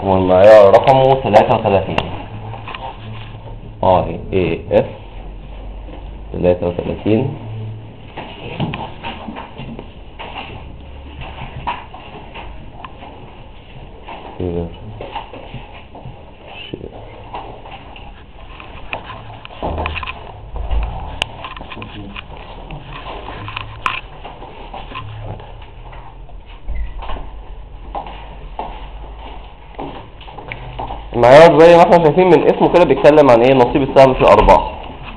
والمعيار رقمه 33 IAS 33 المعيار زي ما احنا شايفين من اسمه كده بيتكلم عن ايه؟ نصيب السهم في الارباح.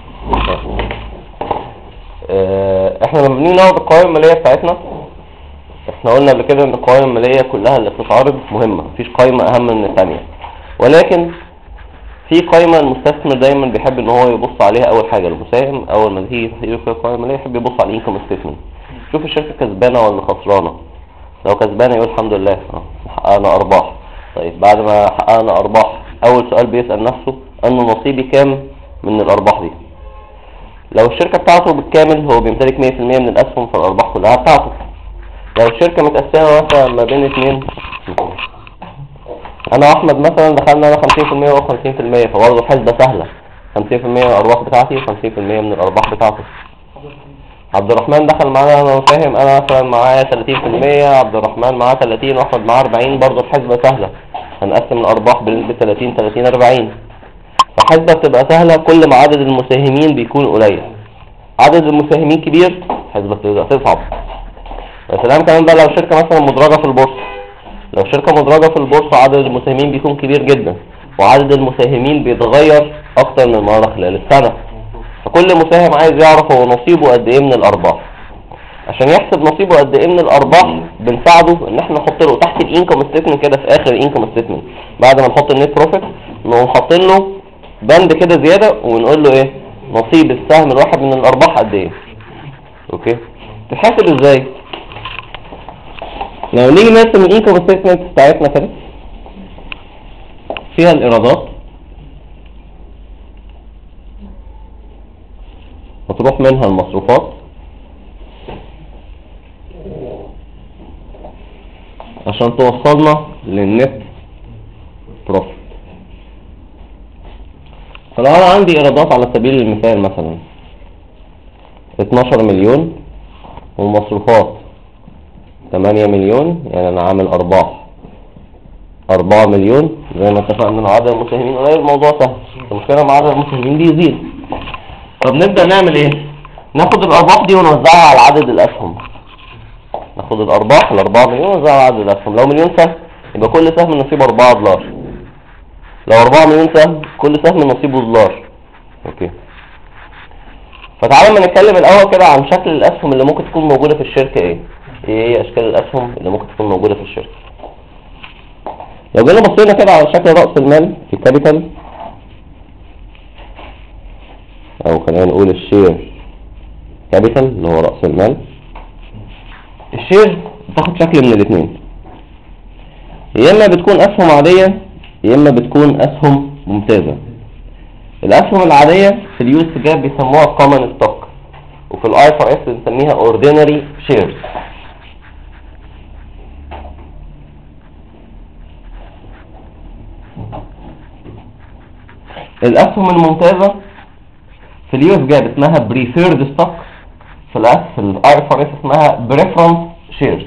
احنا لما بنيجي ناخد القوائم الماليه بتاعتنا، احنا قلنا قبل كده ان القوائم الماليه كلها اللي بتتعرض مهمه، مفيش قائمه اهم من الثانيه، ولكن في قائمه المستثمر دايما بيحب ان هو يبص عليها اول حاجه. المساهم اول ما تيجي تحديد القوائم الماليه يحب يبص على الانكم ستيتمنت، شوف الشركه كسبانه ولا خسرانه. لو كسبانه يقول الحمد لله حققنا ارباح. طيب بعد ما حققنا ارباح، اول سؤال بيسأل نفسه انه نصيبي كام من الارباح دي. لو الشركة بتاعته بالكامل هو بيمتلك 100% من الاسهم، فالارباح كلها بتاعته. لو الشركة متقسمة مثلا ما بين اتنين، انا واحمد مثلا دخلنا انا 50% وهو 50%، فبرضه الحسبة سهلة، 50% من الارباح بتاعتي و50% من الارباح بتاعته. عبد الرحمن دخل معانا انا وفاهم، انا مثلا معايا 30%، عبد الرحمن معاه 30 واحمد معاه 40، برضه الحسبة سهلة، هنقسم الارباح بنسبة 30 30 40. فالحسبة بتبقى سهلة كل ما عدد المساهمين بيكون قليل. عدد المساهمين كبير الحسبة بتبقى تصعب. يا سلام كمان بقى لو شركة مثلا مدرجة في البورصة، لو شركة مدرجة في البورصة عدد المساهمين بيكون كبير جدا، وعدد المساهمين بيتغير اكتر من مرة خلال السنة، فكل مساهم عايز يعرف هو نصيبه قد ايه من الارباح. عشان يحسب نصيبه قد ايه من الارباح بنساعده ان احنا نحط له تحت الانكم ستيتمنت كده، في اخر الانكم ستيتمنت بعد ما نحط النت بروفيت نقوم حاطين له بند كده زياده ونقول له ايه نصيب السهم الواحد من الارباح قد ايه. اوكي، تتحسب ازاي؟ لو نيجي نرسم الانكم ستيتمنت بتاعتنا كده، فيها الايرادات وتروح منها المصروفات عشان توصلنا للنت بروفيت. فلو انا عندي ايرادات على سبيل المثال مثلا 12 مليون ومصروفات 8 مليون، يعني انا عامل ارباح 4 مليون، زي ما اتفقنا ان عدد المساهمين قليل الموضوع سهل، المشكله مع عدد المساهمين بيزيد. طب نبدأ نعمل ايه؟ ناخد الارباح دي ونوزعها على عدد الاسهم. ناخد الارباح ال4 مليون ونوزعها على عدد الاسهم. لو مليون سهم يبقى كل سهم نصيبه 4 دولار. لو 4 مليون سهم كل سهم نصيبه دولار. اوكي، فتعالوا ما نتكلم الاول كده عن شكل الاسهم اللي ممكن تكون موجوده في الشركه. ايه هي اشكال الاسهم اللي ممكن تكون موجوده في الشركه؟ لو جينا بصينا كده على شكل راس المال في كابيتال، او خلينا نقول الشير كابيتال اللي هو راس المال، الشير بتاخد شكل من الاثنين، يا اما بتكون اسهم عاديه يا اما بتكون اسهم ممتازه. الاسهم العاديه في اليو اس جاب بيسموها كومن ستوك، وفي الاي اف ار اس بنسميها اوردينري شيرز. الاسهم الممتازه في اليو اس جاب اسمها بريفيرد ستوك، في الاي اف ار اس اسمها بريفرنس شيرز.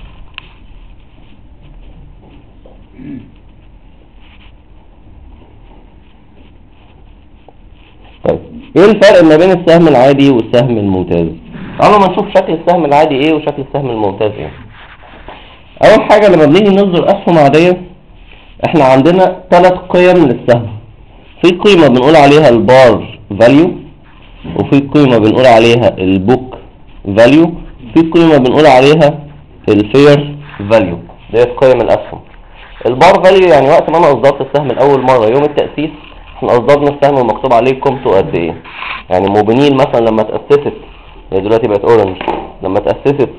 طيب ايه الفرق ما بين السهم العادي والسهم الممتاز؟ تعالوا ما نشوف شكل السهم العادي ايه وشكل السهم الممتاز ايه. اول حاجه لما بنيجي نصدر اسهم عاديه احنا عندنا 3 قيم للسهم. في قيمه بنقول عليها البار فاليو، وفي قيمه بنقول عليها البوك فاليو، في قيمه بنقول عليها الفير فاليو. دي قيم الاسهم. البار فاليو يعني وقت ما انا اصدرت السهم لاول مره يوم التاسيس احنا اصدرنا السهم ومكتوب عليه قيمته قد ايه. يعني موبينيل مثلا لما تاسست، دلوقتي بقت اورنج، لما تاسست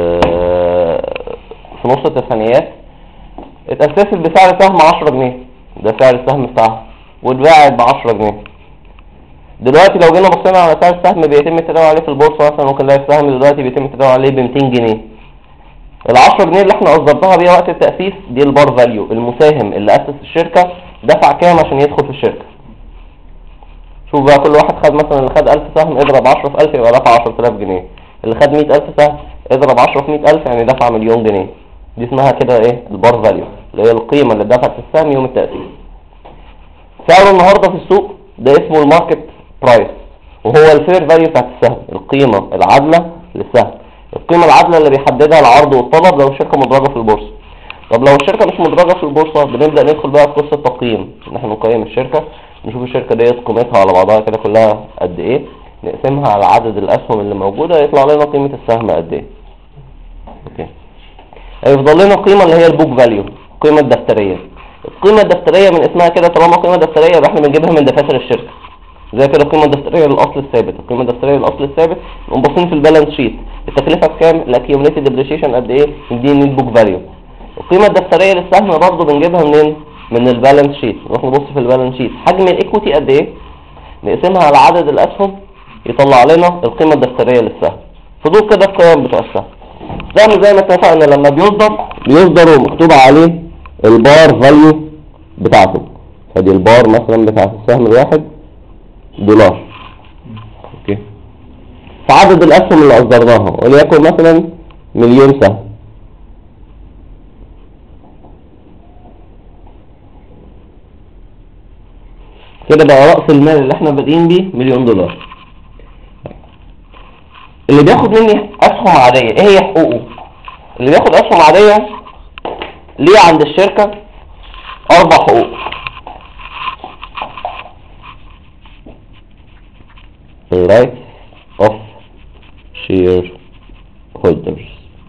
في نص التسعينيات اتاسست بسعر سهم 10 جنيه، ده سعر السهم بتاعها، واتباعت ب 10 جنيه. دلوقتي لو جينا بصينا على سعر السهم بيتم التداول عليه في البورصه مثلا، ممكن نلاقي السهم دلوقتي بيتم التداول عليه ب 200 جنيه. ال10 جنيه اللي احنا اصدرناها بيها وقت التأسيس دي البار فاليو، المساهم اللي أسس الشركة دفع كام عشان يدخل في الشركة. شوف بقى كل واحد خد مثلا، اللي خد 1000 سهم اضرب 10 في 1000 يبقى دفع 10000 جنيه، اللي خد 100000 سهم اضرب 10 في 100000 يعني دفع مليون جنيه. دي اسمها كده ايه؟ البار فاليو، اللي هي القيمة اللي دفعت في السهم يوم التأسيس. سعره النهاردة في السوق ده اسمه الماركت برايس، وهو الفير فاليو بتاعت السهم، القيمة العادلة للسهم. القيمة العادلة اللي بيحددها العرض والطلب لو الشركة مدرجة في البورصة. طب لو الشركة مش مدرجة في البورصة بنبدأ ندخل بقى في قصة تقييم، ان احنا نقيم الشركة، نشوف الشركة ديت قيمتها على بعضها كده كلها قد ايه، نقسمها على عدد الاسهم اللي موجودة يطلع لنا قيمة السهم قد ايه. اوكي. هيفضل لنا قيمة اللي هي البوك فاليو، القيمة الدفترية. القيمة الدفترية من اسمها كده، طالما قيمة دفترية يبقى احنا بنجيبها من دفاتر الشركة. زي كده القيمة الدفترية للأصل الثابت، القيمة الدفترية للأصل الثابت نقوم باصين في البالانس شيت، التكلفة بكام؟ الاكيوميليتد ديبريشيشن قد ايه؟ يديني البوك فاليو. القيمة الدفترية للسهم برضه بنجيبها منين؟ من البالانس شيت، نروح نبص في البالانس شيت حجم الايكويتي قد ايه؟ نقسمها على عدد الأسهم يطلع لنا القيمة الدفترية للسهم. فدول كده القيم بتوع السهم. سهم زي ما اتفقنا لما بيصدر ومكتوب عليه البار فاليو بتاعته، فدي البار مثلا بتاعت السهم الواحد $. اوكي. فعدد الاسهم اللي اصدرناها وليكن مثلا مليون سهم، كده بقى رأس المال اللي احنا بادئين بيه $1,000,000. اللي بياخد مني اسهم عادية ايه هي حقوقه؟ اللي بياخد اسهم عادية ليه عند الشركة 4 حقوق. rights of shareholders.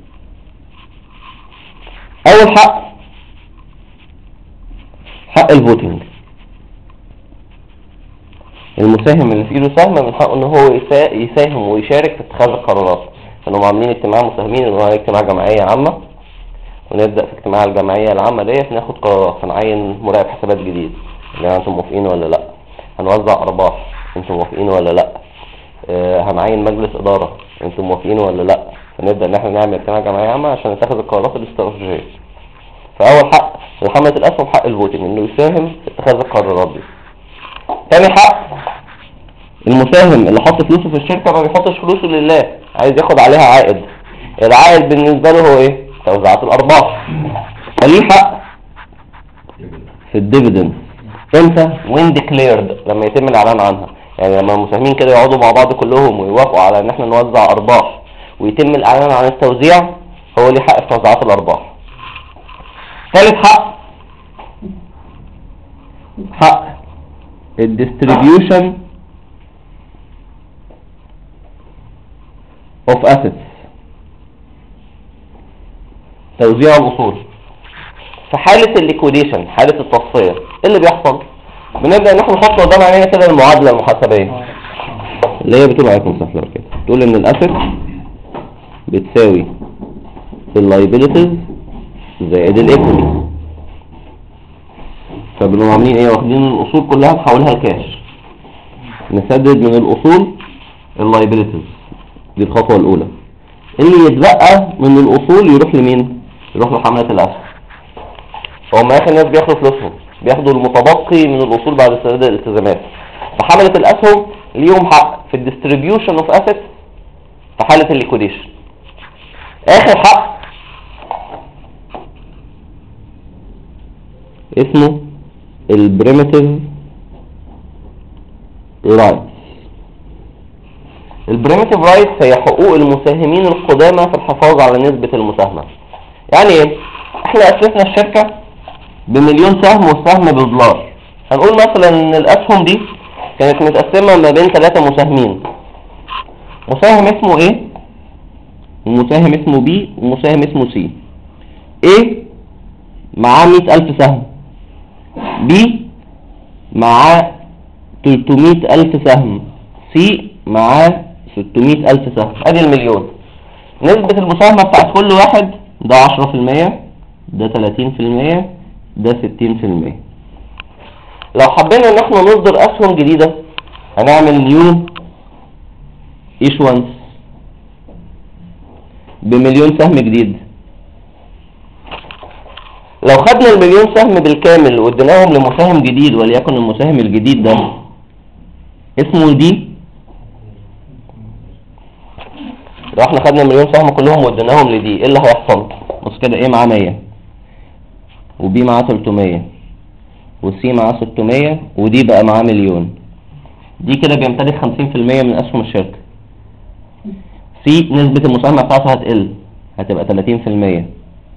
اول حق الفوتنج. المساهم اللي في ايده سهم من حقه ان هو يساهم ويشارك في اتخاذ القرارات. كانوا عاملين اجتماع مساهمين اللي هو اجتماع جمعية عامة، ونبدأ في اجتماع الجمعية العامة ديت ناخد قرارات. هنعين مراقب حسابات جديد، اللي انتم موافقين ولا لا؟ هنوزع ارباح، انتم موافقين ولا لا؟ هنعين مجلس إدارة، انتم موافقين ولا لا؟ فنبدأ ان احنا نعمل اجتماع جمعية عامة عشان نتخذ القرارات الاستراتيجية. فأول حق لحملة الأسهم حق الفوتنج، انه يساهم في اتخاذ القرارات دي. تاني حق المساهم اللي حط فلوسه في الشركة ما بيحطش فلوسه لله، عايز ياخد عليها عائد. العائد بالنسبة له هو ايه؟ توزيعات الأرباح. فليه حق في الديفيدند. امتى؟ وين ديكليرد، لما يتم الإعلان عنها. يعني لما المساهمين كده يقعدوا مع بعض كلهم ويوافقوا على ان احنا نوزع ارباح ويتم الاعلان عن التوزيع، هو ليه حق في توزيعات الارباح. ثالث حق الديستريبيوشن اوف اسيتس، توزيع الاصول. في حالة الليكويديشن، حالة التصفية، ايه اللي بيحصل؟ بنبدأ ان احنا نحط قدام عينينا كده المعادلة المحاسبية اللي هي بتقول عليكم سهلة كده، تقول ان الاسيت بتساوي اللايبيليتيز زائد الايكويتي. فبنقوم عاملين ايه؟ واخدين الاصول كلها نحولها لكاش، نسدد من الاصول اللايبيليتيز، دي الخطوة الاولى. اللي يتبقى من الاصول يروح لمين؟ يروح لحملة الاسهم. فهم اخر الناس بياخدوا فلوسهم، بياخدوا المتبقي من الاصول بعد سداد الالتزامات. فحملة الاسهم ليهم حق في الديستريبيوشن اوف اسيتس في حالة الليكويديشن. اخر حق اسمه البريميتيف رايتس. البريميتيف رايتس هي حقوق المساهمين القدامى في الحفاظ على نسبة المساهمة. يعني ايه؟ احنا اسسنا الشركة ب1,000,000 سهم والسهم $. هنقول مثلا ان الاسهم دي كانت متقسمة ما بين 3 مساهمين. مساهم اسمه A، ومساهم اسمه B، ومساهم اسمه C. A معاه 100,000 سهم، B معاه 300,000 سهم، C معاه 600,000 سهم. ادي المليون. نسبة المساهمة بتاعت كل واحد ده 10%، ده 30%، ده 60%. لو حبينا ان احنا نصدر اسهم جديدة هنعمل نيو ايشوانس ب1,000,000 سهم جديد. لو خدنا المليون سهم بالكامل واديناهم لمساهم جديد، وليكن المساهم الجديد ده اسمه دي، لو احنا خدنا المليون سهم كلهم واديناهم لدي، ايه اللي هيحصل؟ بص كده، ايه معاه 100 وبي معاه 300 وسي معاه 600 ودي بقى معاه مليون. دي كده بيمتلك 50% من اسهم الشركة. سي نسبة المساهمة بتاعته هتقل، هتبقى 30%.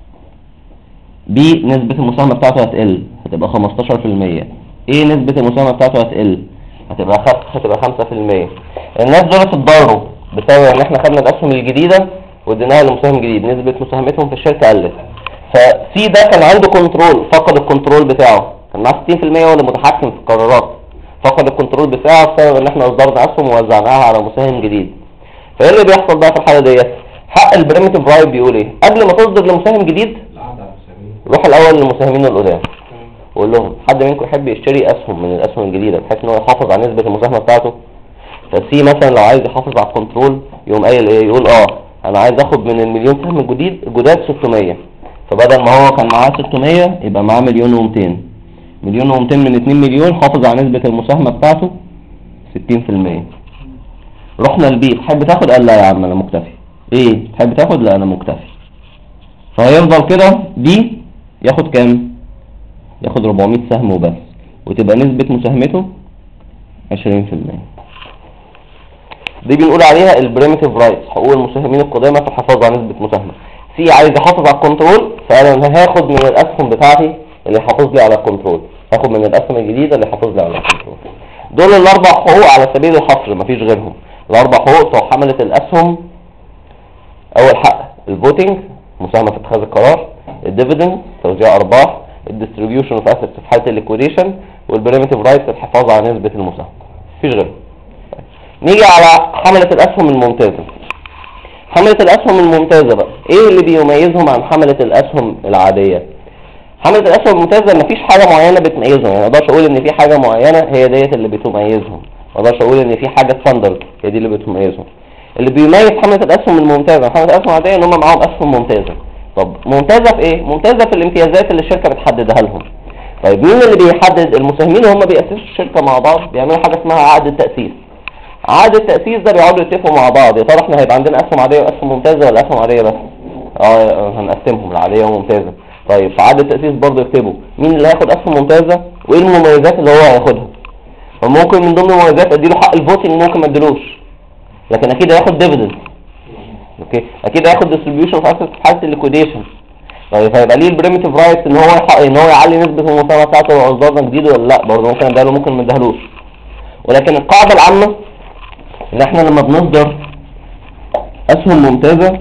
بي نسبة المساهمة بتاعته هتقل، هتبقى 15%. ايه نسبة المساهمة بتاعته هتقل، هتبقى 5%. الناس دول اتضروا بسبب ان احنا خدنا الاسهم الجديدة واديناها لمساهم جديد، نسبة مساهمتهم في الشركة قلت. فسي ده كان عنده كنترول، فقد الكنترول بتاعه، كان معاه 60% هو اللي متحكم في القرارات، فقد الكنترول بتاعه بسبب ان احنا اصدرنا اسهم ووزعناها على مساهم جديد. فايه اللي بيحصل بقى في الحالة ديت؟ حق البريمتيف رايت بيقول ايه؟ قبل ما تصدر لمساهم جديد روح الاول للمساهمين القدام وقول لهم حد منكم يحب يشتري اسهم من الاسهم الجديده بحيث ان هو يحافظ على نسبه المساهمه بتاعته. فسي مثلا لو عايز يحافظ على الكنترول يقوم قايل ايه؟ يقول انا عايز اخد من المليون سهم الجداد 600، فبدل ما هو كان معاه 600 يبقى معاه مليون و200. مليون و200 من 2 مليون حافظ على نسبه المساهمه بتاعته 60%. رحنا لبي، تحب تاخد؟ قال لا يا عم انا مكتفي. ايه تحب تاخد؟ لا انا مكتفي. فهيفضل كده دي ياخد كام؟ ياخد 400 سهم وبس، وتبقى نسبة مساهمته 20%. دي بنقول عليها البريمتيف رايتس، حقوق المساهمين القدامى في الحفاظ على نسبة مساهمة. سي عايز يحافظ على الكنترول، فانا هاخد من الاسهم بتاعتي اللي يحافظ لي على الكنترول، هاخد من الاسهم الجديدة اللي يحافظ لي على الكنترول. دول الاربع حقوق على سبيل الحصر، مفيش غيرهم. الاربع حقوق بتوع حملة الاسهم: اول حق الفوتنج، مساهمة في اتخاذ القرار، الديفيدند توزيع ارباح، الديستريبيوشن اوف اسيتس في حاله الليكويديشن، والبريمتيف رايتس الحفاظ على نسبه المساهمه. مفيش غيره. نيجي على حمله الاسهم الممتازه. حمله الاسهم الممتازه بقى ايه اللي بيميزهم عن حمله الاسهم العاديه؟ حمله الاسهم الممتازه مفيش حاجه معينه بتميزهم، يعني ما اقدرش اقول ان في حاجه معينه هي ديت اللي بتميزهم، ما اقدرش اقول ان في حاجه ستاندرد هي دي اللي بتميزهم. اللي بيميز حمله الاسهم الممتازه حمله الاسهم العاديه ان هم معاهم اسهم ممتازه. طب ممتازة في ايه؟ ممتازة في الامتيازات اللي الشركة بتحددها لهم. طيب مين اللي بيحدد؟ المساهمين هم بيأسسوا الشركة مع بعض، بيعملوا حاجة اسمها عقد التأسيس. عقد التأسيس ده بيقعدوا يتفقوا مع بعض، يا ترى احنا هيبقى عندنا اسهم عادية واسهم ممتازة ولا اسهم عادية بس؟ هنقسمهم العادية وممتازة. طيب في عقد التأسيس برضه يكتبوا مين اللي هياخد اسهم ممتازة وايه المميزات اللي هو هياخدها. فممكن من ضمن المميزات اديله حق الفوتنج، ممكن ما اديلوش، لكن اكيد هياخد ديفيدند. اوكي، اكيد هياخد ديستريبيوشن في حاله الليكويديشن. طيب هيبقى ليه البريمتيف رايت ان هو يعلي نسبه المساهمه بتاعته لو اصدرنا جديد ولا لا، برضه ممكن اداله ممكن ما ادهالوش. ولكن القاعده العامه ان احنا لما بنصدر اسهم ممتازه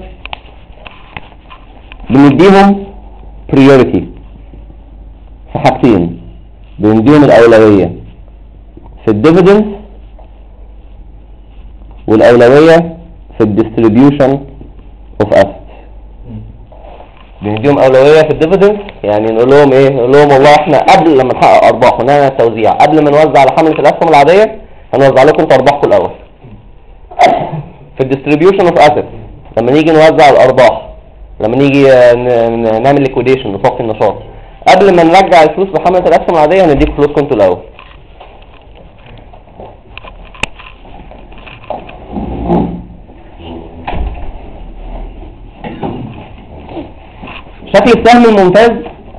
بنديهم بريوريتي في حاجتين، بنديهم الاولويه في الديفيدند والاولويه في الديستريبيوشن اوف اسيتس. بنديهم اولويه في الديفيدند، يعني نقول لهم ايه؟ نقول لهم والله احنا قبل لما نحقق ارباح ونعمل التوزيع، قبل ما نوزع على حمله الاسهم العاديه هنوزع لكم انتوا ارباحكم الاول. في الديستريبيوشن اوف اسيتس لما نيجي نوزع الارباح، لما نيجي نعمل ليكويديشن نصفي النشاط، قبل ما نرجع الفلوس لحمله الاسهم العاديه هنديك فلوسكم انتوا الاول. شكل السهم الممتاز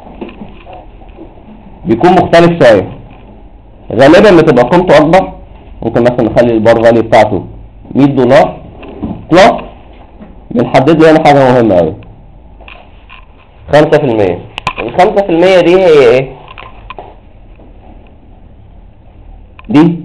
بيكون مختلف شويه، غالبا بتبقى قيمته اكبر. ممكن مثلا نخلي البار فاليو بتاعته $100 بلس بنحدد له هنا حاجه مهمه قوي، 5%. ال 5% دي هي ايه؟ دي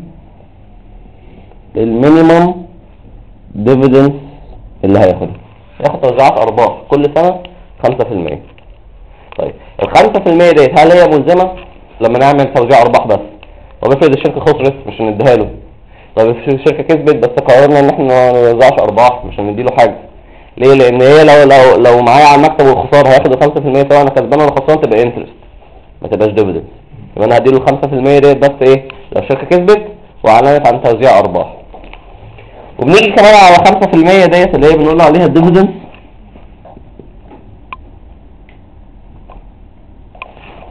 المينيمم ديفيدنس اللي هياخدها، ياخد توزيعات ارباح كل سنه 5%. طيب ال 5% ديت هل هي ملزمه لما نعمل توزيع ارباح بس؟ طب افرض الشركه خسرت مش هنديها له. طب افرض الشركه كسبت بس قررنا ان احنا ما نوزعش ارباح، مش هنديله حاجه. ليه؟ لان هي لو معايا على المكتب والخساره هياخد ال 5%، سواء انا كسبان ولا خسران تبقى انترست ما تبقاش ديفيدند. يبقى انا هديله ال 5% ديت بس ايه؟ لو الشركه كسبت واعلنت عن توزيع ارباح. وبنيجي كمان على 5% ديت اللي هي بنقول عليها الديفيدند.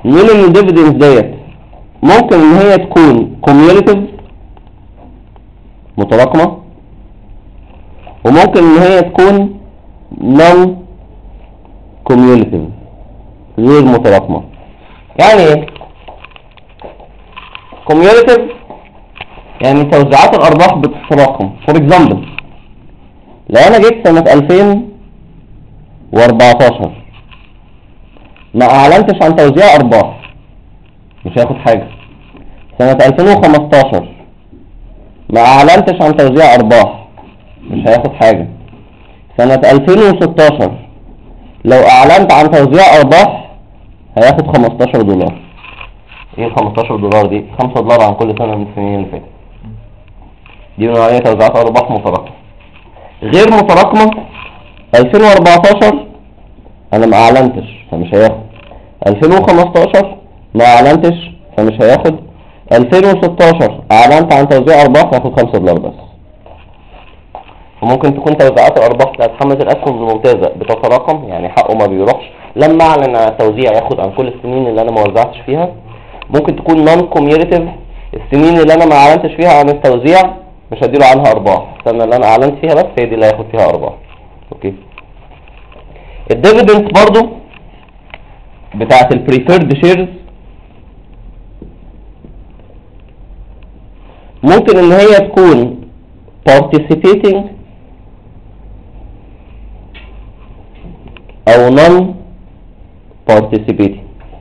نقول ان الديفيدنس ديت ممكن ان هي تكون كوميوليتيف متراكمة، وممكن ان هي تكون نون كوميوليتيف غير متراكمة. يعني ايه كوميوليتيف؟ يعني توزيعات الارباح بتتراكم. فور اكزامبل، لو انا جيت سنة 2014 ما اعلنتش عن توزيع ارباح مش هياخد حاجة. سنة 2015 ما اعلنتش عن توزيع ارباح مش هياخد حاجة. سنة 2016 لو اعلنت عن توزيع ارباح هياخد $15. ايه $15 دي؟ $5 عن كل سنة من السنين اللي فاتت. دي بنقول عليها توزيعات ارباح متراكمة. غير متراكمة 2014 انا ما اعلنتش فمش هياخد. 2015 ما اعلنتش فمش هياخد. 2016 اعلنت عن توزيع ارباح هياخد $5 بس. وممكن تكون توزيعات الارباح بتاعت حملة الاسهم الممتازة بتتراكم، يعني حقه ما بيروحش. لما اعلن عن التوزيع ياخد عن كل السنين اللي انا ما وزعتش فيها. ممكن تكون نون كوميوليتيف، السنين اللي انا ما اعلنتش فيها عن التوزيع مش هديله عنها ارباح، السنة اللي انا اعلنت فيها بس هي دي اللي هياخد فيها ارباح. اوكي. الديفيدنس برضو بتاعت البريفيرد شيرز ممكن ان هي تكون participating او non participating.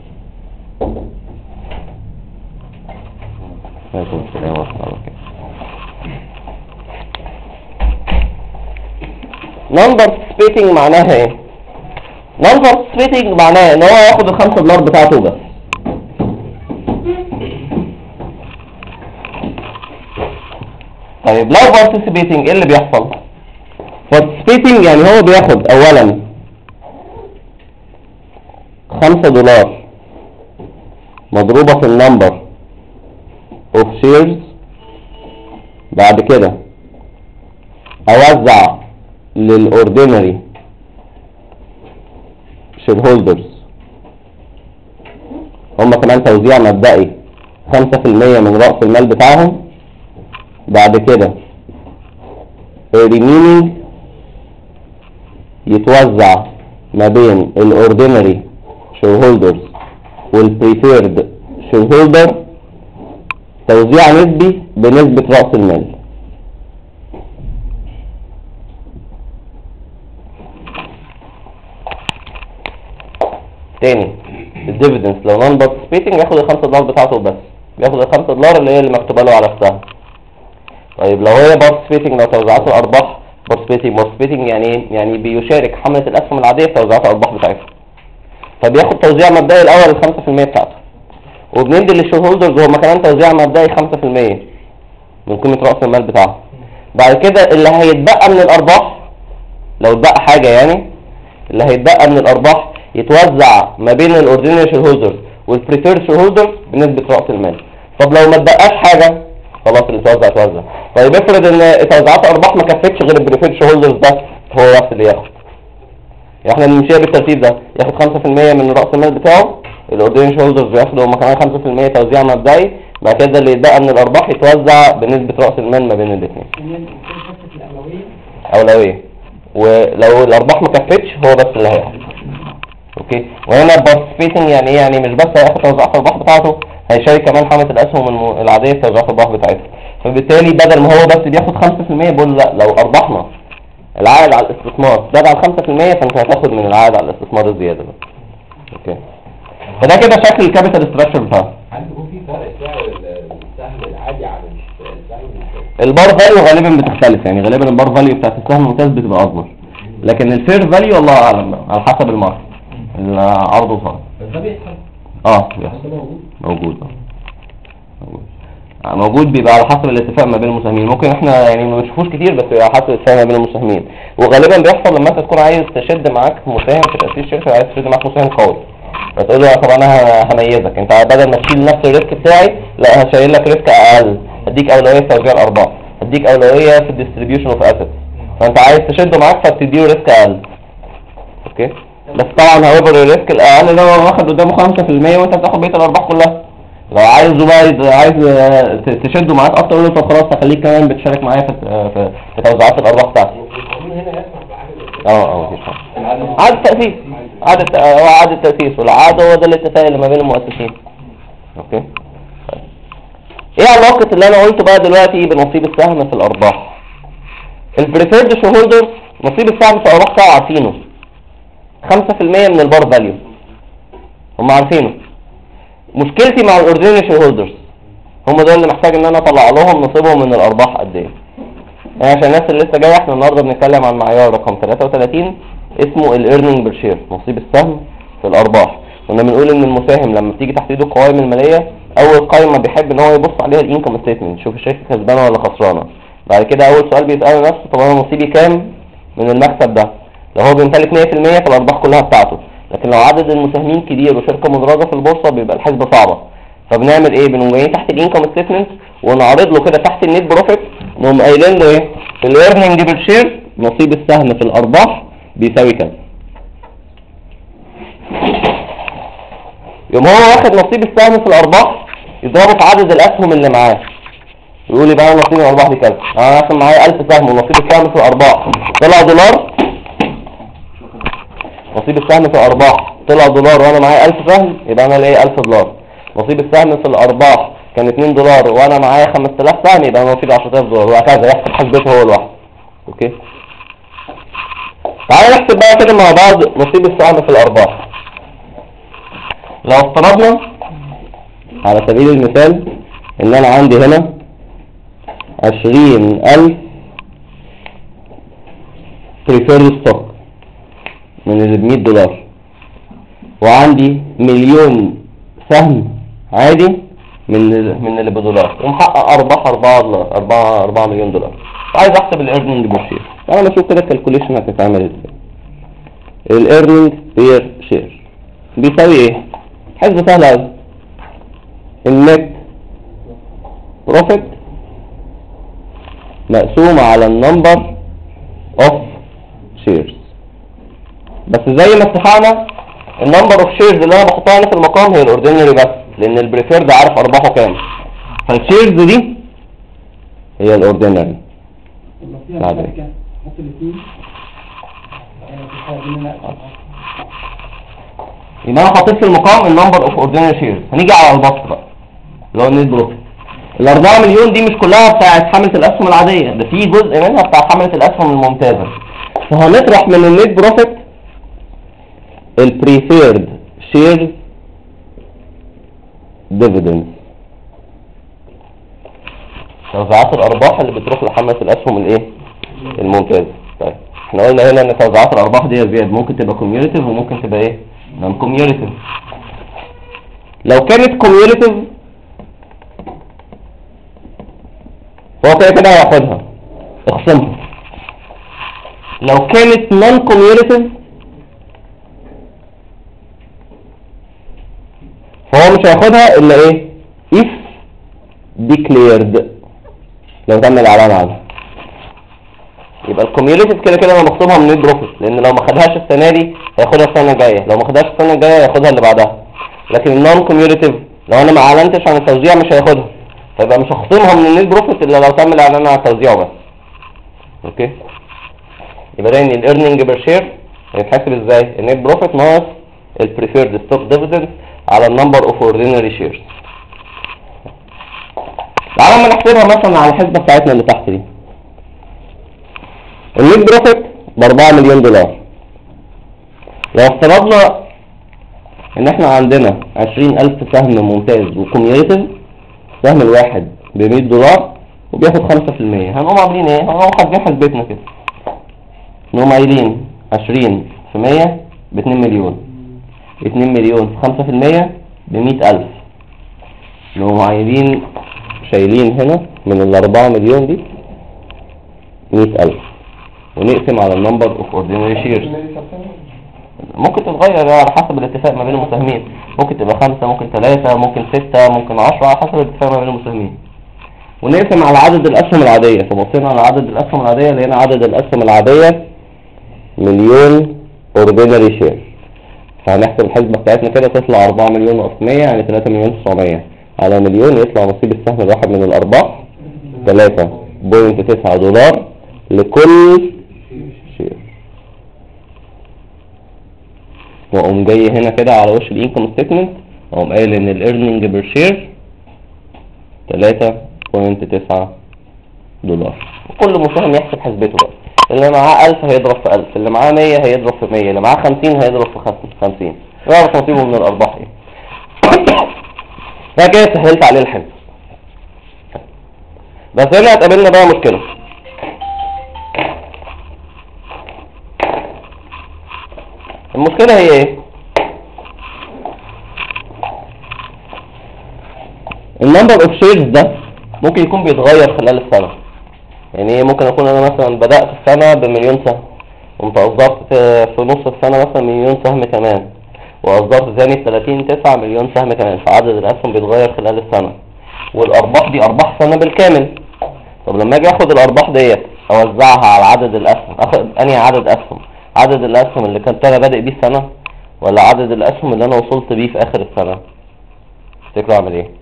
non participating معناها ايه؟ non participating معناها ان هو ياخد $5 بتاعته بس. طيب لو participating ايه اللي بيحصل؟ participating يعني هو بياخد اولا $5 مضروبة في النمبر of shares، بعد كده اوزع للordinary shareholders هم كمان توزيع مبدئي 5% من رأس المال بتاعهم، بعد كده remaining يتوزع ما بين ordinary shareholders والpreferred shareholder توزيع نسبي بنسبة رأس المال. تاني الديفيدنس لو نون بارتيسيبيتنج ياخد $5 بتاعته بس، بياخد $5 اللي هي اللي مكتوبه له على السهم. طيب لو هي بارتيسيبيتنج لو توزيعات الارباح بارتيسيبيتنج يعني ايه؟ يعني بيشارك حملة الاسهم العادية في توزيعات الارباح بتاعتها، فبياخد توزيع مبدئي الاول 5% بتاعته، وبندي للشير هولدرز هم كمان توزيع مبدئي 5% من قيمة رأس المال بتاعه. بعد كده اللي هيتبقى من الارباح لو اتبقى حاجة يعني اللي هيتبقى من الارباح يتوزع ما بين الاوردينري شير هولدرز والبريفيرد شير هولدرز بنسبة رأس المال. طب لو ما اتبقاش حاجة خلاص اللي توزع. طيب افرض ان توزيعات الارباح ما كفتش غير البريفيرد شير هولدرز بس، هو بس اللي ياخد. احنا بنمشيها بالترتيب ده، ياخد 5% من رأس المال بتاعه، الاوردينري شير هولدرز بياخدوا هم كمان 5% توزيع مبدئي، بعد كده اللي يتبقى من الارباح يتوزع بنسبة رأس المال ما بين الاثنين. أولوية. ولو الارباح ما كفتش هو بس اللي هياخد. اوكي. وهنا participating يعني ايه؟ يعني مش بس هياخد توزيعات الارباح بتاعته، هيشارك كمان حملة الاسهم العادية في توزيعات الارباح بتاعتها. فبالتالي بدل ما هو بس بياخد 5% بيقول لا، لو ارباحنا العائد على الاستثمار زاد عن 5% فانت هتاخد من العائد على الاستثمار الزيادة ده. اوكي. فده كده شكل الكابيتال ستراكشر بتاعه. هل بيكون في فرق سعر السهم العادي عن السهم البار فاليو غالبا بتختلف، يعني غالبا البار فاليو بتاعت السهم الممتاز بتبقى اكبر، لكن الفير فاليو الله اعلم بقى على حسب الماركت العرض وطلب. ده بيحصل؟ بيحصل. موجود موجود بيبقى على حسب الاتفاق ما بين المساهمين. ممكن احنا يعني ما بنشوفوش كتير بس بيبقى على حسب الاتفاق ما بين المساهمين، وغالبا بيحصل لما انت تكون عايز تشد معاك مساهم في تأسيس شركة، عايز تشد معاك مساهم قوي، فتقول له طب انا هميزك، انت بدل ما تشيل نفس الريسك بتاعي لا هشيل لك ريسك اقل، هديك اولوية في توزيع الارباح، هديك اولوية في الديستريبيوشن اوف اسيتس، فانت عايز تشده معاك فبتديله ريسك اقل. اوكي. طب بس طبعا هاويفر الريسك الاقل لو واخد قدامه 5% وانت بتاخد بقيه الارباح كلها. لو عايزه بقى عايز تشده معاك اكتر قول له طب خلاص تخليك كمان بتشارك معايا في توزيعات الارباح بتاعتي. القانون هنا يسمح بعدد مفيش حاجه. عدد تاسيس، هو عدد تاسيس، والعقد هو ده الاتفاق اللي ما بين المؤسسين. اوكي. ايه علاقه اللي انا قلته بقى دلوقتي بنصيب السهم في الارباح؟ البريفيرد شير هولدرز نصيب السهم في الارباح بتاعه عارفينه 5% من البار فاليو، هم عارفينه. مشكلتي مع الاوردينري شير هولدرز هم دول اللي محتاج ان انا اطلع لهم نصيبهم من الارباح قد ايه. يعني عشان الناس اللي لسه جايه، احنا النهارده بنتكلم عن معيار رقم 33 اسمه الايرنينج بير شير، نصيب السهم في الارباح. كنا بنقول ان المساهم لما بتيجي تحت ايده القوائم الماليه، اول قائمه بيحب ان هو يبص عليها الانكم ستيتمنت، يشوف الشركه كسبانه ولا خسرانه. بعد كده اول سؤال بيساله نفسه، طب انا نصيبي كام من المكسب ده؟ لو هو بيمتلك 100% فالارباح كلها بتاعته، لكن لو عدد المساهمين كبير وشركه مدرجه في البورصه بيبقى الحسبه صعبه. فبنعمل ايه؟ بنقوم جايين تحت الانكم ستيتمنت ونعرض له كده تحت النت بروفيت، نقوم قايلين له ايه؟ الايرنينج بير شير نصيب السهم في الارباح بيساوي كذا. يوم هو واخد نصيب السهم في الارباح يضربه في عدد الاسهم اللي معاه، يقول لي بقى نصيب الارباح دي كذا. انا مثلا معايا 1000 سهم ونصيب السهم في الارباح طلع دولار، نصيب السهم في الارباح طلع دولار وانا معايا 1000 سهم، يبقى انا ليا 1000 دولار. نصيب السهم في الارباح كان 2 دولار وانا معايا 5000 سهم، يبقى انا نصيبي 10000 دولار، وهكذا يحسب حسبته هو لوحده. اوكي. تعالى نحسب بقى كده مع بعض نصيب السهم في الارباح. لو افترضنا على سبيل المثال ان انا عندي هنا 20000 preferred stock من اللي ب 100 دولار، وعندي مليون سهم عادي من اللي بدولار، ومحقق ارباح 4 مليون دولار، وعايز احسب الايرنينج بير شير. انا بشوف كده الكالكوليشن هتتعمل ازاي. الايرنينج بير شير بيساوي ايه؟ حسبه سهله قوي. النت بروفيت مقسوم على النمبر اوف شيرز. بس زي ما اتفقنا النمبر اوف شيرز اللي انا بحطها هنا في المقام هي الاوردينري بس، لان البريفيرد عارف ارباحه كام، فالشيرز دي هي الاوردينري. يبقى انا حطيت في المقام النمبر اوف اوردينري شيرز. هنيجي على البسط بقى اللي هو النت بروفيت. ال4 مليون دي مش كلها بتاعت حملة الاسهم العادية، ده في جزء منها بتاع حملة الاسهم الممتازة. فهنطرح من النت بروفيت البريفيرد شير ديفيدند، توزيعات الارباح اللي بتروح لحملة الاسهم الايه الممتازة. طيب احنا قلنا هنا ان توزيعات الارباح دي يا زياد ممكن تبقى كوميوليتيف وممكن تبقى ايه نون كوميوليتيف. لو كانت كوميوليتيف هو كده هياخدها اخصمها. لو كانت نون كوميوليتيف فهو مش هياخدها الا ايه if declared، لو تم الاعلان عنها. يبقى الكوميوليتيف كده كده انا بخصمها من النت بروفيت، لان لو ما خدهاش السنه دي هياخدها السنه الجايه، لو ما خدهاش السنه الجايه هياخدها اللي بعدها. لكن النون كوميوليتيف لو انا ما اعلنتش عن التوزيع مش هياخدها، فيبقى مش هخصمها من النت بروفيت الا لو تم الاعلان عن التوزيع بس. اوكي. يبقى ده ان الايرنينج بير شير هيتحسب ازاي؟ النت بروفيت ناقص البريفيرد ستوك ديفيدند على النمبر اوف اوردينري شيرز. تعالوا ما نحسبها مثلا على الحسبه بتاعتنا اللي تحت دي. النت بروفيت ب4 مليون دولار. لو افترضنا ان احنا عندنا 20000 سهم ممتاز وكوميوليتيف، السهم الواحد ب 100 دولار وبياخد 5%، هنقوم عاملين ايه؟ هنقوم حاسبين حسبتنا كده، نقوم قايلين 20 في 100 ب 2 مليون، 2 مليون في 5% ب 100000. نقوم عايزين شايلين هنا من ال4 مليون دي 100000 ونقسم على النمبر اوف اوردينري شيرز. ممكن تتغير على حسب الاتفاق ما بين المساهمين، ممكن تبقى 5 ممكن 3 ممكن 6 ممكن 10 على حسب الاتفاق ما بين المساهمين. ونقسم على عدد الاسهم العادية، فبصينا على عدد الاسهم العادية لقينا عدد الاسهم العادية مليون اوردينري شير. فهنحسب الحسبة بتاعتنا كده تطلع 4 مليون ناقص 100 يعني 3 مليون 900 على مليون، يطلع نصيب السهم الواحد من الأرباح 3.9 دولار لكل شير. واقوم جاي هنا كده على وش الانكم ستيتمنت اقوم قايل ان الايرنينج بير شير 3.9 دولار. وكل مساهم يحسب حسبته بقى، اللي معاه 1000 هيضرب في 1000، اللي معاه 100 هيضرب في 100، اللي معاه 50 هيضرب في 50، يعرف نصيبه من الارباح ايه. فكده سهلت عليه الحسب. بس هنا هتقابلنا بقى مشكلة. المشكلة هي ايه؟ النمبر اوف شيرز ده ممكن يكون بيتغير خلال السنة. يعني ايه؟ ممكن اكون انا مثلا بدأت السنة بمليون سهم، قمت اصدرت في نص السنة مثلا مليون سهم كمان، واصدرت ثاني في 30/9 مليون سهم كمان، فعدد الاسهم بيتغير خلال السنة، والارباح دي ارباح سنة بالكامل. طب لما اجي اخد الارباح ديت اوزعها على عدد الاسهم، اخد انهي عدد اسهم؟ عدد الاسهم اللي كنت انا بادئ بيه السنة، ولا عدد الاسهم اللي انا وصلت بيه في اخر السنة؟ تفتكروا اعمل ايه؟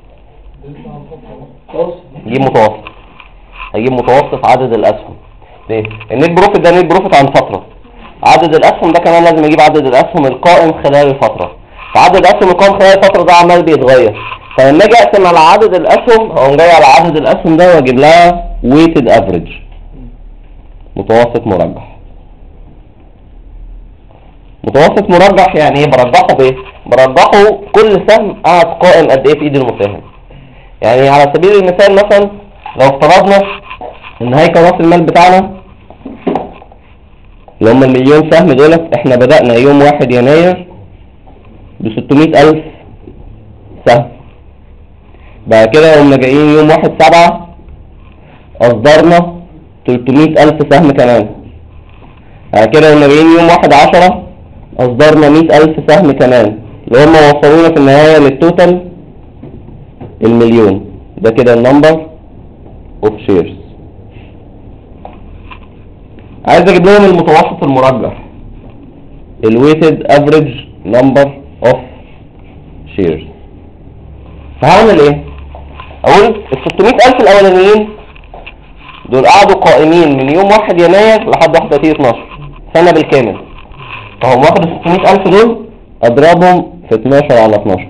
اجيب متوسط. هجيب متوسط عدد الاسهم. ليه؟ النت بروفيت ده نت بروفيت عن فترة، عدد الاسهم ده كمان لازم اجيب عدد الاسهم القائم خلال الفترة، فعدد الاسهم القائم خلال الفترة ده عمال بيتغير. فلما اجي اقسم على عدد الاسهم هقوم جاي على عدد الاسهم ده واجيب لها ويتد افريج، متوسط مرجح. متوسط مرجح يعني ايه؟ برجحه بايه؟ برجحه كل سهم قاعد قائم قد ايه في ايد المساهم. يعني على سبيل المثال مثلا لو افترضنا ان هيكل راس المال بتاعنا اللي هم المليون سهم دولت، احنا بدأنا يوم 1 يناير ب 600,000 سهم، بعد كده قمنا جايين يوم 1/7 اصدرنا 300,000 سهم كمان، بعد كده قمنا جايين يوم 1/10 اصدرنا 100,000 سهم كمان، اللي هم وصلونا في النهاية للتوتال المليون. ده كده النمبر اوف شيرز. عايز اجيب لهم المتوسط المرجح، الويتد افريج نمبر اوف شيرز. فهعمل ايه؟ اقول ال 600,000 الاولانيين دول قعدوا قائمين من يوم 1 يناير لحد 31/12 سنة بالكامل، فهم واخد ال 600,000 دول اضربهم في 12 على 12.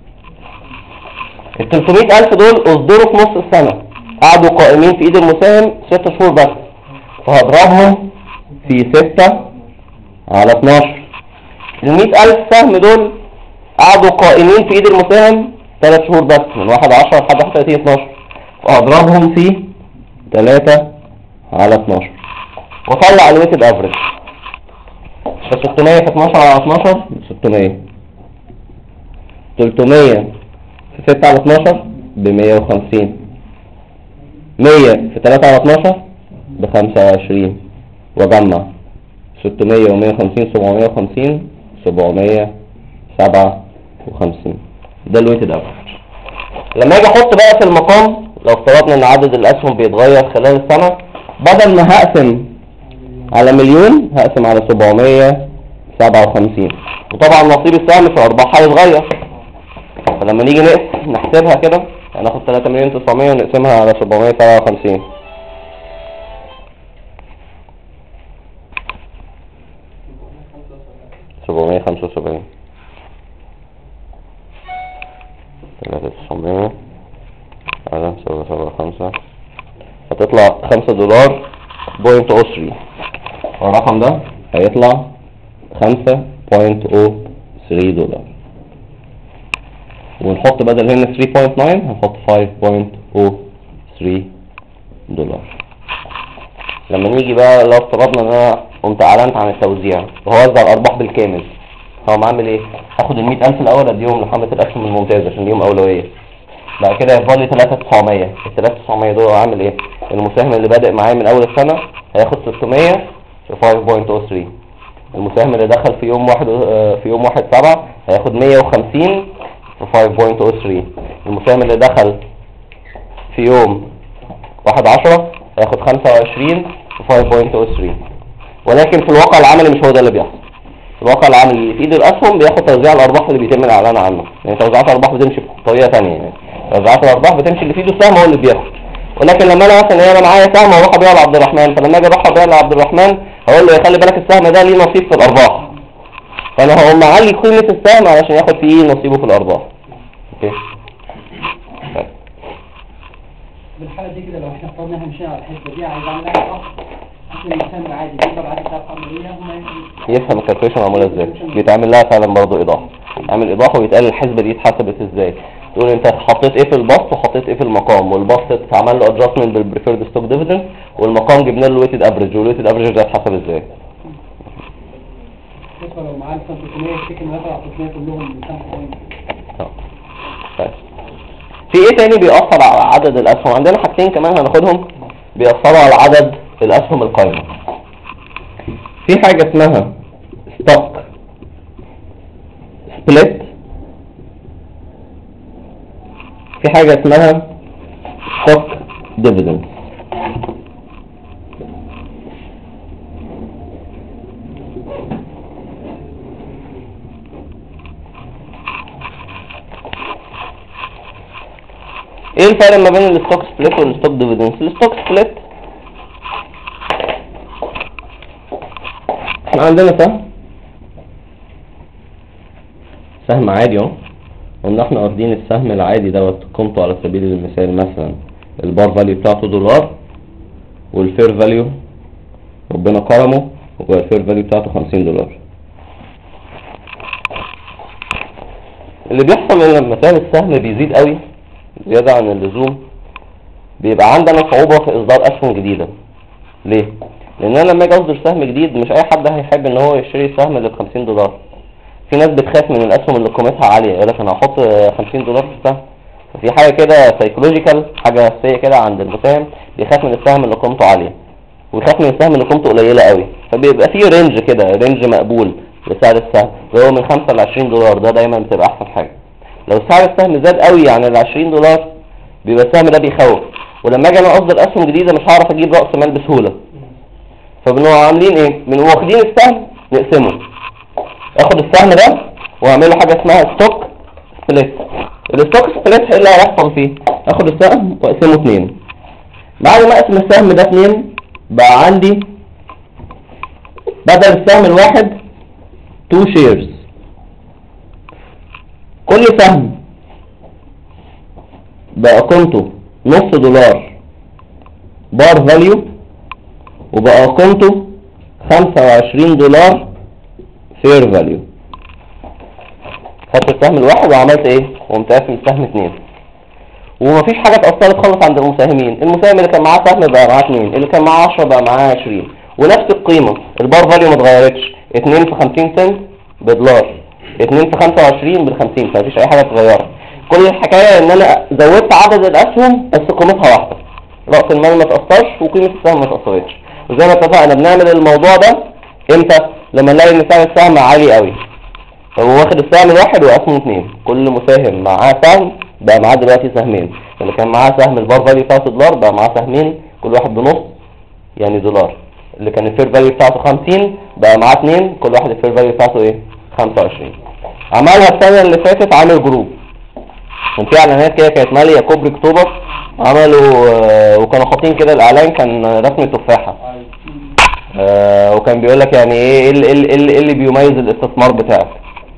ال 300,000 دول اصدروا في نص السنة، قعدوا قائمين في ايد المساهم 6 شهور بس، فهضربهم في 6 على 12. ال 100,000 سهم دول قعدوا قائمين في ايد المساهم 3 شهور بس، من 1/10 لحد 31/12، فهضربهم في 3 على 12 واطلع الويتد افريج. ف 600 في 12 على 12 600، 300 في 6 على 12 ب150، 100 في 3 على 12 ب25، واجمع 600 و150 750 757. ده الويتد افريج. لما اجي احط بقى في المقام، لو افترضنا ان عدد الاسهم بيتغير خلال السنة، بدل ما هقسم على مليون هقسم على 757، وطبعا نصيب السهم في الارباح هيتغير. فلما نيجي نحسبها كده هناخد 3,900,000 ونقسمها على 757، $775 3,900 على 775 هتطلع $5.03. والرقم ده هيطلع $5.03، ونحط بدل هنا 3.9 هنحط $5.03. لما نيجي بقى لو افترضنا ان انا قمت اعلنت عن التوزيع وهوزع الارباح بالكامل، هقوم عامل ايه؟ هاخد ال 100,000 الاول اديهم لحملة الاسهم الممتازة عشان ليهم اولوية، بعد كده يفضل لي 3,900. ال 3,900 دول هعمل ايه؟ المساهم اللي بادئ معايا من اول السنة هياخد 600 في 5.03، المساهم اللي دخل في يوم 1/7 هياخد 150 في 5.03، المساهم اللي دخل في يوم 1/10 هياخد 25 في 5.03. ولكن في الواقع العملي مش هو ده اللي بيحصل. في الواقع العام اللي في ايده الاسهم بياخد توزيع الارباح اللي بيتم الاعلان عنه. يعني توزيعات الارباح بتمشي بطريقه ثانيه، يعني توزيعات الارباح بتمشي اللي في ايده السهم هو اللي بياخد. ولكن لما انا مثلا انا معايا سهم واروح ابيعه لعبد الرحمن، فلما اجي اروح ابيعه لعبد الرحمن هقول له خلي بالك السهم ده ليه نصيب في الارباح، فانا هقوم معلي قيمه السهم علشان ياخد فيه نصيبه في الارباح. اوكي. بالحالة دي كده لو احنا افترضنا احنا مشينا على الحسبة دي عايز اعمل لها صح عشان الانسان عادي يقدر عادي بتاع الحملية يفهم الكالكوليشن معمولة ازاي، بيتعمل لها فعلا برضه اضافة، يعمل اضافة ويتقال الحسبة دي اتحسبت ازاي. تقول انت حطيت ايه في البسط وحطيت ايه في المقام، والبسط اتعمل له ادجستمنت بالبريفيرد ستوك ديفيدند، والمقام جبنا له ويتد افريج، والويتد افريج ده اتحسب ازاي. لو معاه 300 يفتكر مثلا 300 كلهم من 5 طيب في ايه تاني بيأثر على عدد الاسهم؟ عندنا حاجتين كمان هناخدهم بيأثروا على عدد الاسهم القائمة. في حاجة اسمها ستوك سبليت، في حاجة اسمها ستوك ديفيدند. ايه الفرق ما بين الستوك سبليت والستوك ديفيدند؟ الستوك سبليت احنا عندنا سهم عادي اهو، قلنا احنا واخدين السهم العادي دوت قيمته على سبيل المثال مثلا البار فاليو بتاعته $، والفير فاليو ربنا كرمه والفير فاليو بتاعته $50. اللي بيحصل ان لما سعر السهم بيزيد قوي زيادة عن اللزوم بيبقى عندنا صعوبة في اصدار اسهم جديدة. ليه؟ لان انا لما اجي اصدر سهم جديد مش اي حد هيحب ان هو يشتري السهم اللي $50. في ناس بتخاف من الاسهم اللي قيمتها عالية، يقول لك انا هحط $50 في السهم. ففي حاجة كده سايكولوجيكال، حاجة نفسية كده عند المساهم، بيخاف من السهم اللي قيمته عالية ويخاف من السهم اللي قيمته قليلة قوي. فبيبقى فيه رينج كده، رينج مقبول لسعر السهم اللي هو من 5 ل $20، ده دايما بتبقى احسن حاجة. لو سعر السهم زاد قوي عن $20 بيبقى السهم ده بيخوف، ولما اجي انا اصدر اسهم جديدة مش هعرف اجيب رأس مال بسهولة. فبنبقى عاملين ايه؟ بنبقى واخدين السهم نقسمه، اخد السهم ده واعمل له حاجه اسمها ستوك سبليت. الستوك سبليت ايه اللي هيحصل فيه؟ اخد السهم واقسمه 2. بعد ما اقسم السهم ده 2 بقى عندي بدل السهم الواحد 2 شيرز. كل سهم بقى قيمته $0 بار فاليو، وبقى قيمته $25 فير فاليو. خدت السهم الواحد وعملت ايه؟ وقمت قاسم السهم 2. ومفيش حاجه اتأثرت خالص عند المساهمين. المساهم اللي كان معاه سهم بقى معاه 2، اللي كان معاه 10 بقى معاه 20، ونفس القيمه. البار فاليو ما اتغيرتش، 2 في 50 سنت $، 2 في 25 ب50، فمفيش اي حاجه اتغيرت. كل الحكايه ان انا زودت عدد الاسهم بس قيمتها واحده، راس المال ما اتأثرش وقيمه السهم ما اتأثرتش. وزي ما اتفقنا بنعمل الموضوع ده امتى؟ لما نلاقي ان سعر السهم عالي قوي، هو واخد السهم الواحد وقسمه 2. كل مساهم معاه سهم بقى معاه دلوقتي سهمين. اللي كان معاه سهم البار فاليو بتاعته $، بقى معاه سهمين كل واحد بنص يعني $. اللي كان الفير فاليو بتاعته 50 بقى معاه 2، كل واحد الفير فاليو بتاعته ايه؟ 25. عملها السنه اللي فاتت، عامل جروب، كان في اعلانات كده كانت ماليه كوبري اكتوبر، عملوا وكانوا حاطين كده الاعلان كان رسم تفاحه، وكان بيقول لك يعني ايه اللي بيميز الاستثمار بتاعك.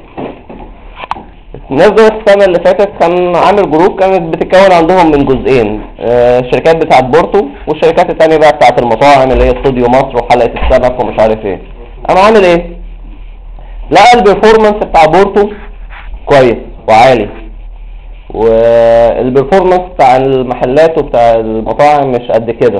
الناس دول السنه اللي فاتت كان عامل جروب، كانت بتتكون عندهم من جزئين، الشركات بتاعت بورتو والشركات الثانيه بقى بتاعت المطاعم اللي هي استوديو مصر وحلقه السمك ومش عارف ايه. انا عامل ايه؟ لقى البرفورمانس بتاع بورتو كويس وعالي، والبرفورمانس بتاع المحلات وبتاع المطاعم مش قد كده،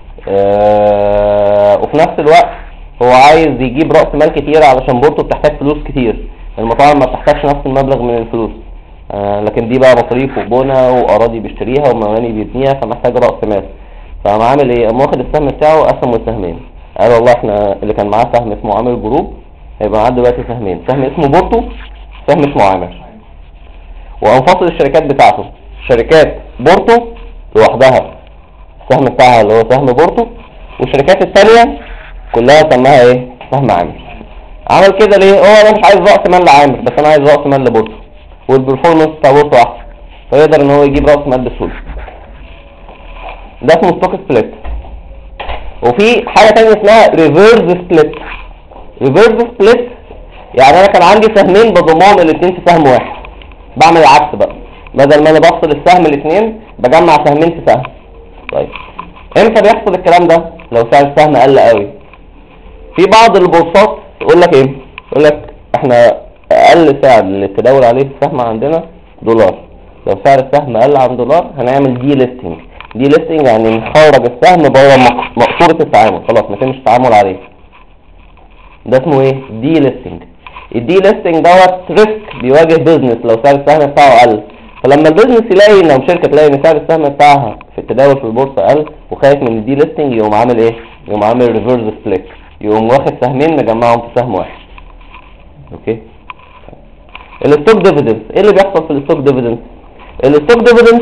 وفي نفس الوقت هو عايز يجيب رأس مال كتير علشان بورتو بتحتاج فلوس كتير، المطاعم ما بتحتاجش نفس المبلغ من الفلوس، لكن دي بقى مصاريف وبنى وأراضي بيشتريها ومباني بيبنيها فمحتاج رأس مال. فقام عامل ايه؟ قام واخد السهم بتاعه وقسمه لسهمين. قال والله احنا اللي كان معاه سهم اسمه عامر جروب هيبقى معاه دلوقتي سهمين، سهم اسمه بورتو، سهم اسمه عامر. وانفصل الشركات بتاعته، شركات بورتو لوحدها السهم بتاعها اللي هو سهم بورتو، والشركات الثانيه كلها سماها ايه؟ سهم عامر. عمل كده ليه؟ هو انا مش عايز رأس مال لعامر، بس انا عايز رأس مال لبورصة، والبرفورمانس بتاع بورصة احسن، فيقدر ان هو يجيب رأس مال بسهولة. ده اسمه ستوك سبليت. وفي حاجة تانية اسمها ريفيرس سبليت. ريفيرس سبليت يعني انا كان عندي سهمين بضمهم الاثنين في سهم واحد، بعمل العكس بقى، بدل ما انا بفصل السهم الاثنين بجمع سهمين في سهم. طيب امتى بيحصل الكلام ده؟ لو سعر السهم قل قوي. في بعض البورصات يقول لك ايه؟ يقول لك احنا اقل سعر اللي التداول عليه السهم عندنا دولار، لو سعر السهم قل عن دولار هنعمل دي ليستنج. دي ليستنج يعني نخرج السهم بره مقصورة التعامل، خلاص ما يتمش التعامل عليه. ده اسمه ايه؟ دي ليستنج. الدي ليستنج دوت ريسك بيواجه بيزنس لو سعر السهم بتاعه قل. فلما البيزنس يلاقي، لو شركه تلاقي ان سعر السهم بتاعها في التداول في البورصه قل وخايف من الدي ليستنج، يقوم عامل ايه؟ يقوم عامل ريفرس سبليت، يقوم واخد سهمين مجمعهم في سهم واحد. اوكي. الستوك ديفيدنس، ايه اللي بيحصل في الستوك ديفيدنس؟ الستوك ديفيدنس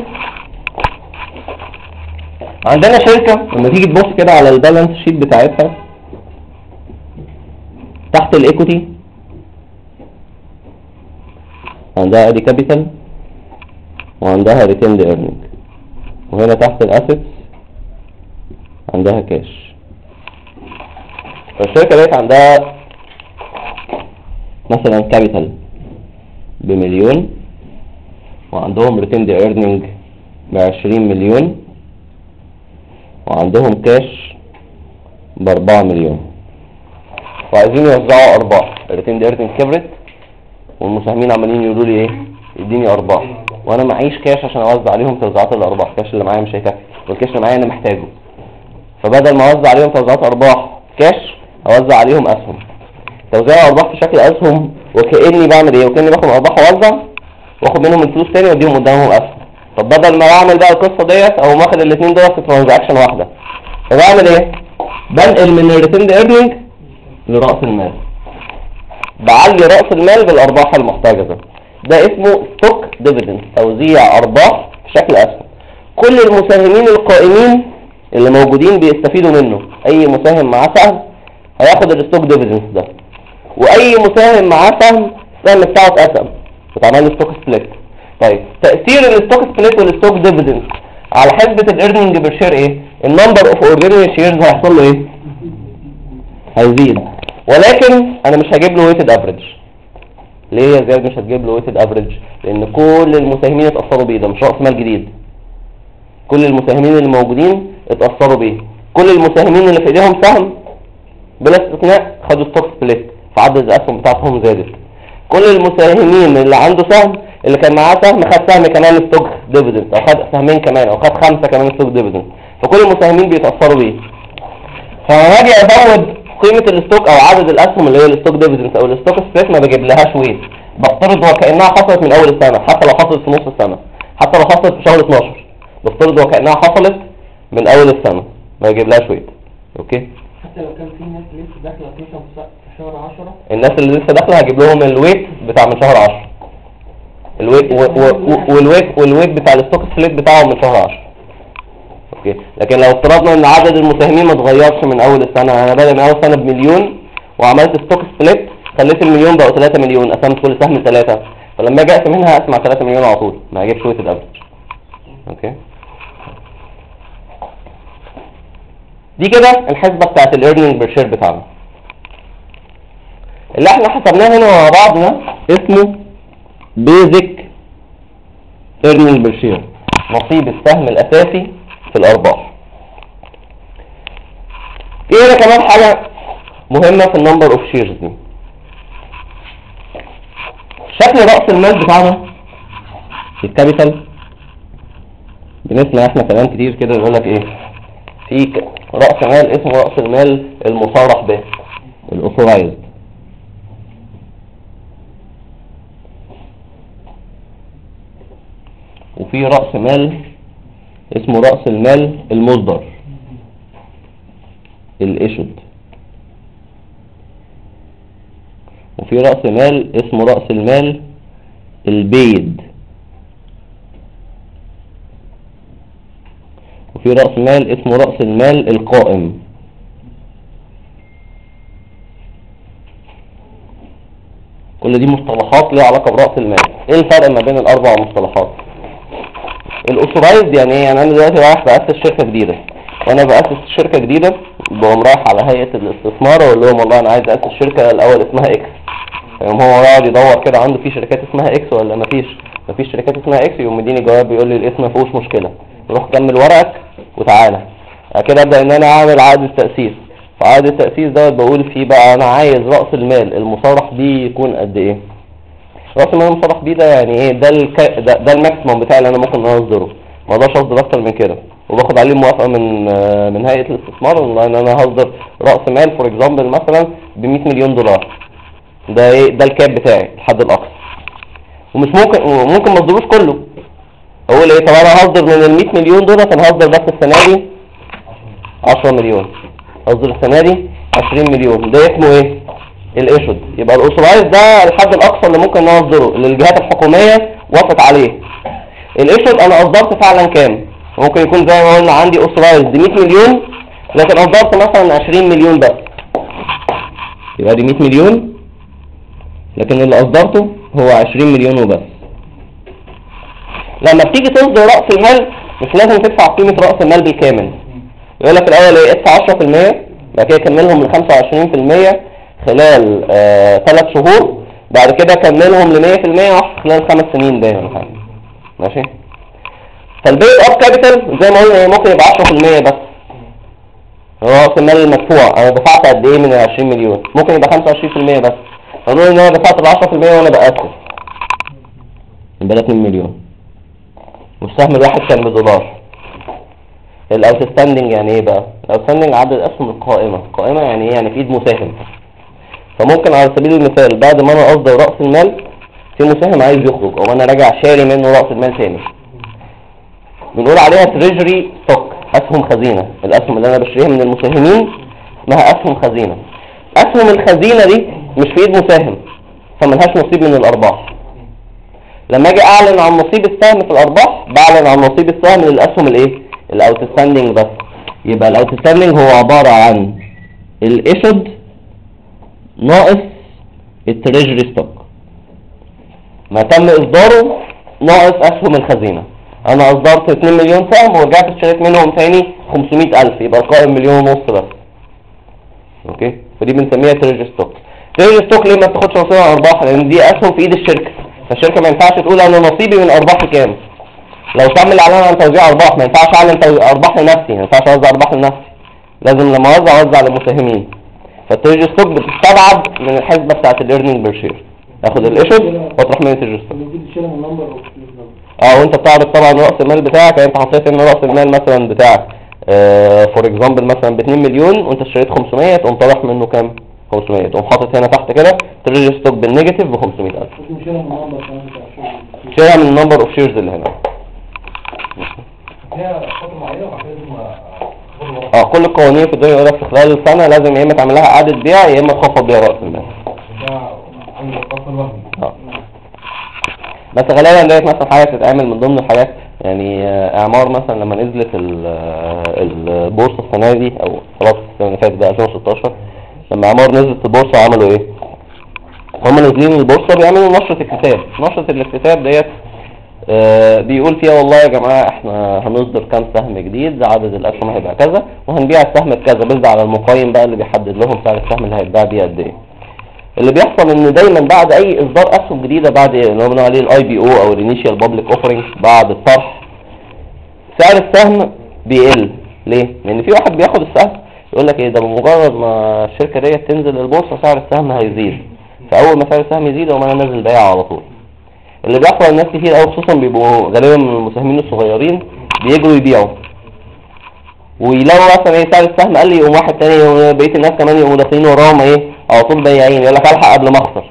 عندنا شركه لما تيجي تبص كده على البالانس شيت بتاعتها تحت الايكوتي عندها ادي كابيتال وعندها ريتيند ايرنينج، وهنا تحت الاسيتس عندها كاش. فالشركه ديت عندها مثلا كابيتال ب1,000,000 وعندهم ريتيند ايرنينج ب20 مليون وعندهم كاش ب4 مليون وعايزين يوزعوا ارباح. الريتيند ايرنينج كبرت والمساهمين عمالين يقولوا لي ايه؟ اديني ارباح، وانا معيش كاش عشان اوزع عليهم توزيعات الارباح، الكاش اللي معايا مش هيكفي، والكاش اللي معايا انا محتاجه. فبدل ما اوزع عليهم توزيعات ارباح كاش اوزع عليهم اسهم. توزيع ارباح في شكل اسهم وكاني بعمل ايه؟ وكاني باخد ارباح واوزع واخد منهم الفلوس تاني واديهم قدامهم اسهم. طب بدل ما اعمل بقى القصه ديت او واخد الاثنين دول في ترانزاكشن واحده، فبعمل ايه؟ بنقل من الريتيند ايرنينج لراس المال، بعلي راس المال بالارباح المحتجزه. ده اسمه ستوك ديفيدند، توزيع ارباح في شكل اسهم. كل المساهمين القائمين اللي موجودين بيستفيدوا منه. اي مساهم معاه سهم هياخد الستوك ديفيدند ده، واي مساهم معاه سهم السهم بتاعه اتقسم واتعمل له ستوك سبليت. طيب تاثير الستوك سبليت والستوك ديفيدند على حسبه الايرننج بير شير ايه؟ النمبر اوف اوردينري شيرز هيحصل له ايه؟ هيزيد. ولكن انا مش هجيب له ويتد افريج. ليه يا زياد مش هتجيب له ويتد افريج؟ لان كل المساهمين اتاثروا بيه، ده مش راس مال جديد. كل المساهمين اللي موجودين اتاثروا بيه، كل المساهمين اللي في ايديهم سهم بلا استثناء خدوا ستوك سبليت فعدد الاسهم بتاعتهم زادت. كل المساهمين اللي عنده سهم اللي كان معاه سهم خد سهم كمان ستوك ديفيدند، او خد سهمين كمان، او خد 5 كمان ستوك ديفيدند. فكل المساهمين بيتاثروا بيه. فلما اجي ازود قيمه الستوك او عدد الاسهم اللي هي الستوك ديفيدند او الستوك سبليت ما بجيب لهاش ويت، بفترض وكانها حصلت من اول السنه، حتى لو حصلت في نص السنه، حتى لو حصلت في شهر 12 بفترض وكانها حصلت من اول السنه، ما بجيب لهاش ويت. اوكي. حتى لو كان في ناس لسه داخله في شهر 10، الناس اللي لسه داخله هجيب لهم الويت بتاع من شهر 10، الويت والويت بتاع الستوك سبليت بتاعهم من شهر 10. اوكي. لكن لو افترضنا ان عدد المساهمين ما اتغيرش من اول السنه، انا بادئ من اول سنه بمليون وعملت ستوك سبليت خليت المليون بقوا 3 مليون، قسمت كل سهم 3، فلما اجي اقسم منها اسمع 3 مليون على طول، ما اجيبش ويتد افريج. اوكي. دي كده الحسبه بتاعت الايرنينج بير شير بتاعنا. اللي احنا حسبناه هنا مع بعض ده اسمه بيزك ايرنينج بير شير، نصيب السهم الاساسي في الارباح. في هنا كمان حاجه مهمه في النمبر اوف شيرز دي، شكل راس المال بتاعنا في الكابيتال. بنسمع احنا كلام كتير كده يقول لك ايه؟ في راس مال اسمه راس المال المصرح به، الاوثورايزد، وفي راس مال اسمه راس المال المصدر الاشد، وفي راس مال اسمه راس المال البيد، وفي راس مال اسمه راس المال القائم. كل دي مصطلحات ليها علاقة برأس المال. ايه الفرق ما بين الاربع مصطلحات؟ الاوثورايزد يعني ايه؟ يعني انا دلوقتي رايح بأسس شركة جديدة، وانا بأسس شركة جديدة بقوم رايح على هيئة الاستثمار واقول لهم والله انا عايز أسس شركة الاول اسمها اكس. يقوم هو يقعد يدور كده عنده في شركات اسمها اكس ولا مفيش شركات اسمها اكس، يقوم مديني جواب يقول لي الاسم مفيهوش مشكلة، روح كمل ورقك وتعالى. كده ابدا ان انا اعمل عقد التأسيس. فعقد التأسيس دوت بقول فيه بقى انا عايز رأس المال المصرح بيه يكون قد ايه. رأس المال المصرح بيه ده يعني ايه؟ ده الماكسيموم بتاعي اللي انا ممكن اصدره، ما اقدرش اصدر اكتر من كده، وباخد عليه موافقة من هيئة الاستثمار ان انا هصدر رأس مال فور اكزامبل مثلا ب 100 مليون دولار. ده ايه؟ ده الكاب بتاعي الحد الاقصى. ومش ممكن ما اصدروش كله. اقول ايه؟ طب انا هصدر من ال 100 مليون دول، انا هصدر بس السنه دي 10 مليون، هصدر السنه دي 20 مليون. ده اسمه ايه؟ الايشود. يبقى الاوثورايز ده الحد الاقصى اللي ممكن انا اصدره اللي الجهات الحكوميه وافقت عليه. الايشود انا اصدرت فعلا كام؟ ممكن يكون زي ما قلنا عندي اوثورايز ب 100 مليون، لكن اصدرت مثلا 20 مليون بس، يبقى دي 100 مليون لكن اللي اصدرته هو 20 مليون وبس. لما بتيجي تصدر رأس المال مش لازم تدفع قيمة رأس المال بالكامل. يقول لك الأول ايه؟ ادفع 10%، بعد كده كملهم ل 25% خلال 3 شهور، بعد كده كملهم ل 100% خلال 5 سنين دايما حاجة. ماشي؟ فالبيت اب كابيتال زي ما قلنا ممكن يبقى 10% بس. هو رأس المال المدفوع انا دفعت قد ايه من ال 20 مليون؟ ممكن يبقى 25% بس. فنقول ان انا دفعت ال 10% وانا بأسس يبقى 2 مليون. والسهم الواحد كان بدولار. الاوتستاندنج يعني ايه بقى؟ الاوتستاندنج عدد اسهم القائمة. القائمة يعني ايه؟ يعني في ايد مساهم. فممكن على سبيل المثال بعد ما انا اصدر رأس المال في مساهم عايز يخرج او انا راجع شاري منه رأس المال تاني، بنقول عليها تريجري ستوك، اسهم خزينة. الاسهم اللي انا بشتريها من المساهمين اسمها اسهم خزينة. اسهم الخزينة دي مش في ايد مساهم فملهاش نصيب من الارباح. لما اجي اعلن عن نصيب السهم في الارباح بعلن عن نصيب السهم للاسهم الايه؟ الاوتستاندنج بس. يبقى الاوتستاندنج هو عبارة عن الايشود ناقص التريجري ستوك، ما تم اصداره ناقص اسهم الخزينة. انا اصدرت 2 مليون سهم ورجعت اشتريت منهم تاني 500,000، يبقى القائم 1.5 مليون بس. اوكي؟ فدي بنسميها تريجري ستوك. تريجري ستوك ليه ما بتاخدش نصيب على الارباح؟ لان دي اسهم في ايد الشركة، فالشركة ما ينفعش تقول انا نصيبي من ارباحي كام. لو تعمل اعلان عن توزيع ارباح ما ينفعش اعلن ارباح لنفسي، ما ينفعش اوزع ارباح لنفسي، لازم لما اوزع للمساهمين. فالتريجري ستوك بتستبعد من الحسبة بتاعت الايرنينج بير شير. اخد الايشود واطرح من التريجري ستوك. وانت بتعرض طبعا راس المال بتاعك، يعني انت حطيت ان راس المال مثلا بتاعك فور اكزامبل مثلا ب 2 مليون وانت اشتريت 500، تقوم طرح منه كام؟ 500. تقوم حاطط هنا تحت كده تريجري ستوك بالنيجاتيف ب 500,000. شيلها من النمبر اوف شيرز اللي هنا. كل القوانين في الدنيا يقول لك في خلال السنه لازم يا اما تعمل لها اعاده بيع يا اما تخفض بيها راس المال. بس غالبا ديت مثلا حاجه تتعمل من ضمن الحاجات، يعني اعمار مثلا لما نزلت البورصه السنه دي او خلاص السنه اللي فاتت بقى 2016، لما اعمار نزلت البورصه عملوا ايه؟ هم نازلين البورصه بيعملوا نشره الكتاب. نشره الكتاب ديت بيقول فيها والله يا جماعه احنا هنصدر كام سهم جديد، عدد الاسهم هيبقى كذا، وهنبيع السهم بكذا، بيزد على المقيم بقى اللي بيحدد لهم سعر السهم اللي هيتباع بيه قد ايه. اللي بيحصل ان دايما بعد اي اصدار اسهم جديده، بعد اللي هو بنقول عليه الاي بي او او الانيشال بابليك اوفرنج، بعد الطرح سعر السهم بيقل. ليه؟ لان في واحد بياخد السهم يقول لك ايه ده بمجرد ما الشركه ديت تنزل البورصه سعر السهم هيزيد، فاول ما سعر السهم يزيد هو انا نازل بيع على طول. اللي بيحصل الناس كتير قوي خصوصا بيبقوا غالبا من المساهمين الصغيرين بيجروا يبيعوا ويلاقوا مثلا ايه سعر السهم قال لي، يقوم واحد تاني بقيه الناس كمان يقوموا داخلين وراهم ايه على طول بايعين، يقول لك الحق قبل ما اخسر.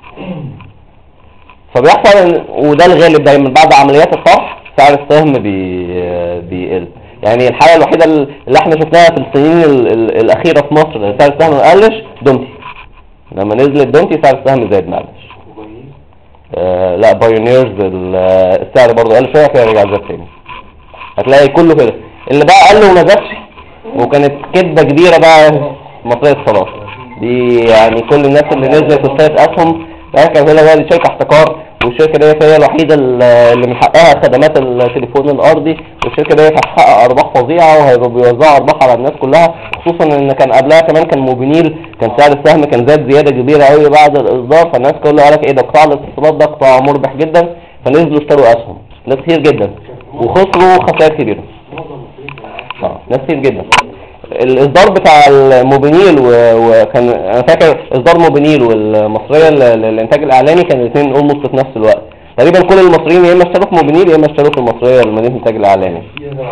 فبيحصل وده الغالب دايما بعد عمليات الطرح سعر السهم بيقل. يعني الحاله الوحيده اللي احنا شفناها في السنين الاخيره في مصر سعر السهم ما قلش دومتي. لما نزلت دومتي سعر السهم زاد معلش. لا بايونيرز السعر برضه قل شويه كده رجع زاد تاني. هتلاقي كله كده اللي بقى قل وما زادش وكانت كدبه كبيره بقى مصرية الصلاة دي. يعني كل الناس اللي نزلت واشترت اسهم كان بقى دي شركه احتكار، والشركه دي هي الوحيده اللي من حقها خدمات التليفون الارضي، والشركه دي هتحقق ارباح فظيعه وهيبقوا بيوزعوا ارباح على الناس كلها، خصوصا ان كان قبلها كمان كان موبينيل كان سعر السهم كان زاد زياده كبيره قوي بعد الاصدار، فالناس كلها قال لك ايه ده قطاع الاتصالات ده قطاع مربح جدا، فنزلوا اشتروا اسهم ناس كتير جدا وخسروا خسائر كبيره. ناس كتير جدا. الاصدار بتاع الموبينيل وكان انا فاكر اصدار موبينيل والمصريه للانتاج الاعلاني كان الاثنين اولموست في نفس الوقت تقريبا. كل المصريين يا اما اشتروا في موبينيل يا اما اشتروا في المصريه لمدينه الانتاج الاعلاني.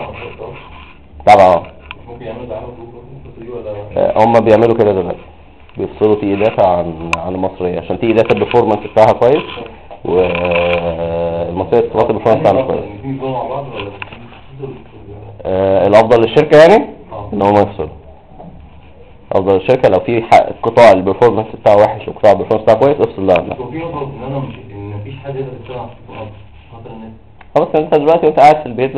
طبعا هم بيعملوا كده دلوقتي، بيفصلوا تي داتا عن المصريه عشان تي داتا البرفورمانس بتاعها كويس، والمصريه اتصالات البرفورمانس بتاعها كويس. الافضل للشركه يعني ان هم يفصلوا. افضل الشركه لو في قطاع البرفورمانس بتاعه وحش وقطاع البرفورمانس بتاعه كويس افصل. لا وفي نقطه ان انا ان مفيش حد يقدر يشتغل خاطر الناس. خلاص انت دلوقتي وانت قاعد في البيت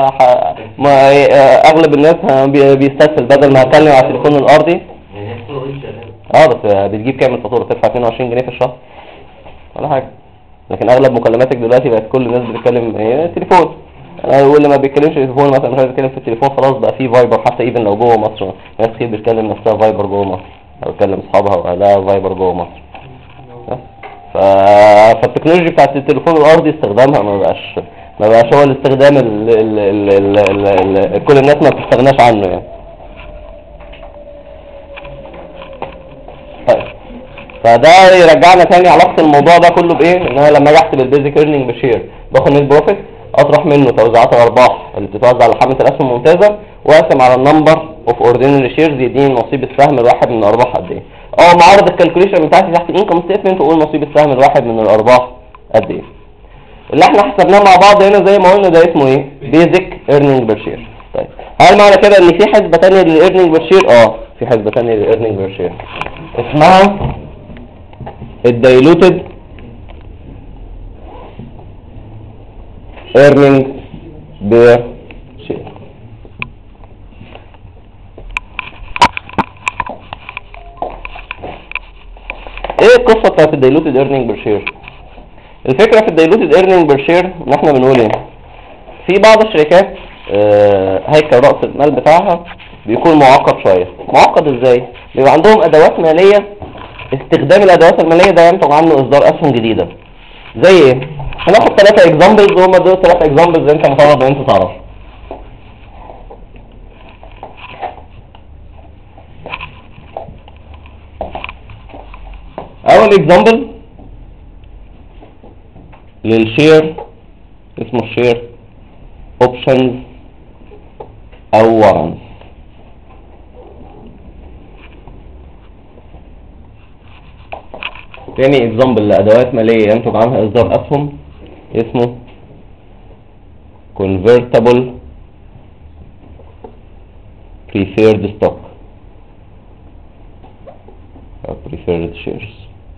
اغلب الناس بيستسهل بدل ما هتكلم على التليفون الارضي. بس بتجيب كام الفاتوره؟ تدفع 22 جنيه في الشهر ولا حاجه. لكن اغلب مكالماتك دلوقتي بقت كل الناس بتتكلم تليفون، واللي ما بيتكلمش تليفون مثلا مش عايز يتكلم في التليفون خلاص بقى في فايبر، حتى ايفن لو جوه مصر ناس كتير بتكلم نفسها فايبر جوه مصر او تكلم اصحابها ولا فايبر جوه مصر. فالتكنولوجيا بتاعت التليفون الارضي استخدامها ما بقاش هو الاستخدام كل الناس ما بتستغناش عنه يعني. فده يرجعنا تاني علاقة الموضوع ده كله بايه؟ ان انا لما اجي احسب البيزك ايرنينج بشير باخد نت بروفيت اطرح منه توزيعات الارباح اللي بتتوزع على حاملة الاسهم الممتازة واقسم على النمبر اوف اوردينري شيرز يديني نصيب السهم الواحد من الارباح قد ايه. معرض الكالكوليشن بتاعتي تحت الانكم ستيتمنت واقول نصيب السهم الواحد من الارباح قد ايه. اللي احنا حسبناه مع بعض هنا زي ما قلنا ده اسمه ايه؟ بيزك ايرنينج بير شير. طيب هل معنى كده ان في حسبة تانية للايرنينج بير شير؟ في حسبة تانية للايرنينج بير شير اسمها الدايلوتد earnings per share. ايه القصة بتاعت الدايلوتد earning per share؟ الفكرة في الدايلوتد earning per share ان احنا بنقول ايه؟ في بعض الشركات هيكل رأس المال بتاعها بيكون معقد شوية. معقد ازاي؟ بيبقى عندهم ادوات مالية، استخدام الادوات المالية ده ينتج عنه اصدار اسهم جديدة. زي ايه؟ هناخد 3 اكزامبلز وهم دول 3 اكزامبلز انت مطالب ان انت تعرف. اول اكزامبل للشير اسمه الشير اوبشنز او وارنتس. تاني اكزامبل لادوات ماليه ينتج عنها اصدار اسهم اسمه convertible preferred stock او preferred shares.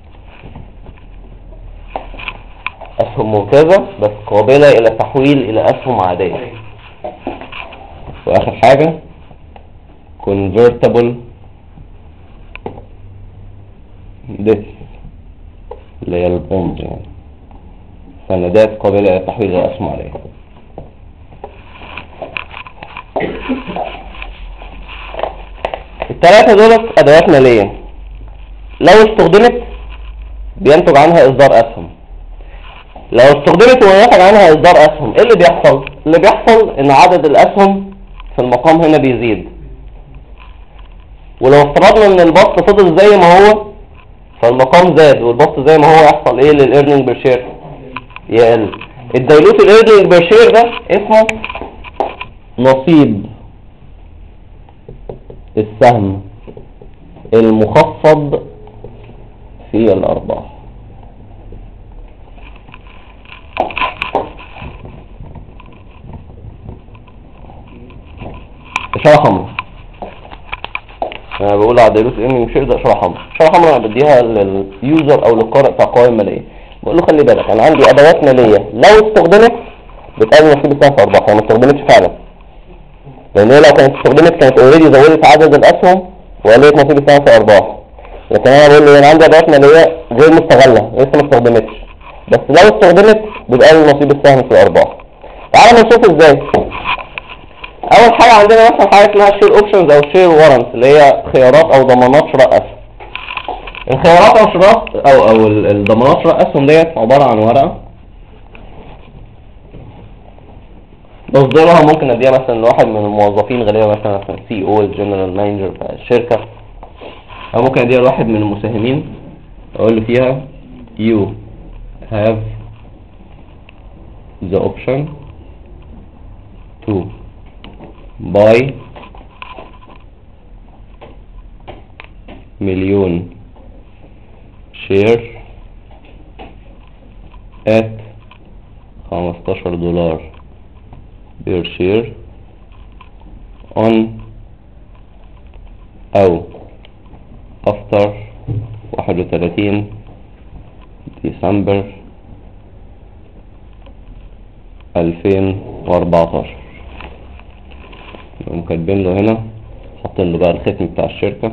اسهم ممتازه بس قابله الى التحويل الى اسهم عاديه. واخر حاجه convertible debt اللي هي البوند يعني سندات قابلة الى التحويل الى اسهم عادية. الثلاثة دول ادوات مالية لو استخدمت بينتج عنها اصدار اسهم. لو استخدمت وينتج عنها اصدار اسهم ايه اللي بيحصل؟ اللي بيحصل ان عدد الاسهم في المقام هنا بيزيد، ولو افترضنا ان البسط فضل زي ما هو فالمقام زاد والبسط زي ما هو يحصل ايه للايرنينج بير شير؟ يقل. الدايلوت الايرنينج بير شير ده اسمه نصيب السهم المخفض في الارباح. اشاره حمراء انا بقول على دايلوت الايرنينج بير شير ده اشاره حمراء. اشاره حمراء انا بديها لليوزر او للقارئ بتاع القوائم الماليه، بقول له خلي بالك انا عندي ادوات ماليه لو استخدمت بتقلل نصيب السهم في ارباح. يعني ما استخدمتش فعلا، لان هي لو كانت استخدمت كانت اوريدي زودت عدد الاسهم وقللت نصيب السهم في ارباح. لكن انا بقول له انا عندي ادوات ماليه غير مستغله لسه ما استخدمتش، بس لو استخدمت بيبقى لي نصيب السهم في الارباح. تعالى نشوف ازاي. اول حاجه عندنا مثلا حاجه اسمها شير اوبشنز او شير وارنت، اللي هي خيارات او ضمانات شراء اسهم. الخيارات او شراء او الضمانات شراء اسهم ديت عباره عن ورقه بصدرها، ممكن اديها مثلا لواحد من الموظفين غالبا مثلا سي او الجنرال مانجر بتاع الشركه، او ممكن اديها لواحد من المساهمين اقول له فيها you have the option to buy مليون share at $15 per share on أو after 31 ديسمبر 2014. نقوم كاتبين له هنا، حاطين له بقى الختم بتاع الشركة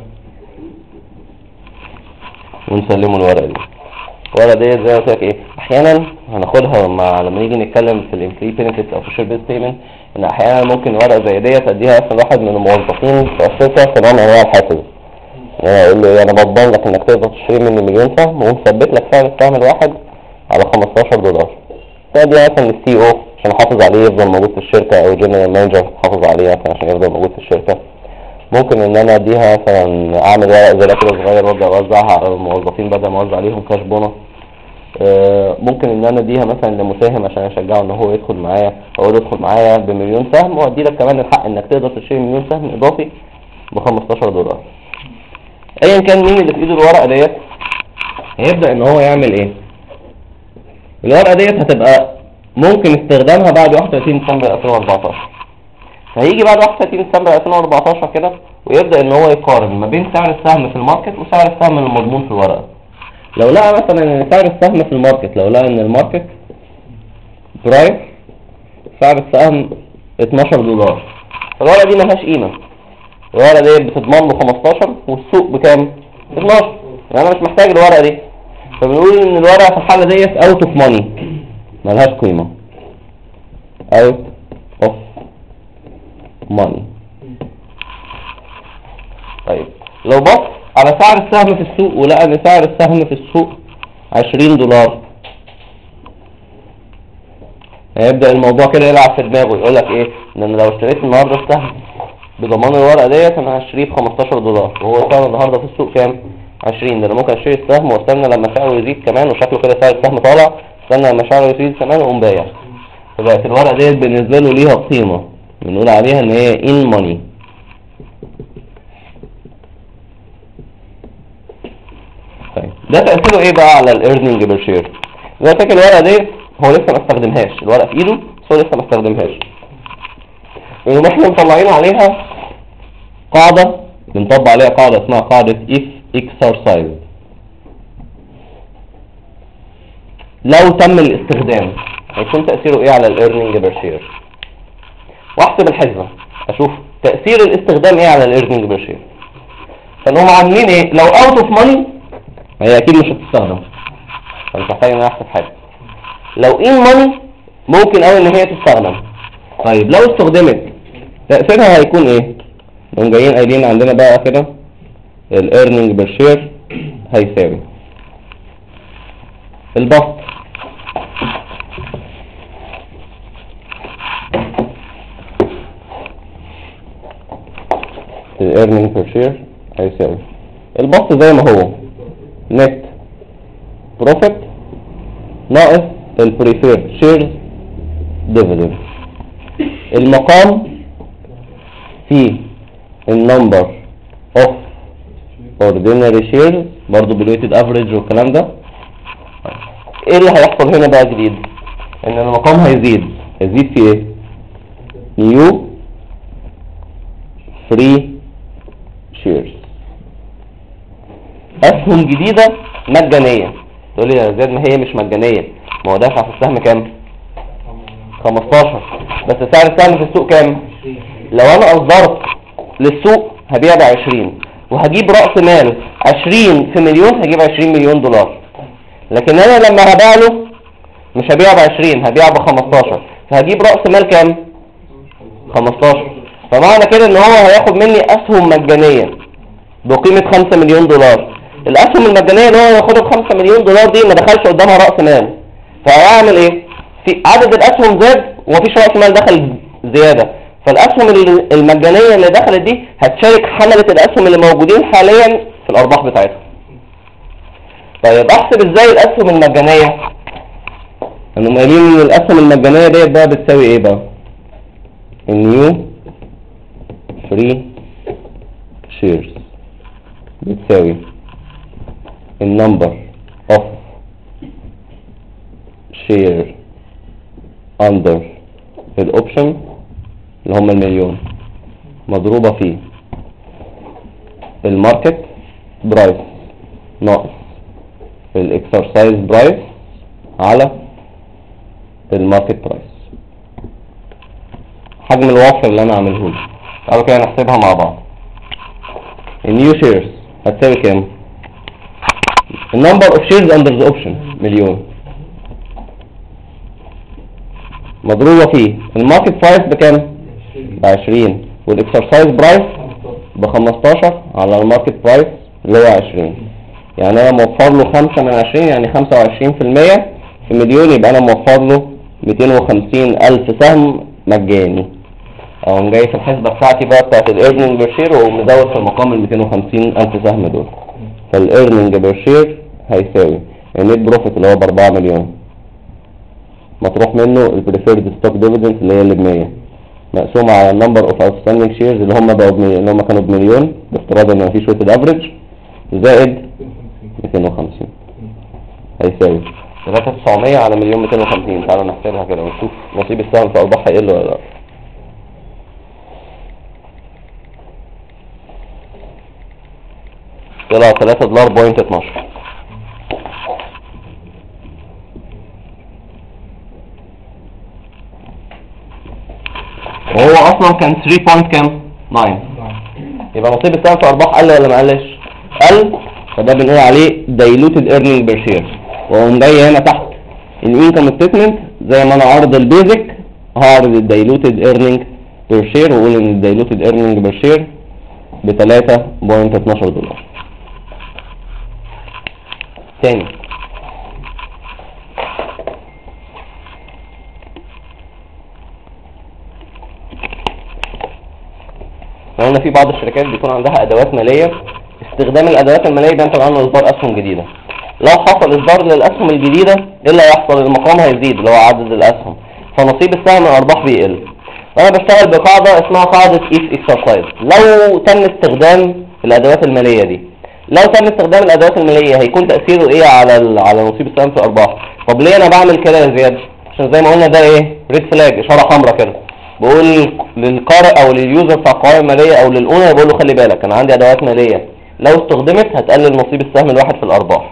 ونسلمه الورقة دي. الورقة دي زي ما قلت لك ايه، احيانا هناخدها لما نيجي نتكلم في الامبلوي بينفيتس او في الشير بيز بيمنت، ان احيانا ممكن ورقة زي ديت اديها مثلا واحد من الموظفين بتوع الشركة في نوع من انواع الحافز. اقول له انا بضمن لك انك تقدر تشتري مني مليون سهم ومثبت لك سعر السهم الواحد على $15. فدي مثلا للسي او عشان احافظ عليه يفضل موجود في الشركة، او جنرال مانجر احافظ عليه مثلا عشان يفضل موجود في الشركة. ممكن ان انا اديها مثلا اعمل ورق زي كده صغير وابدا اوزعها على الموظفين بدل ما اوزع عليهم كاش بونص. ممكن ان انا اديها مثلا لمساهم عشان اشجعه ان هو يدخل معايا، اقول له ادخل معايا بمليون سهم وادي لك كمان الحق انك تقدر تشتري مليون سهم اضافي $15. ايا كان مين اللي في ايده الورقه ديت هيبدا ان هو يعمل ايه. الورقه ديت هتبقى ممكن استخدامها بعد 31 ديسمبر 2014. فهيجي بعد 31 ديسمبر 2014 كده ويبدا ان هو يقارن ما بين سعر السهم في الماركت وسعر السهم المضمون في الورقه. لو لقى مثلا ان سعر السهم في الماركت، لو لقى ان الماركت برايس سعر السهم $12، الورقه دي ملهاش قيمه. الورقه دي بتضمن له 15 والسوق بكام؟ 12. يعني انا مش محتاج الورقه دي، فبنقول ان الورقه في الحاله ديت اوت اوف ماني، ملهاش قيمه. اوت اوف ماني. طيب لو بص على سعر السهم في السوق ولقى ان سعر السهم في السوق $20، هيبدأ الموضوع كده يلعب في دماغه، يقول لك ايه، ان انا لو اشتريت النهارده السهم بضمان الورقه ديت انا هشتريه $15 وهو سعره النهارده في السوق كام؟ 20. ده انا ممكن اشتري السهم واستنى لما سعره يزيد كمان وشكله كده سعر السهم طالع، استنى لما سعره يزيد كمان واقوم بايع. فبقت الورقه ديت بالنسبه له ليها قيمه، بنقول عليها ان هي ان ماني. طيب ده تاثيره ايه بقى على الايرنينج بير شير؟ زي ما فاكر الورقه ديت هو لسه ما استخدمهاش، الورقه في ايده بس هو لسه ما استخدمهاش. لأنه احنا مطلعين عليها قاعدة، بنطبق عليها قاعدة اسمها قاعدة if exercise. لو تم الاستخدام هيكون تأثيره ايه على الايرنينج بير شير؟ واحسب الحسبة اشوف تأثير الاستخدام ايه على الايرنينج بير شير. فانهم عاملين ايه؟ لو اوت اوف ماني هي اكيد مش هتستخدم، فمش محتاج ان انا احسب حاجة. لو ان ماني ممكن اوي ان هي تستخدم. طيب لو استخدمت تأثيرها هيكون ايه؟ نقوم جايين قايلين عندنا بقى كده الايرنينج بير شير هيساوي البسط الايرنينج بير شير هيساوي البسط زي ما هو نت بروفيت ناقص البريفيرد شيرز ديفيدند. المقام في النمبر اوف اوردينري شيرز برضو بالويتد افريج والكلام ده. ايه اللي هيحصل هنا بقى جديد؟ ان المقام هيزيد في ايه؟ نيو فري شيرز، اسهم جديدة مجانية. تقول لي يا زياد ما هي مش مجانية، ما هو دافع في السهم كام؟ 15 بس سعر السهم في السوق كام؟ لو انا اصدرت للسوق هبيع ب20 وهجيب رأس مال 20 في مليون هجيب 20 مليون دولار. لكن انا لما هبيع له مش هبيعه ب20، هبيعه ب15، فهجيب رأس مال كام؟ 15. فمعنى كده ان هو هياخد مني اسهم مجانية بقيمة 5 مليون دولار. الاسهم المجانية اللي هو هياخدها ب5 مليون دولار دي ما دخلش قدامها رأس مال، فهيعمل ايه؟ في عدد الاسهم زاد ومفيش رأس مال دخل زيادة، فالاسهم المجانية اللي دخلت دي هتشارك حملة الاسهم اللي موجودين حاليا في الارباح بتاعتهم. طيب احسب ازاي الاسهم المجانية؟ انهم قايلين ان الاسهم المجانية ديت بقى بتساوي ايه بقى؟ النيو فري شيرز بتساوي النمبر اوف شير اندر الاوبشن اللي هم المليون مضروبة في الماركت برايس ناقص الاكسرسايز برايس على الماركت برايس، حجم الوفر اللي انا عامله له. تعالوا كده نحسبها مع بعض. النيو شيرز هتساوي كام؟ النمبر اوف شيرز اندر ذا اوبشن مليون مضروبة في الماركت برايس بكام؟ ب20، والاكسرسايز برايس ب15 على الماركت برايس اللي هو 20. يعني انا موفر له 5 من 20 يعني 25% في مليون، يبقى انا موفر له 250,000 سهم مجاني. اقوم جاي في الحسبة بتاعتي بقى بتاعت الايرنينج بير شير ومزود في المقام ال 250,000 سهم دول. فالايرنينج بير شير هيساوي النت بروفيت اللي هو ب4 مليون مطروح منه البريفيرد ستوك ديفيدنس اللي هي اللي ب100 مقسومة على النمبر اوف اوتستاندينج شيرز اللي هم بقوا اللي هم كانوا بمليون بافتراض ان مفيش ويتد افريج زائد 250 هيساوي 3,900 على مليون 250. تعالوا نحسبها كده ونشوف نصيب السهم في ارباح هيقل ولا لا. طلع $3.12. وهو اصلا كان 3.9. يبقى نصيب السهم في ارباح قل ولا ما قلش؟ قل، فده بنقول عليه diluted earning per share. واقوم جاي هنا تحت الانكم ستيتمنت زي ما انا عارض البيزك هعرض الدايلوتد earning per share واقول ان الدايلوتد earning per share ب $3.12. تاني قلنا في بعض الشركات بيكون عندها ادوات مالية، استخدام الادوات المالية ده انت عنه اصدار اسهم جديدة. لو حصل اصدار للاسهم الجديدة ايه اللي هيحصل؟ المقام هيزيد اللي هو عدد الاسهم، فنصيب السهم من الارباح بيقل. انا بشتغل بقاعدة اسمها قاعدة if exercise. لو تم استخدام الادوات المالية دي، لو تم استخدام الادوات المالية هيكون تأثيره ايه على نصيب السهم في الارباح؟ طب ليه انا بعمل كده يا زياد؟ عشان زي ما قلنا ده ايه؟ ريد فلاج، اشارة حمراء كده، بقول للقارئ او لليوزر بتاع القوائم المالية او للاونر بقول له خلي بالك انا عندي ادوات مالية لو استخدمت هتقلل نصيب السهم الواحد في الارباح.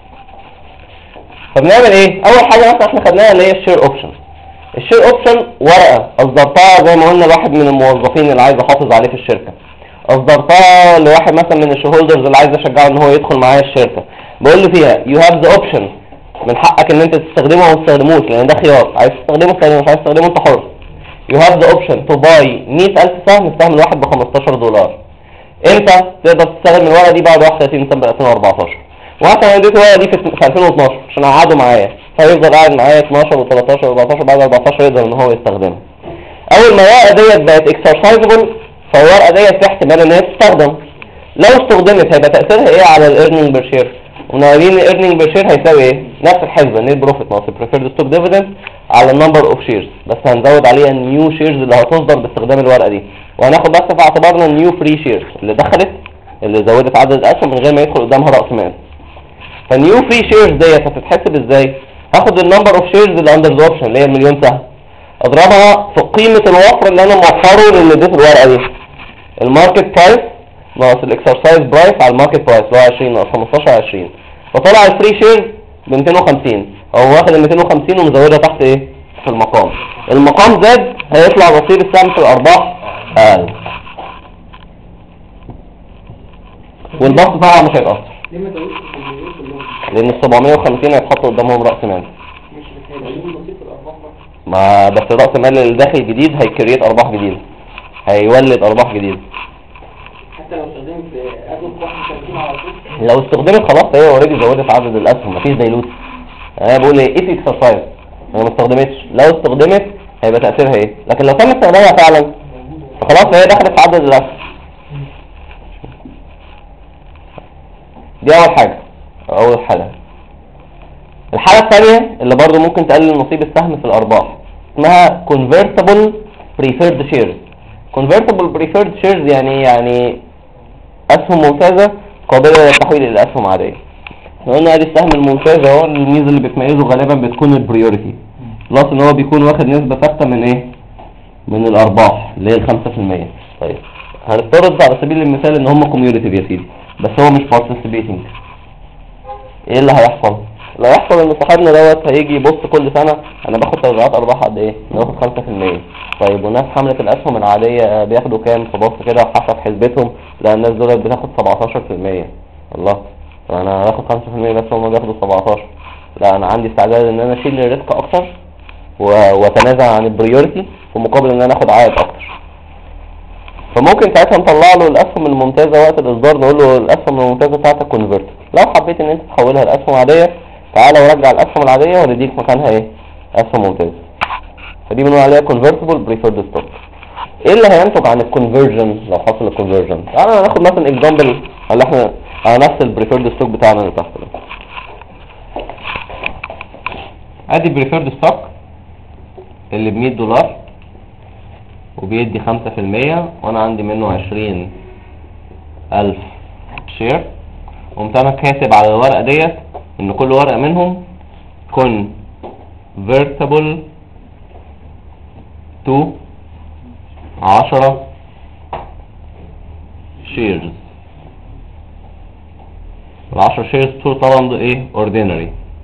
فبنعمل ايه؟ اول حاجة مثلا احنا خدناها اللي هي الشير اوبشن. الشير اوبشن ورقة اصدرتها زي ما قلنا لواحد من الموظفين اللي عايز احافظ عليه في الشركة، اصدرتها لواحد مثلا من الشهولدرز اللي عايز اشجعه ان هو يدخل معايا الشركة، بقول له فيها you have the option، من حقك ان انت تستخدمه او ما تستخدموش لان ده خيار، عايز تستخدمه استخدمه، مش عايز تستخدمه انت حر. you have the option to buy 100,000 سهم، السهم الواحد $15. انت تقدر تستخدم الورقة دي بعد 31 ديسمبر 2014. وحتى انا اديت الورقة دي في 2012 عشان اقعده معايا، فيفضل قاعد معايا 12 و13 و14 بعد 14 يقدر ان هو يستخدمها. اول ما الورقة ديت بقت exercisable فالورقة ديت في احتمال ان هي تستخدم. لو استخدمت هيبقى تأثيرها ايه على الايرنينج بير شير؟ ونقولين الايرنينج بير شير هيساوي ايه؟ نفس الحسبة، النت بروفيت ناقص البريفيرد ستوك ديفيدند على النمبر اوف شيرز، بس هنزود عليها النيو شيرز اللي هتصدر باستخدام الورقة دي، وهناخد بس في اعتبارنا النيو فري شيرز اللي دخلت اللي زودت عدد الاسهم من غير ما يدخل قدامها رأس مال. فالنيو فري شيرز ديت هتتحسب ازاي؟ هاخد النمبر اوف شيرز اللي اندر ذا اوبشن اللي هي المليون سهم، اضربها في قيمة الوفر اللي انا موفره للي اديته الورقة دي، الماركت برايس ناقص الاكسرسايز برايس على الماركت برايس اللي هو 20 ناقص 15 20، فطلع الفري شيرز ب 250. او واخد ال 250 ومزودها تحت ايه؟ في المقام. المقام زاد هيطلع نصيب السهم في الارباح اقل. والبسط طبعا مش هيتأثر، ليه ما تقولش الكميات كلهم؟ لان ال 750 هيتحطوا قدامهم رأس مال. مش هيبقى لهم نصيب في الارباح بقى. ما بس رأس مال اللي داخل جديد هيكريت ارباح جديدة، هيولد ارباح جديدة. حتى لو استخدمت ادوب 31 على طول. لو استخدمت خلاص هي اوريدي زودت عدد الاسهم، مفيش ديلوت. انا بقول ايه اف اكسرسايز، انا ما استخدمتش، لو استخدمت هيبقى تأثيرها ايه، لكن لو تم استخدامها فعلا فخلاص هي دخلت في عدد الاسهم. دي اول حاجة. الحالة الثانية اللي برضو ممكن تقلل نصيب السهم في الارباح اسمها convertible preferred shares. convertible preferred shares يعني اسهم ممتازة قابلة للتحويل الى اسهم عادية. احنا قلنا ادي السهم الممتاز اهو، الميزة اللي بتميزه غالبا بتكون البريوريتي، بلس ان هو بيكون واخد نسبة ثابتة من ايه؟ من الارباح اللي هي ال 5%. طيب هنفترض على سبيل المثال ان هم كوميوليتيف يا سيدي، بس هو مش participating. ايه اللي هيحصل؟ اللي هيحصل ان صاحبنا دوت هيجي يبص كل سنة انا باخد توزيعات ارباح قد ايه؟ ناخد 5%. طيب والناس حملة الاسهم العادية بياخدوا كام؟ فبص كده حسب حسبتهم، لا الناس دول بتاخد 17%. الله، انا هاخد 5% بس هم بياخدوا 17. لا انا عندي استعداد ان انا اشيل الريسك اكتر واتنازع عن البريوريتي في مقابل ان انا اخد عائد اكتر. فممكن ساعتها نطلع له الاسهم الممتازه وقت الاصدار، نقول له الاسهم الممتازه بتاعتك كونفرت، لو حبيت ان انت تحولها لاسهم عاديه تعالى ورجع الاسهم العاديه ونديك مكانها ايه؟ اسهم ممتازه. فدي بنقول عليها convertible preferred stock. ايه اللي هينتج عن الكونفرجن لو حصل الكونفرجن؟ تعالى ناخد مثلا اكزامبل اللي احنا على نفس البريفيرد ستوك بتاعنا اللي تحت ده. ادي بريفيرد ستوك اللي ب$100 وبيدي 5%، وانا عندي منه 20,000 شير. قمت انا كاتب على الورقة ديت ان كل ورقة منهم convertible to 10 shares. ال10 shares دول طبعا ده ايه؟ ordinary.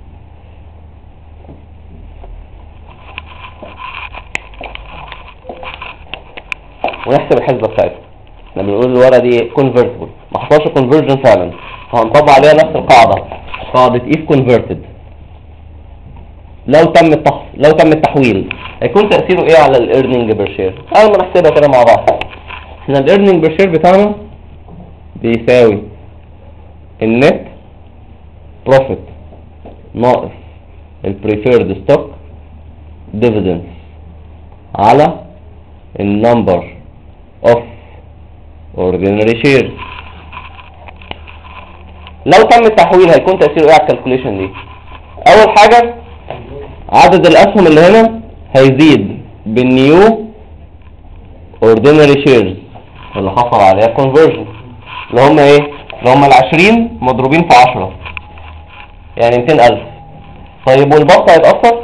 ونحسب الحسبة بتاعتها. احنا بنقول الورقة دي convertible، ما حصلش conversion فعلا، فهنطبق عليها نفس القاعدة، قاعدة if converted. لو تم التحويل هيكون تأثيره ايه على الايرنينج بير شير؟ تعالوا ما نحسبها كده مع بعض. احنا الايرنينج بير شير بتاعنا بيساوي النت بروفيت ناقص البريفيرد ستوك ديفيدنس على النمبر اوف اوردينري شيرز. لو تم التحويل هيكون تأثيره ايه على الكالكوليشن دي؟ اول حاجة عدد الاسهم اللي هنا هيزيد بالنيو اوردينري شيرز اللي حصل عليها كونفرجن، اللي هم ايه؟ اللي هم ال20 مضروبين في 10 يعني 200,000. طيب والبسط هيتأثر؟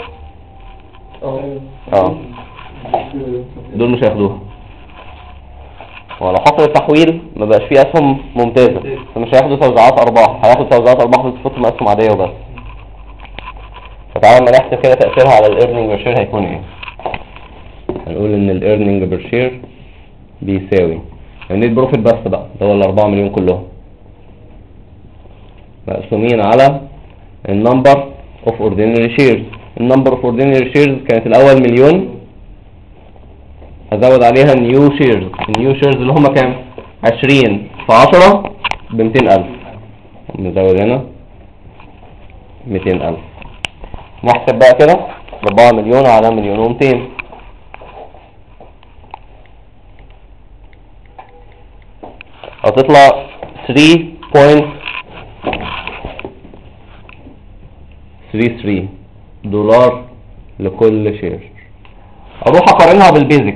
دول مش هياخدوها. ولو حصل التحويل ما بقاش فيه اسهم ممتازة فمش هياخدوا توزيعات ارباح، هياخدوا توزيعات ارباح بصفتهم اسهم عادية وبس. فتعالى ما نحسب كده تأثيرها على الايرنينج بير شير هيكون ايه. هنقول ان الايرنينج بير شير بيساوي النت بروفيت بس بقى، ده هو ال4 مليون كلهم مقسومين على النمبر اوف اوردينري شيرز. النمبر اوف اوردينري شيرز كانت الاول مليون، هزود عليها النيو شيرز. النيو شيرز اللي هم كام؟ 20 في 10 ب200,000. نزود هنا 200,000. نحسب بقى كده 4 مليون على 1,200,000 هتطلع 3.33 دولار لكل شير. اروح اقارنها بالبيزك.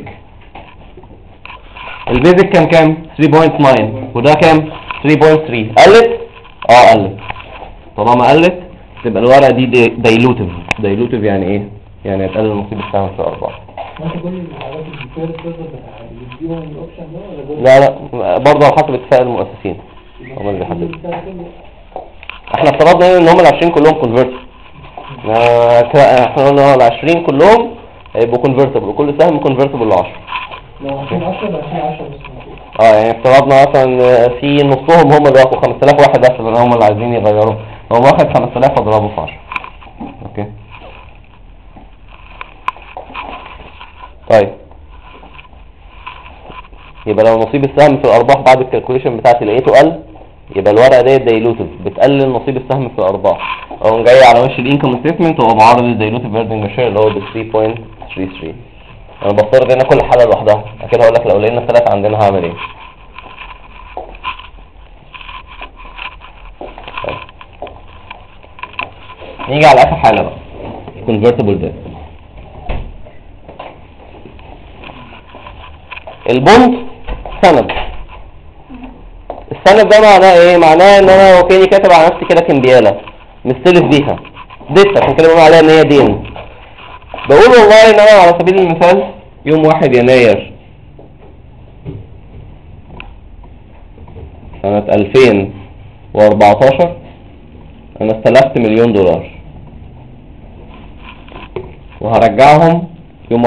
البيزك كان كام؟ 3.9 وده كام؟ 3.3. قلت؟ قلت. طالما قلت تبقى الورقة دي دايلوتيف يعني ايه؟ يعني هتقلل نصيب السهم في الارباح. انت كل الحاجات الدكتور بيديهم الاوبشن ده لا برضه على حسب اتفاق المؤسسين هم اللي بيحددوا. احنا افترضنا ان هم ال20 كلهم كونفرت. احنا قلنا ال20 كلهم هيبقوا كونفرتبل وكل سهم كونفرتبل ل10. لو 2010 يبقى 2010 بس. يعني افترضنا مثلا في نصهم هم اللي واخدوا 5000 واحد بس اللي هم اللي عايزين يغيروا، هو واخد 5000 اضربه في 10. اوكي طيب يبقى لو نصيب السهم في الارباح بعد الكالكوليشن بتاعتي لقيته قل، يبقى الورقه ديت دايلوتيف بتقلل نصيب السهم في الارباح. اقوم جاي على وش الانكم ستيتمنت وابقى بعرض الدايلوتيف ايرنينج بير شير اللي هو ب 3.33. انا بفترض هنا كل حاله لوحدها، اكيد هقول لك لو لقينا الثلاثه عندنا هعمل ايه. طيب. نيجي على اخر حاله بقى convertible debt. البوند سند. السند ده معناه ايه؟ معناه ان انا وكاني كاتب على نفسي كده كمبياله مستلف بيها ديت، عشان كده بقول عليها ان هي دين. بقول والله ان انا على سبيل المثال يوم 1 يناير سنة 2014 انا استلفت $1,000,000 وهرجعهم يوم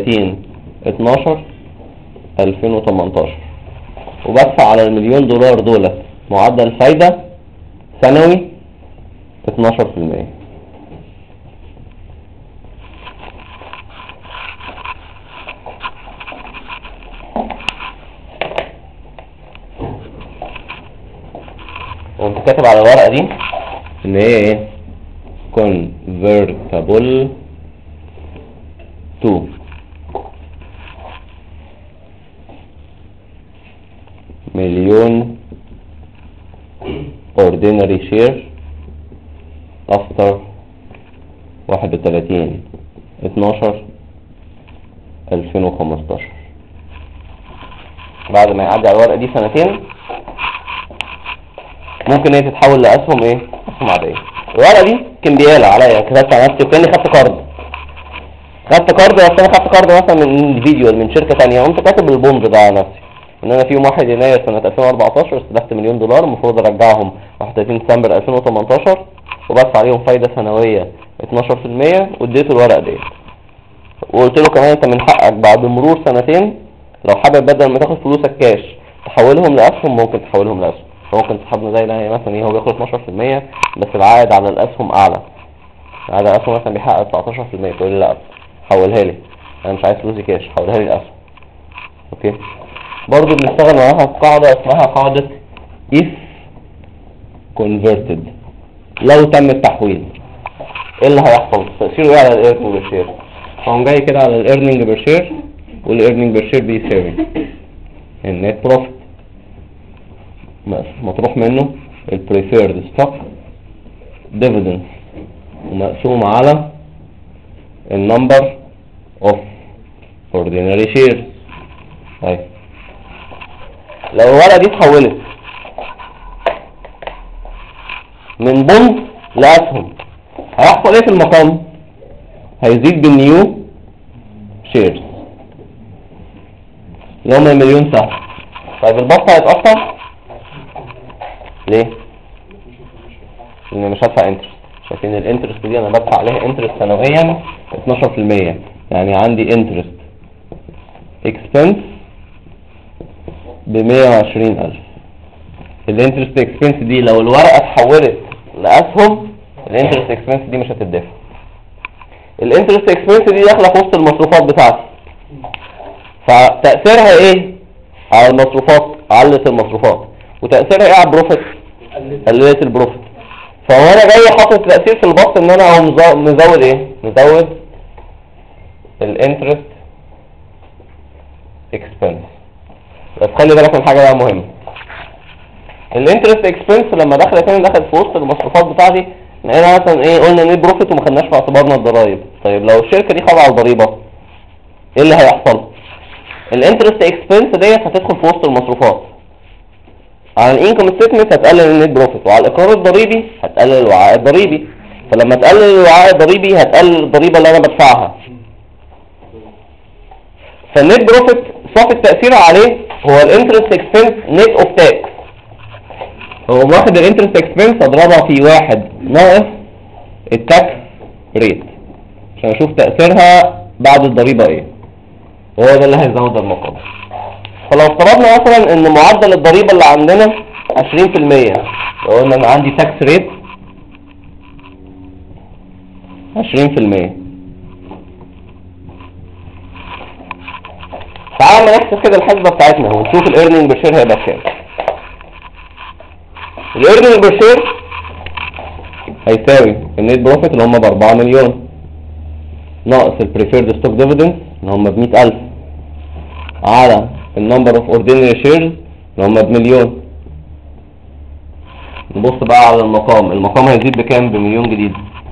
31/12/2018 وبدفع على $1,000,000 دولت معدل فايدة سنوي 12%. وانت كاتب على الورقة دي ان هي ايه؟ convertible to million ordinary share after 31/12/2015. بعد ما يعدي على الورقة دي سنتين ممكن هي تتحول لأسهم ايه؟ أسهم عادية. الورقة دي كمبيالة عليا، كتبت على نفسي وكاني خدت قرض. بس انا خدت قرض مثلا من individual من شركة تانية، قمت كاتب البوند ده على نفسي ان انا في يوم 1 يناير سنة 2014 استلفت $1,000,000 المفروض ارجعهم 31 ديسمبر 2018 وبدفع عليهم فايدة سنوية 12%، واديته الورقة ديت وقلت له كمان انت من حقك بعد مرور سنتين لو حابب بدل ما تاخد فلوسك كاش تحولهم لأسهم ممكن تحولهم لأسهم. فممكن تسحبنا زي مثلا ايه، هو بياخد 12% بس العائد على الأسهم أعلى، العائد على الأسهم مثلا بيحقق 19%، تقول لي لا حولها لي انا مش عايز فلوسي كاش، حولها لي الأسهم. اوكي برضو بنشتغل معاها قاعدة اسمها قاعدة if converted. لو تم التحويل ايه اللي هيحصل؟ تأثيره ايه على الايرنينج بير شير؟ فهم جاي كده على الايرنينج بير شير، والايرنينج بير شير بيساوي النت بروفيت مطروح منه البريفيرد ستوك ديفيدنس ومقسوم على النمبر اوف اوردينري شيرز. طيب لو الورقة دي اتحولت من بوند لأسهم هيحصل ايه في المقام؟ هيزيد بالنيو شيرز اللي هم $1,000,000 سهم. طيب البسط هيتأثر ليه؟ لان مش هدفع انترست. شايفين الانترست دي انا بدفع عليها انترست سنويا 12%، يعني عندي انترست اكسبنس ب120,000. الانترست اكسبنس دي لو الورقة اتحولت لأسهم الانترست اكسبنس دي مش هتدفع. الانترست اكسبنس دي داخلة في وسط المصروفات بتاعتي، فتأثيرها ايه على المصروفات؟ علت المصروفات. وتأثيرها ايه على البروفيت؟ قللت البروفيت. فهو انا جاي حاطط تأثير في البسط ان انا اهو مزود ايه؟ مزود الانترست اكسبنس. بس خلي بالك من حاجة بقى مهمة. الانترست اكسبنس لما دخلت هنا دخلت في وسط المصروفات بتاعتي، لقينا مثلا ايه، قلنا نيت بروفيت وما خدناش في اعتبارنا الضرايب. طيب لو الشركة دي خاضعة الضريبة ايه اللي هيحصل؟ الانترست اكسبنس ديت هتدخل في وسط المصروفات. على الانكم ستيتمنت هتقلل النت بروفيت، وعلى الاقرار الضريبي هتقلل الوعاء الضريبي. فلما تقلل الوعاء الضريبي هتقلل الضريبة اللي انا بدفعها. فالنت بروفيت صافي التأثير عليه هو الانترست اكسبنس نت اوف تاكس. هو واخد الانترست اكسبنس اضربها في 1 ناقص التاكس ريت عشان اشوف تأثيرها بعد الضريبة ايه. وهو ده اللي هيزود المقام. فلو افترضنا مثلا ان معدل الضريبة اللي عندنا 20%، لو قلنا ان عندي تاكس ريت 20%، تعالى ما نحسب كده الحسبة بتاعتنا ونشوف الايرنينج بير شير هيبقى كام. الايرنينج بير شير هيساوي النت بروفيت اللي هم ب4 مليون ناقص البريفيرد ستوك ديفيدنس اللي هم ب100,000 على النمبر اوف اوردينري شيرز اللي هم بمليون. نبص بقى على المقام. المقام هيزيد بكام؟ بمليون جديد.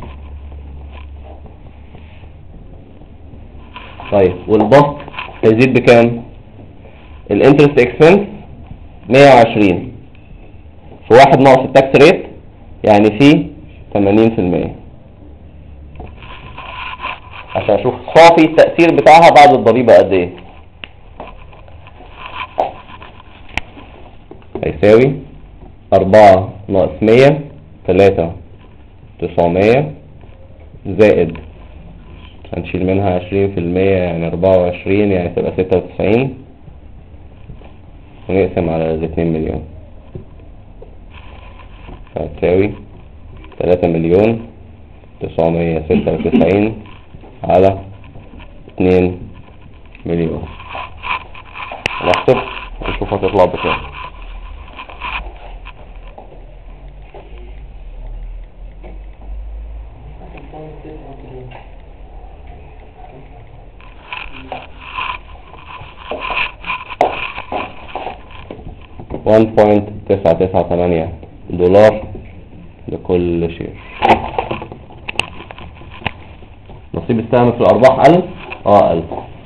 طيب والبسط هيزيد بكام؟ الانترست اكسبنس 120 في 1 ناقص التاكس ريت يعني فيه 80%، عشان اشوف صافي التأثير بتاعها بعد الضريبة قد ايه. هيساوي 4 ناقص 100 3 900 زائد هنشيل منها 20% يعني 24 يعني تبقى 96 ونقسم على 2 مليون هتساوي 3 مليون 996 على 2 مليون. نحسب ونشوف هتطلع بكام. $1.998 لكل شير. نصيب السهم في الأرباح 1000 1000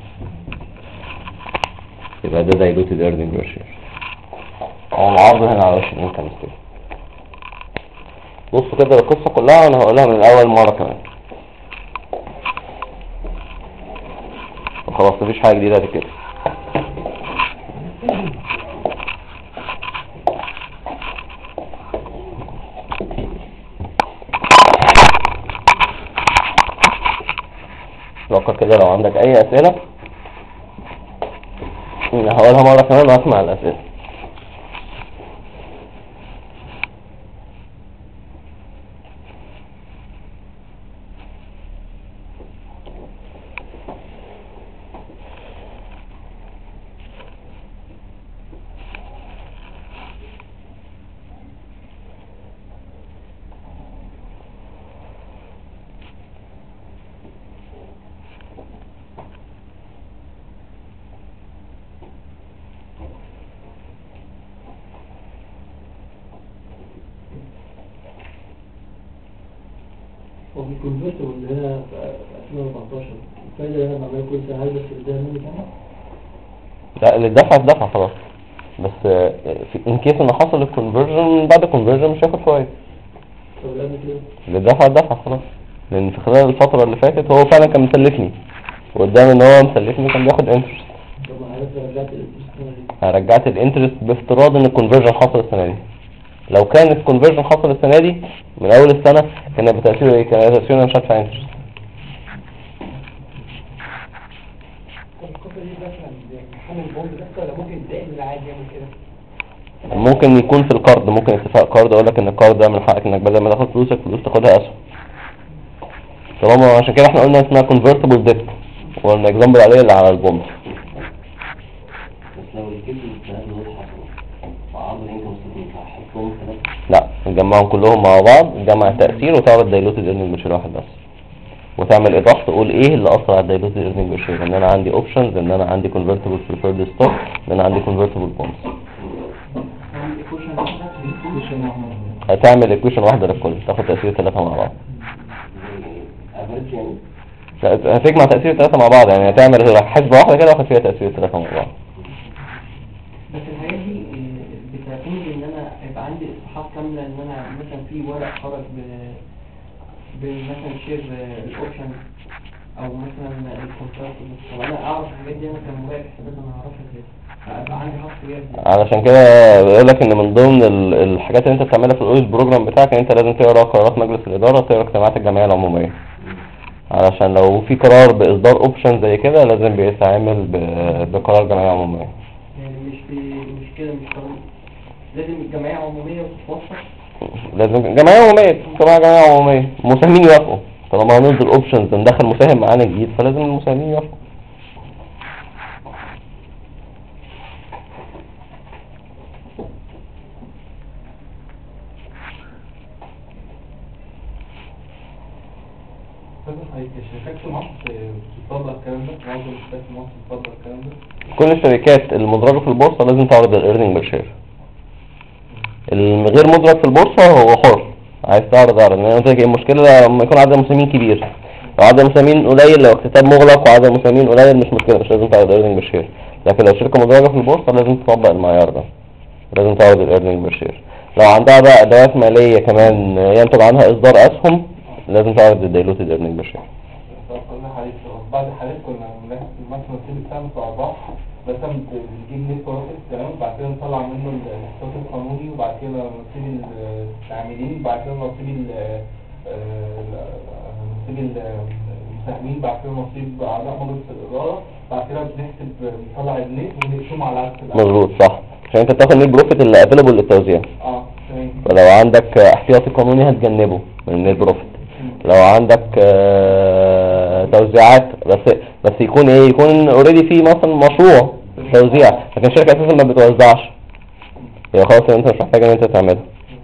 يبقى ده diluted earning per share. العرض هنا على وش الانكم ستيتمنت. بصوا كده القصة كلها وانا هقولها من الأول مرة كمان. خلاص مفيش حاجة جديدة هتتكتب. فكر كده لو عندك اي اسئلة. هقولها مرة كمان واسمع الاسئلة. وفي الكونفرتبل اللي هنا في 2014 الفايدة اللي انا بعملها كل سنة هل بس بداية مني كمان؟ لا اللي اتدفع خلاص. بس ان كيس ان حصل الكونفرجن بعد الكونفرجن مش هياخد فوائد. طب اللي قبل كده؟ اللي اتدفع خلاص. لان في خلال الفترة اللي فاتت هو فعلا كان مسلفني وقدام ان هو مسلفني كان بياخد انترست. طب ما عرفت رجعت الانترست السنة دي؟ رجعت الانترست بافتراض ان الكونفرجن حصل السنة دي. لو كان الكونفرجن حصل السنة دي من اول السنة كان بتأثيره ايه؟ كان بتأثيره انا مش هدفع انترست. القصة دي مثلا محمل البوند بس ولا ممكن الدائم العادي يعمل كده؟ ممكن يكون في القرض، ممكن اتفاق قرض اقول لك ان القرض ده من حقك انك بدل ما تاخد فلوس تاخدها اسهم. طالما عشان كده احنا قلنا اسمها convertible debt وقلنا اكزامبل عليه اللي على البوند. بس لو الكلمة الثلاثة دول حصلوا وعمل انكم ستيتمنت هحطهم ثلاثة؟ لا نجمعهم كلهم مع بعض، نجمع التأثير وتعرض diluted earning per share واحد بس وتعمل ايضاح تقول ايه اللي اثر على diluted earning per share. ان انا عندي options، ان انا عندي convertible preferred stock، ان انا عندي convertible bonds. هتعمل equation واحدة للكل تاخد تأثير ثلاثة مع بعض. افريج يعني؟ لا هتجمع تأثير ثلاثة مع بعض، يعني هتعمل حسبة واحدة كده واخد فيها تأثير ثلاثة مع بعض. بس الحاجات دي بتعتمد ان انا يبقى عندي اصحاحات كاملة ان انا مثلا في ورق خرج مثلا شير الاوبشن او مثلا الكونتراكت. طب انا اعرف الحاجات دي انا كمراقب حسابات انا هعرفها ازاي؟ ابقى عندي حق جاهز. علشان كده بيقول لك ان من ضمن الحاجات اللي انت بتعملها في الاوديت بروجرام بتاعك ان انت لازم تقرا قرارات مجلس الاداره، تقرا اجتماعات الجمعيه العموميه. علشان لو في قرار باصدار اوبشن زي كده لازم بيتعامل بقرار جمعيه عموميه. يعني مش كده، مش قانون، لازم الجمعية عمومية وتتوثق. لازم جمعيه عموميه، جمعيه عموميه مساهمين يوافقوا. طالما هننزل اوبشنز ندخل مساهم معانا جديد فلازم المساهمين يوافقوا. الشركات في مصر بتطبق الكلام ده، معظم الشركات في مصر بتطبق الكلام ده. كل الشركات المدرجة في البورصة لازم تعرض الايرنينج بير شير. الغير مدرج في البورصة هو حر، عايز تعرض اعرض. انا قلت لك المشكلة لما يكون عدد المساهمين كبير، لو عدد المساهمين قليل، لو اكتتاب مغلق وعدد المساهمين قليل مش مشكلة، مش لازم تعرض الايرنينج بير شير. لكن لو شركة مدرجة في البورصة لازم تطبق المعيار ده، لازم تعرض الايرنينج بير شير. لو عندها بقى ادوات مالية كمان ينتج عنها اصدار اسهم لازم تعرض الدايلوتد ايرنينج بير شير. بعض الحالات كنا بناخد مثلا نسيب السهم في ارباح، مثلا بنجيب نت بروفيت تمام، وبعد كده نطلع منه الاحتياطي القانوني، وبعد كده نسيب العاملين، وبعد كده نسيب المساهمين، بعد كده نسيب اعضاء مجلس الاداره، بعد كده بنحسب نطلع النت ونقسمه على عكس مظبوط صح، عشان انت بتاخد نت بروفيت اللي افيلبل للتوزيع. تمام. فلو عندك احتياطي قانوني هتجنبه من النت بروفيت. لو عندك توزيعات بس يكون اوريدي في مثلا مشروع توزيع، لكن الشركه اساسا ما بتوزعش، هي خلاص انت مش محتاج ان انت تعملها.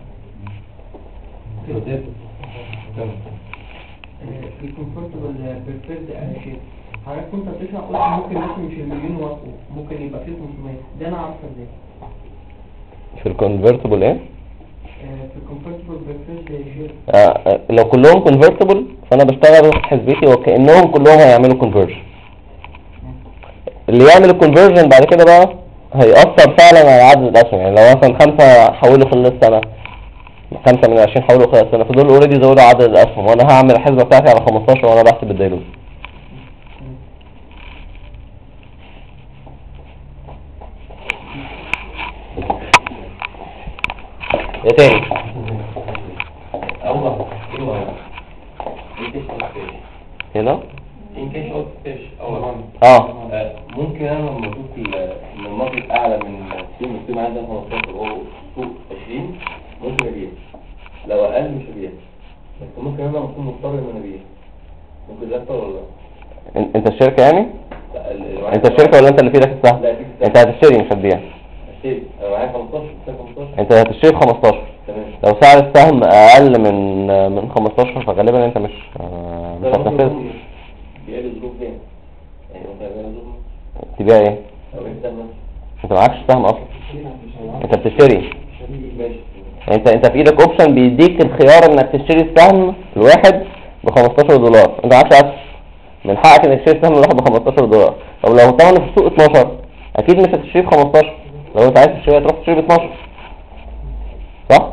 في كونفورتبل بريفيرد شيء حضرتك كنت بتشرح، قلت ممكن مثلا مش المليون وقته، ممكن يبقى فيه 500، ده انا عارفه ازاي؟ في الكونفرتبل ايه؟ في الكونفورتبل بريفيرد شير لو كلهم كونفرتبل فانا بشتغل حسبتي وكانهم كلهم هيعملوا كونفرجن. اللي يعمل الكونفرجن بعد كده بقى هيأثر فعلا على عدد الاسهم. يعني لو مثلا 5 حولوا خلال السنه، 5 من 20 حولوا خلال السنه، فدول اوريدي زودوا عدد الاسهم، وانا هعمل الحسبه بتاعتي على 15 وانا بحسب الدايلوت. ايه تاني؟ هنا ممكن انا لما اشوف ان الماركت اعلى من السوق عندي 15 وهو سوق 20 ممكن ابيع، لو اقل مش هبيع، بس ممكن انا اكون مضطر ان انا ابيع. ممكن ده ولا لا؟ انت الشركه يعني؟ لا انت الشركه ولا انت اللي في ايدك السهم؟ انت هتشتري مش هتبيع. هشتري، انا معايا 15 انت هتشتري ب 15. تمام. لو سعر السهم اقل من 15 فغالبا انت مش هتنفذ. بيقل الظروف دي يعني ممكن ابيع ظروف تبيع ايه؟ او انت انت معكش سهم اصلا، انت بتشتري. ماشي. انت في ايدك اوبشن بيديك الخيار انك تشتري السهم الواحد ب $15، انت معكش اسهم، من حقك انك تشتري السهم الواحد ب $15. طب لو طبعا في السوق 12 اكيد مش هتشتري ب 15، لو انت عايز تشتري هتروح تشتري ب 12 صح؟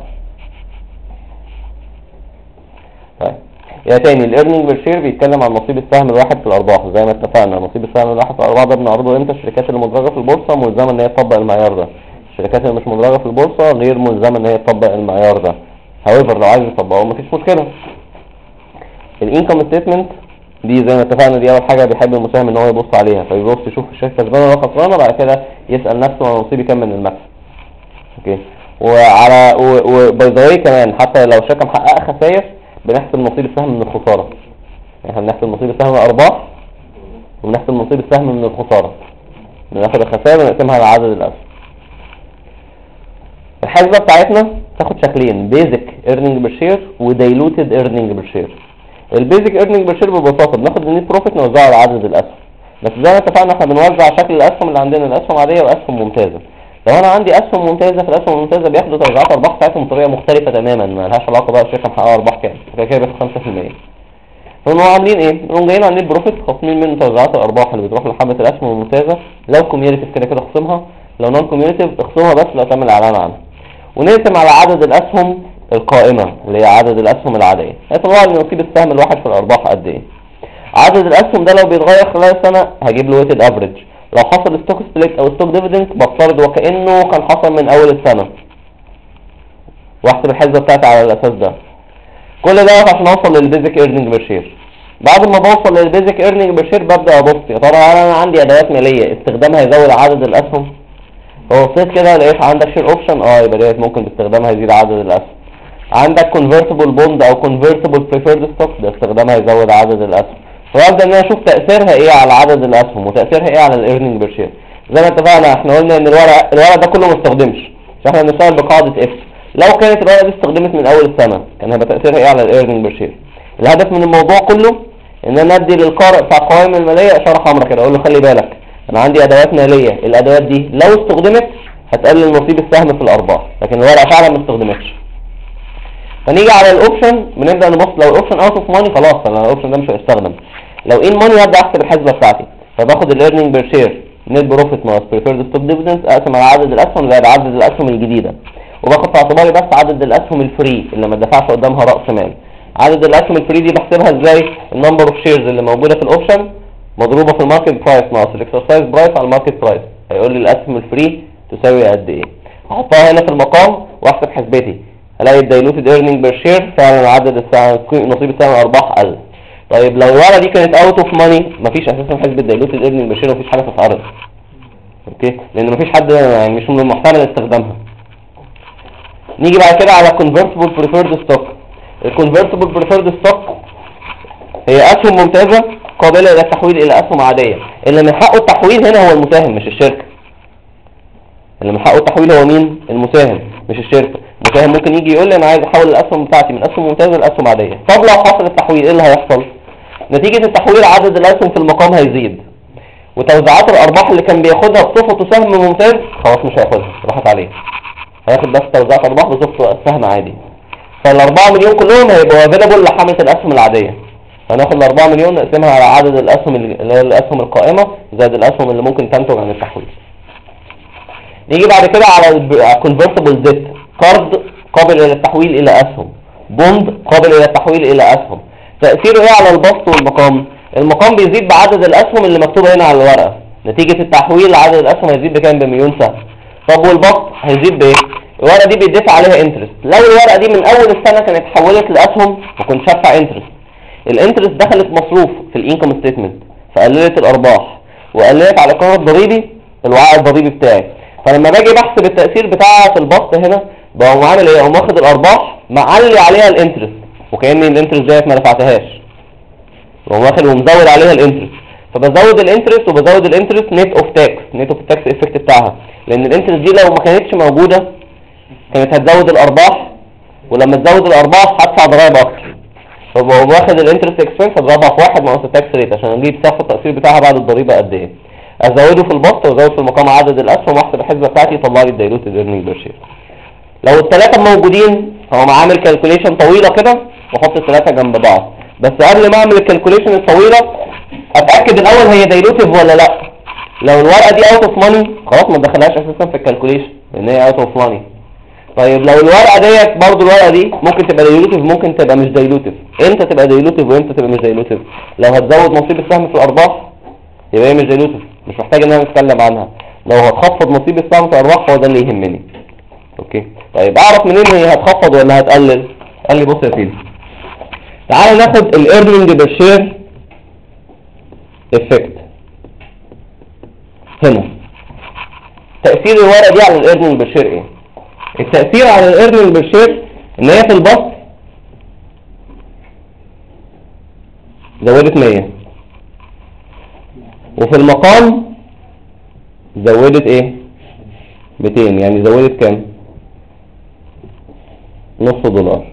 طيب يا تاني الايرنينج بير شير بيتكلم عن نصيب السهم الواحد في الارباح. زي ما اتفقنا نصيب السهم الواحد في الارباح ده بنعرضه امتى؟ الشركات اللي مدرجه في البورصه ملزمه ان هي تطبق المعيار ده، الشركات اللي مش مدرجه في البورصه غير ملزمه ان هي تطبق المعيار ده. however لو عايز تطبقه مفيش مشكله. الانكم ستيتمنت دي زي ما اتفقنا دي اول حاجه بيحب المساهم ان هو يبص عليها، فيبص يشوف الشركه كسبانه ولا خسرانه، بعد كده يسال نفسه انا نصيبي كام من المكسب. اوكي. وعلى وباي ذا واي كمان حتى لو شركه محققه خسائر بنحسب نصيب السهم من الخساره، يعني احنا بنحسب نصيب السهم من الارباح وبنحسب نصيب السهم من الخساره، بناخد الخسائر ونقسمها على عدد الاسهم. الحسبه بتاعتنا تاخد شكلين، بيزك ايرنينج بير شير ودايلوتد ايرنينج بير شير. البيزك ايرنينج بير شير ببساطه بناخد النت بروفيت نوزعه على عدد الاسهم، بس زي ما اتفقنا احنا بنوزع شكل الاسهم اللي عندنا، الاسهم عاديه واسهم ممتازه. لو انا عندي اسهم ممتازه، في الاسهم الممتازه بياخدوا توزيعات ارباح بتاعتهم بطريقه مختلفه تماما، ما لهاش علاقه بقى الشركه محققه ارباح كام، كده بياخد 5%. فهم عاملين ايه؟ هم جايين على النت بروفيت خاصمين من توزيعات الارباح اللي بتروح لحبه الاسهم الممتازه، لو كوميونيتيف كده كده اخصمها، لو نون كوميونيتيف اخصمها بس لو تعمل اعلان عنها. ونقسم على عدد الاسهم القائمه اللي هي عدد الاسهم العاديه، طبعا نصيب السهم الواحد في الارباح قد ايه. عدد الاسهم ده لو بيتغير خلال السنه هجيب له ويتد افريج، لو حصل ستوك سبليت او ستوك ديفيدند بفترض وكانه كان حصل من اول السنه، واحسب الحسبه بتاعتي على الاساس ده. كل ده عشان اوصل للبيزك ايرنينج بير شير. بعد ما بوصل للبيزك ايرنينج بير شير ببدا ابص يا ترى هل انا عندي ادوات ماليه استخدامها يزود عدد الاسهم. فبصيت كده لقيت عندك شير اوبشن، يبقى ديت ممكن باستخدامها يزيد عدد الاسهم. عندك كونفرتبل بوند او كونفرتبل بريفيرد ستوك، ده استخدامها يزود عدد الاسهم. فابدا ان انا اشوف تاثيرها ايه على عدد الاسهم وتاثيرها ايه على الايرنينج بير شير. زي ما اتفقنا احنا قلنا ان الورق ده كله ما استخدمش، فاحنا بنشتغل بقاعده اف. لو كانت الورقه دي استخدمت من اول السنه كان هيبقى تاثيرها ايه على الايرنينج بير شير. الهدف من الموضوع كله ان انا ادي للقارئ بتاع القوائم الماليه اشاره حمراء كده، اقول له خلي بالك انا عندي ادوات ماليه، الادوات دي لو استخدمت هتقلل نصيب السهم في الارباح، لكن الورقه فعلا ما استخدمتش. فنيجي على الاوبشن بنبدا نبص، لو الاوبشن اوت اوف ماني خلاص انا الاوبشن ده مش هيستخدم. لو ان ماني ابدا احسب الحسبه بتاعتي، فباخد الايرنينج بير شير نت بروفيت ماينس بريفيرد ستوك ديفيدنس اقسم على عدد الاسهم زائد عدد الاسهم الجديده، وباخد في اعتباري بس عدد الاسهم الفري اللي ما دفعش قدامها راس مال. عدد الاسهم الفري دي بحسبها ازاي؟ النمبر اوف شيرز اللي موجوده في الاوبشن مضروبه في الماركت برايس ناقص الاكسرسايز برايس على الماركت برايس، هيقول لي الاسهم الفري تساوي قد ايه. احطها هنا في المقام واحسب حسبتي، الاقي الدايلوتد ايرنينج بير شير فعلا عدد نصيب السهم الارباح قل. طيب لو الورقه دي كانت اوت اوف ماني مفيش اساسا حسبه دايلوتد ايرنينج بير شير ومفيش حاجه تتعرض. اوكي، لان مفيش حد يعني مش من المحتمل استخدامها. نيجي بعد كده على convertible preferred stock. الconvertible preferred stock هي اسهم ممتازه قابله الى التحويل الى اسهم عاديه. اللي من حقه التحويل هنا هو المساهم مش الشركه. اللي من حقه التحويل هو مين؟ المساهم مش الشركه. المساهم ممكن يجي يقول لي انا عايز احول الاسهم بتاعتي من اسهم ممتازه لاسهم عاديه. طب لو حصل التحويل ايه اللي هيحصل؟ نتيجه التحويل عدد الاسهم في المقام هيزيد، وتوزيعات الارباح اللي كان بياخدها بصفته سهم ممتاز خلاص مش هياخدها، راحت عليه. هياخد بس توزيعات ارباح بصفته سهم عادي. فال4 مليون كلهم هيبقوا افيلابل لحمله الاسهم العاديه. هناخد ال4 مليون نقسمها على عدد الاسهم اللي هي الاسهم القائمه زائد الاسهم اللي ممكن تنتج عن التحويل. نيجي بعد كده على الكونفرتبل ديت، قرض قابل الى التحويل الى اسهم، بوند قابل الى التحويل الى اسهم. تاثيره ايه على البسط والمقام؟ المقام بيزيد بعدد الاسهم اللي مكتوبه هنا على الورقه، نتيجه التحويل عدد الاسهم هيزيد بكام؟ بمليون سهم. طب والبسط هيزيد بايه؟ الورقه دي بيدفع عليها انترست. لو الورقه دي من اول السنه كانت اتحولت لاسهم ما كنتش هدفع انترست. الانترست دخلت مصروف في الانكم ستيتمنت فقللت الارباح وقللت على القرار الضريبي الوعاء الضريبي بتاعي. فلما باجي بحسب التاثير بتاعها في البسط هنا بقوم عامل ايه؟ اقوم واخد الارباح معلي عليها الانترست وكأن الانترست ديت ما دفعتهاش، بقوم واخد ومزود عليها الانترست. فبزود الانترست وبزود الانترست نت اوف تاكس، نت اوف التاكس افكت بتاعها، لان الانترست دي لو ما كانتش موجوده كانت هتزود الارباح، ولما تزود الارباح هدفع ضرائب اكتر. فبقوم واخد الانترست اكسبنس اضربها في 1 ناقص التاكس ريت عشان اجيب سقف التاثير بتاعها بعد الضريبه قد ايه. ازوده في البسط وازود في المقام عدد الاسهم واحسب الحسبه بتاعتي يطلع لي الدايلوتد ايرنينج بير شير. لو الثلاثه موجودين هو عامل كالكوليشن طويله كده واحط الثلاثه جنب بعض، بس قبل ما اعمل الكالكوليشن الطويله اتاكد الاول هي دايلوتيف ولا لا. لو الورقه دي اوت اوف ماني خلاص ما تدخلهاش اساسا في الكالكوليشن لان هي اوت اوف ماني. طيب لو الورقه ديت برضو الورقه دي ممكن تبقى دايلوتيف ممكن تبقى مش دايلوتيف. امتى تبقى دايلوتيف وامتى تبقى مش دايلوتيف؟ لو هتزود نصيب السهم في الارباح يبقى هي مش دايلوتيف، مش محتاج ان انا اتكلم عنها. لو هتخفض نصيب السهم في الارباح هو ده اللي يهمني. اوكي، طيب اعرف منين هي هتخفض ولا هتقلل؟ قال لي بص يا سيدي تعال ناخد الايرنينج بير شير افكت. هنا تاثير الورقه دي على الايرنينج بير شير ايه؟ التاثير على الايرنينج بير شير ان هي في البسط زودت 100 وفي المقام زودت ايه؟ 200، يعني زودت كام؟ نص دولار.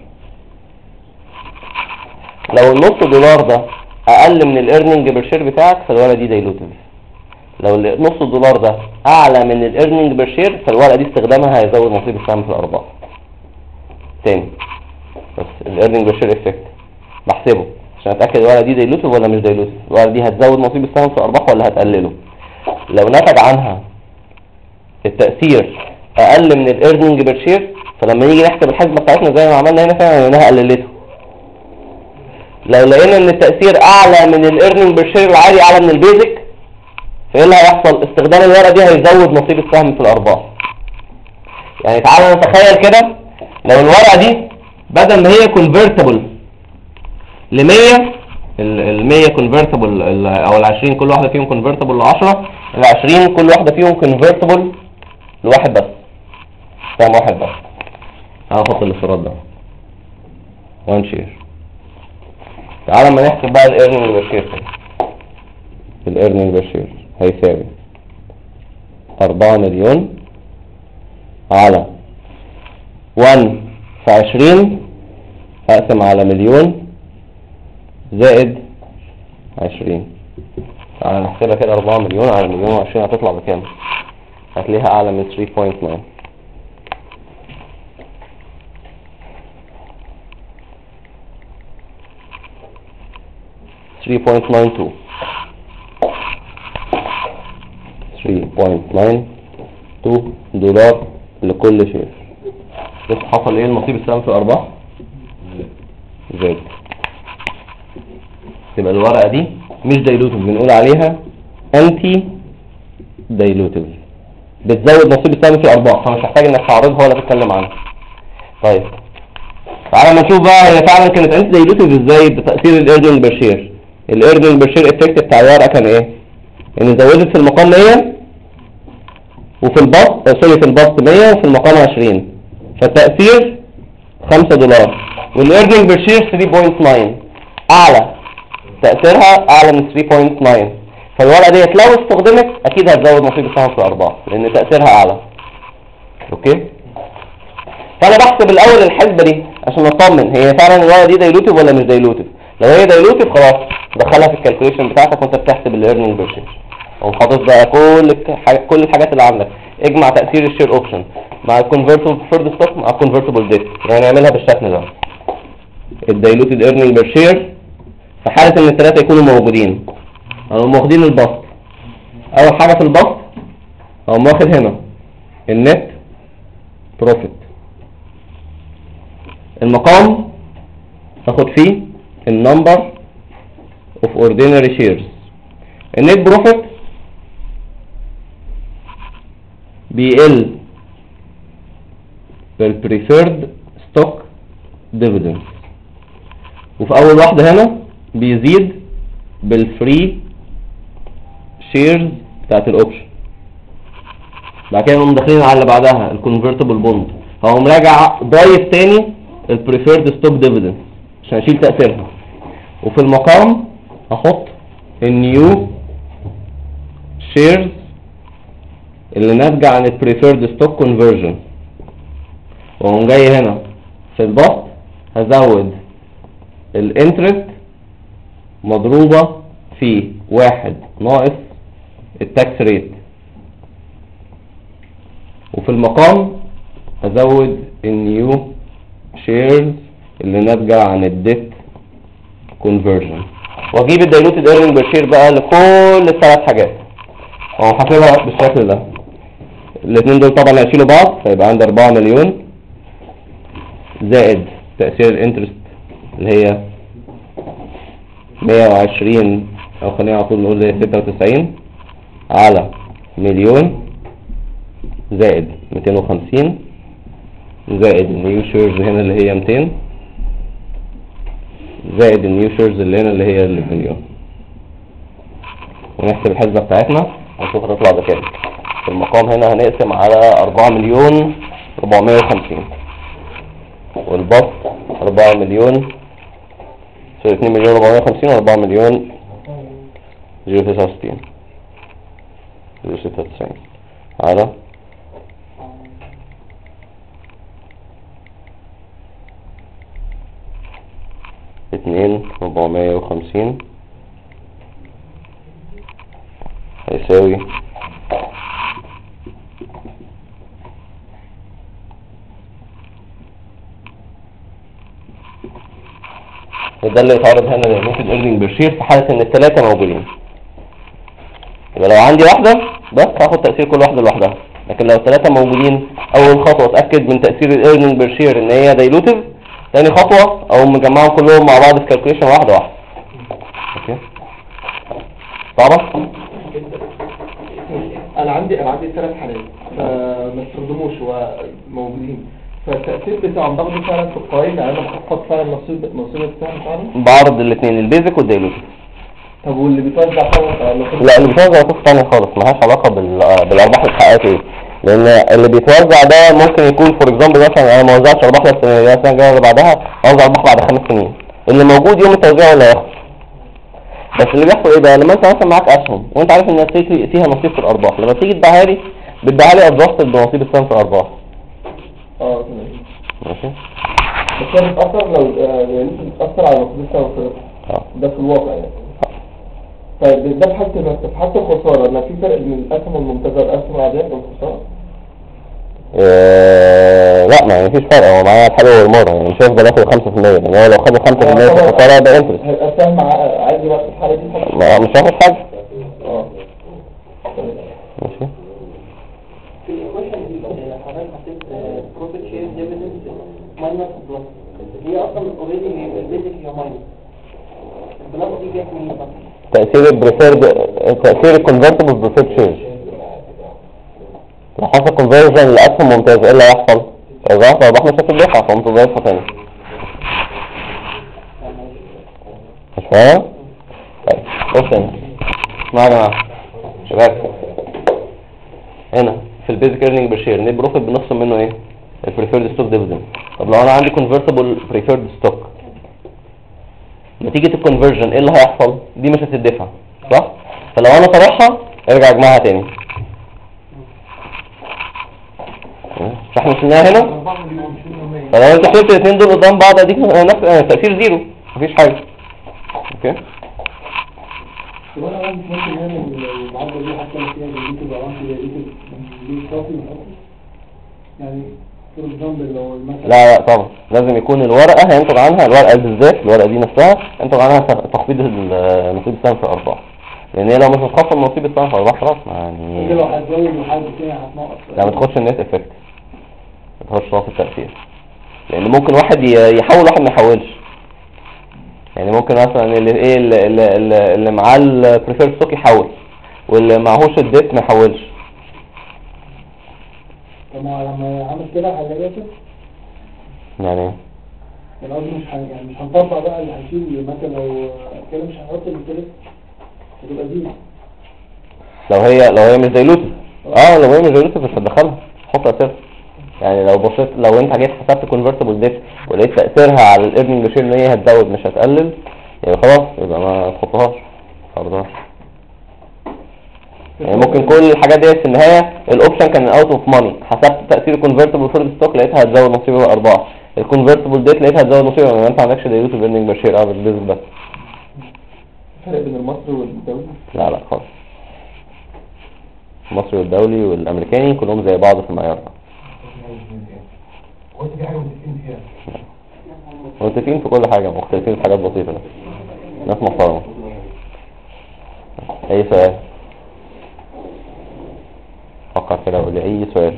لو النص دولار ده اقل من الايرنينج بير شير بتاعك فالورقه دي دايلوتيف. لو نص الدولار ده اعلى من الايرنينج بير شير فالورقه دي استخدامها هيزود نصيب السهم في الارباح. تاني بس الايرنينج بير شير افكت بحسبه عشان اتاكد الورقه دي دايلوتيف ولا مش دايلوتيف، الورقه دي هتزود نصيب السهم في الارباح ولا هتقلله. لو نتج عنها التاثير اقل من الايرنينج بير شير فلما نيجي نحسب الحسبه بتاعتنا زي ما عملنا هنا فعلا انها قللته. لو لقينا ان التاثير اعلى من الايرنينج بير شير العادي اعلى من البيزك فايه اللي هيحصل؟ استخدام الورقه دي هيزود نصيب السهم في الارباح. يعني تعالى نتخيل كده لو الورقه دي بدل ما هي كونفرتبل ل 100 ال 100 كونفرتبل او ال 20 كل واحده فيهم كونفرتبل ل 10، ال 20 كل واحده فيهم كونفرتبل لواحد بس، سهم واحد بس. هنحط الافتراض ده 1 شير. تعالى ما نحسب بقى الايرنينج بير شير. الايرنينج بير شير هيساوي 4 مليون على 1 في 20 اقسم على مليون زائد 20. تعالى نحسبها كده، 4 مليون على مليون و20 هتطلع بكام؟ هتلاقيها اعلى من 3.9. $3.92 لكل شير. بس حصل ايه النصيب السهم في الارباح؟ زاد. تبقى الورقه دي مش دايلوتيف، بنقول عليها انتي دايلوتيف، بتزود نصيب السهم في الارباح، فمش محتاج انك تعرضها ولا تتكلم عنها. طيب تعالى ما نشوف بقى هي فعلا كانت انتي دايلوتيف ازاي بتاثير الايرنينج بير شير. الايرنينج بير شير افكت بتاع الورقه كان ايه؟ ان زودت في المقام 100 وفي البسط في البسط 100 وفي المقام 20، فالتاثير $5 والايرنينج بير شير 3.9 اعلى، تاثيرها اعلى من 3.9. فالورقه ديت لو استخدمت اكيد هتزود نصيب السهم في الارباح لان تاثيرها اعلى. اوكي، فانا بحسب الاول الحسبه دي عشان اطمن هي فعلا الورقه دي دايلوتيف ولا مش دايلوتيف. لو هي دايلوتيف خلاص دخلها في الكالكوليشن بتاعتك وانت بتحسب الايرنينج بير شير، وحاطط بقى كل الحاجات اللي عندك. اجمع تاثير الشير اوبشن مع الكونفرتبل بريفيرد ستوك مع الكونفرتبل ديت، يعني اعملها بالشكل ده. الدايلوتد ايرنينج بير شير في حاله ان الثلاثه يكونوا موجودين او واخدين البسط. اول حاجه في البسط اقوم واخد هنا النت بروفيت، المقام اخد فيه النمبر اوف اوردينري شيرز. النت بروفيت بيقل بالبريفيرد ستوك ديفيدند، وفي اول واحده هنا بيزيد بالفري شيرز بتاعت الاوبشن. بعد كده نقوم داخلين على اللي بعدها الكونفرتبل بوند، هقوم راجع ضايف تاني البريفيرد ستوك ديفيدند عشان اشيل تاثيرها، وفي المقام احط النيو شيرز اللي ناتجه عن البريفيرد ستوك كونفرجن، واقوم جاي هنا في البسط هزود الانترست مضروبه في 1 ناقص التاكس ريت، وفي المقام هزود النيو شيرز اللي ناتجه عن الديت كونفرجن، واجيب الدايلوتد ايرنينج بير شير بقى لكل الثلاث حاجات اهو حاسبها بالشكل ده. الاثنين دول طبعا هيشيلوا بعض فيبقى عندي 4 مليون زائد تأثير الانترست اللي هي 120 او خلينا على طول نقول زي 96 على مليون زائد 250 زائد النيو شيرز هنا اللي هي 200 زائد النيو شيرز اللي هنا اللي هي المليون، ونحسب الحسبة بتاعتنا ونشوف هتطلع بكام. في المقام هنا هنقسم على 4 مليون 450 والبسط 4 مليون 2 مليون 450 و 4 مليون 069 على 2,450 هيساوي 'وده اللي يتعرض هنا للممكن ايرنينج بير شير في حالة ان الثلاثة موجودين. يبقى لو عندي واحدة بس هاخد تأثير كل واحدة لوحدها، لكن لو الثلاثة موجودين اول خطوة اتأكد من تأثير الايرنينج بير شير ان هي دايلوتيف، ثاني خطوة او مجمعهم كلهم مع بعض في كالكوليشن واحدة واحدة. اوكي طبعا انا عندي 3 حالات ما استخدموش وموجودين، فالتأثير بتاعهم باخده فعلا في القوائم، يعني انا بخفض فعلا نصيب السهم بتاعنا. بعرض الاثنين، البيزك والدايلوتد. طب واللي بيتوزع فعلا لا، اللي بيتوزع قصة تانية خالص، ملهاش علاقة بالأرباح اللي اتحققت ايه. لأن اللي بيتوزع ده ممكن يكون فور اكزامبل مثلا أنا ما وزعتش أرباح السنة الجاية اللي بعدها، أوزع أرباح بعد 5 سنين، اللي موجود يوم التوزيع ولا ياخد. بس اللي بيحصل ايه بقى، لما انت مثلا معاك أسهم وانت عارف ان فيها نصيب في الأرباح، لما تيجي تبيعها لي بتبيعها لي أدجستد بنصيب السهم في الأرباح. تمام. ماشي. بس هي بتأثر لو يعني بتأثر على نصيب السهم ده في الواقع يعني. طيب ده في حالة المكسب، في حالة الخسارة أنا في فرق بين الأسهم الممتازة والأسهم العادية في الخسارة؟ لا، ما فيش فرق، هو معايا الحلو والمر، يعني مش هيفضل ياخد 5%، يعني هو لو خد 5% في الخسارة ده انترست. هيبقى سهم عادي بقى في الحالة دي مش هاخد حاجة. ماشي. في الإيكويشن اللي حضرتك حطيت بروفيت شير ديفيدند ماينس بلس، هي أصلا أوريدي البيزك هي ماينس، البلس دي جت منين بقى؟ تأثير الكونفرتبل بريفيرد شيرز. لو حصل كونفرجن لأسهم ممتازة ايه اللي هيحصل؟ إذا أرباح مش هتدفع فقمت ضايفها تاني. مش فاهم؟ طيب بص هنا معنا شباب، هنا في البيزك ايرنينج بير شير نت بروفيت بنخصم منه ايه؟ البريفيرد ستوك ديفيدند. طب لو انا عندي كونفرتبل بريفيرد ستوك، نتيجة الكونفرجن ايه اللي هيحصل؟ دي مش هتدفع صح؟ فلو انا طرحها ارجع اجمعها تاني. مش احنا شلناها هنا؟ فلو انت شلت الاثنين دول قدام بعض اديك نفس تأثير زيرو، مفيش حاجة. اوكي؟ طب انا مش ممكن نعمل المعادله دي حتى لو فيها ديليت الارقام دي كافي يعني فور اكزامبل لو مثلا لا طبعا لازم يكون الورقة هينتج عنها، الورقة بالذات الورقة دي نفسها ينتج عنها تخفيض نصيب السهم في الأرباح، لأن هي لو مش هتخفض نصيب السهم في الأرباح خلاص يعني لو هتزود وحاجه كده هتنقص. لا، ما تخش النت افكت، ما تخش في التأثير، لأن ممكن واحد يحول واحد ما يحولش. يعني ممكن مثلا اللي معاه البريفيرد ستوك يحول، واللي معهوش الديت ما يحولش. طب ما لما عمل كده هيلاقيها كده يعني ايه؟ يعني مش هنطبق بقى اللي هيشيل مثلا لو كده مش هنحط الكليك هتبقى دي لو هي مش دايلوتد. لو هي مش دايلوتد مش هتدخلها، حط اساسا. يعني لو انت جيت حسبت كونفرتبل ديت ولقيت تأثيرها على الايرنينج بير شير ان هي هتزود مش هتقلل، يبقى خلاص يبقى ما تحطهاش خلاص. يعني ممكن كل الحاجات دي في النهايه الاوبشن كان اوت اوف ماني، حسبت تأثير الكونفرتبل فورد ستوك لقيتها هتزود نصيب الارباح، الكونفرتبل ديت لقيتها هتزود نصيب، ما انت ما عندكش دايلوتد ايرنينج بير شير بالبيزك بس. فرق بين المصري والدولي؟ لا خالص، المصري والدولي والامريكاني كلهم زي بعض في المعيار. قلت في حاجه متفقين فيها؟ متفقين في كل حاجة، مختلفين في حاجات بسيطة، ناس محترمة. اي سؤال؟ فكر كده وقول لي اي سؤال.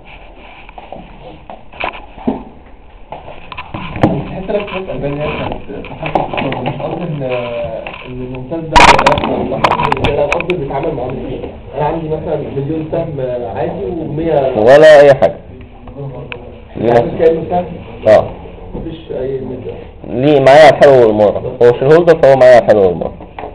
حتى لك شوية ألبانيا مش قصد ان الممتاز ده انا قصدي بيتعامل مع عملية. انا عندي مثلا مليون سهم عادي و100 ولا اي حاجة مفيش اي مدة ليه معايا الحلو والمرة، هو شير هولدر فهو معايا الحلو والمرة.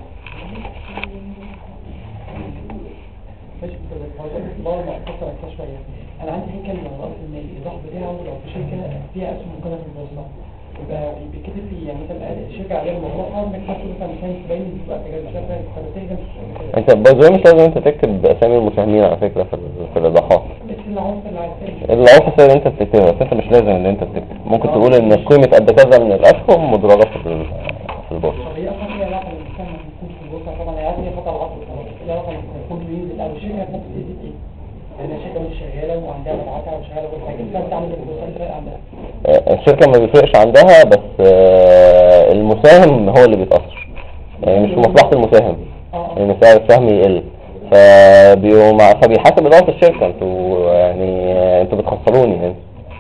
انا عندي هيكل رأس المال الايضاح بتاعه لو في شركه فيها اسهم مقدمه في البورصه يبقى بيتكتب فيه يعني مثلا الشركه عليها الموضوعها بنحط مثلا 270 تبقى تجارب شركه انت برضه مش لازم انت تكتب اسامي المساهمين على فكره في الايضاحات. العنصر اللي انت بتكتبها بس انت مش لازم ان انت تكتب، ممكن تقول ان قيمه قد كذا من الاسهم مدرجه في البورصه. هي اصلا هي علاقه بالمساهمه بتكون في البورصه طبعا، هي خطا العصر هي علاقه بالكود بينزل او الشركه نفس ايه انا شركه مش شغاله وعندها مبيعاتها وشغاله كل حاجه انت بتعمل البورصه عندها الشركه ما بيفرقش عندها، بس المساهم هو اللي بيتاثر، يعني مش في مصلحه المساهم ان سعر السهم يقل، فبيحاسب اداره الشركه. انتوا بتخسروني يعني.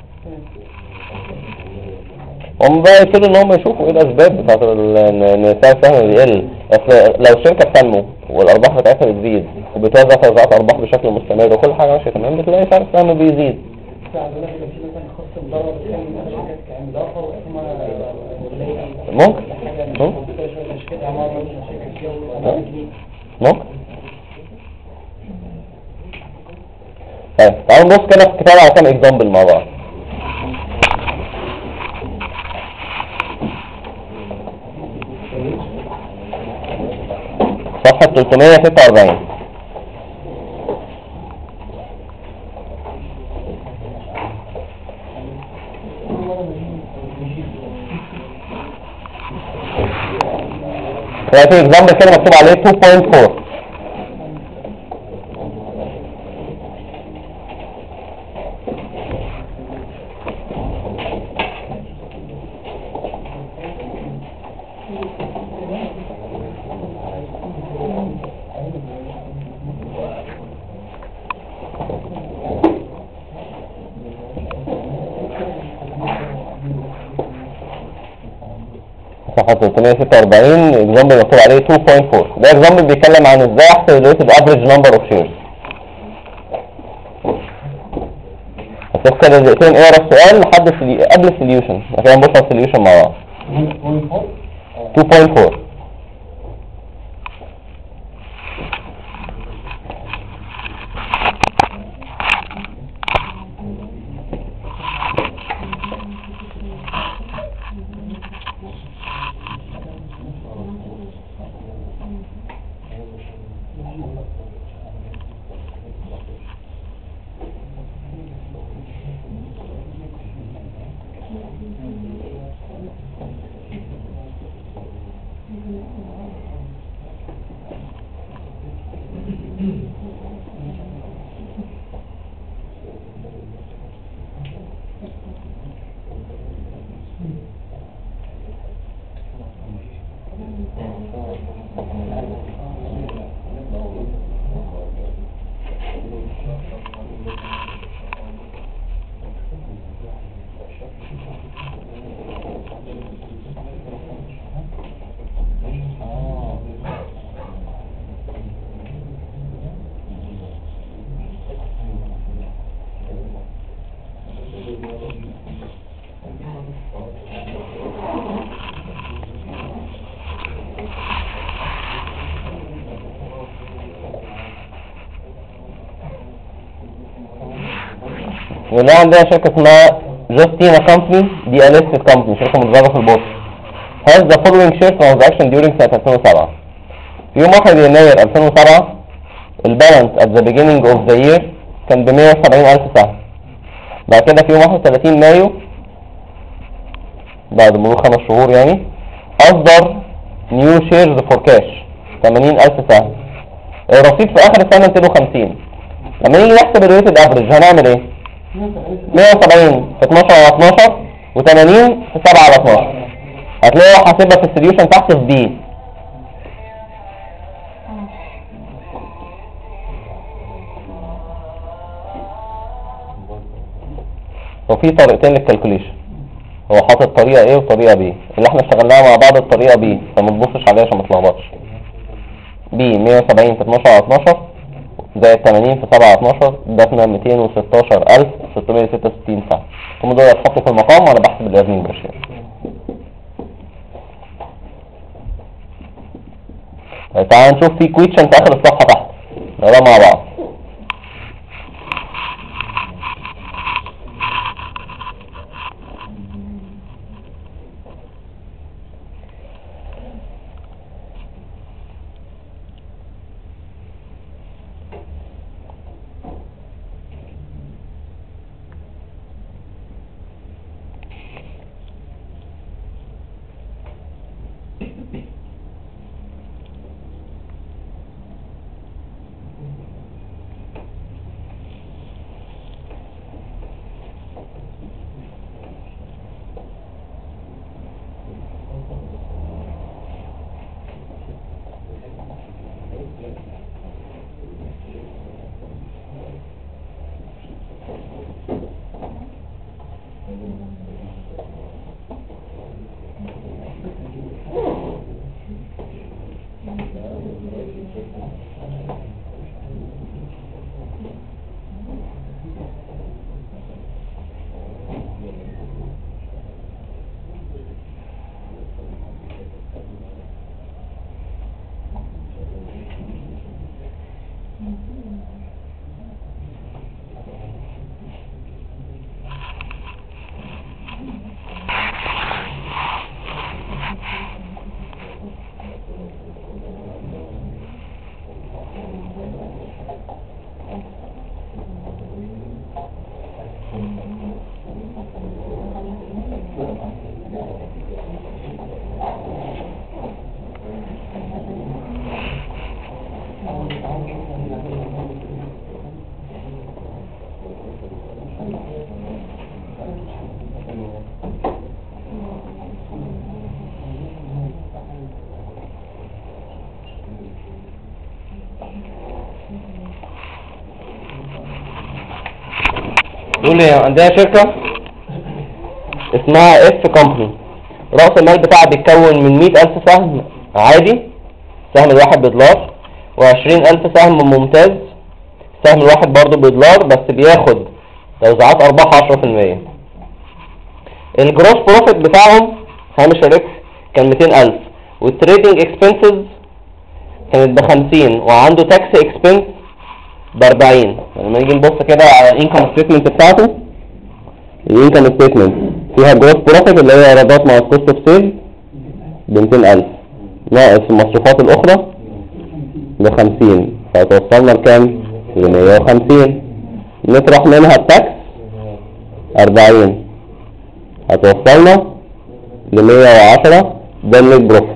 هم بقى يبتدوا ان هم يشوفوا ايه الاسباب بتاعت ان سعر السهم بيقل. اصل لو الشركه بتنمو والارباح بتاعتها بتزيد وبتوزع توزيعات ارباح بشكل مستمر وكل حاجه ماشيه تمام، بتلاقي سعر السهم بيزيد. مضرة بتخلي الشركات كعامل آخر واسمها قليل. ممكن شركات عمارة شركة كيو ممكن. طيب تعالوا نبص كده في الكتاب على كام اكزامبل مع بعض. صفحة 346. دلوقتي اكزامبل كده مكتوب عليه 2.4. صفحة 346 اكزامبل مكتوب عليه 2.4. ده اكزامبل بيتكلم عن ازاي احسب الويتد افريج نمبر اوف شيرز. هتشوف كده دقيقتين اقرا السؤال لحد قبل السوليوشن، بعد كده نبص على السوليوشن مع بعض. 2.4 واللي عندنا شركة اسمها جاستينا كومباني دي listed company، شركة متدرجة في البورصة. has the following share transaction during سنة 2007. في يوم 1 يناير 2007 البالانس at the beginning of the year كان ب 170,000 سهم. بعد كده في يوم 31 مايو بعد مرور 5 شهور يعني أصدر new shares for cash 80,000 سهم. الرصيد في آخر السنة 250. لما نيجي نحسب الويتد افريج هنعمل ايه؟ 170 في 12 على 12 و80 في 7 على 12. هتلاقي حاسبها في السوليوشن تحت في بي. وفي طريقتين للكالكوليشن، هو حاطط طريقه ايه وطريقه بي. اللي احنا اشتغلناها مع بعض الطريقه بي، فما تبصش عليها عشان ما تلخبطش. بي 170 في 12 على 12 زائد 80 في 7 على 12 ادتنا 216,666 سهم. هم دول هتحطوا في المقام وانا بحسب الايرنينج بير شير. تعال نشوف في كويشن في اخر الصفحه تحت نقراها مع بعض. يقول لي عندنا شركة اسمها اف كومباني، رأس المال بتاعها بيتكون من 100,000 سهم عادي، السهم الواحد بدولار، و20,000 سهم ممتاز، السهم الواحد برضو بدولار بس بياخد توزيعات ارباح 10%. الجروس بروفيت بتاعهم هامش الربح كان 200,000، والتريدنج اكسبنسز كانت ب50، وعنده تاكس اكسبنس ب40. لما نيجي نبص كده على الانكم ستيتمنت بتاعته، الانكم ستيتمنت فيها جروس بروفيت اللي هي ايرادات مع كوست اوف سيل ب 200,000 ناقص المصروفات الاخرى ب50، فتوصلنا لكام؟ ل 150. نطرح منها التاكس 40 هتوصلنا ل 110. ده النت بروفيت.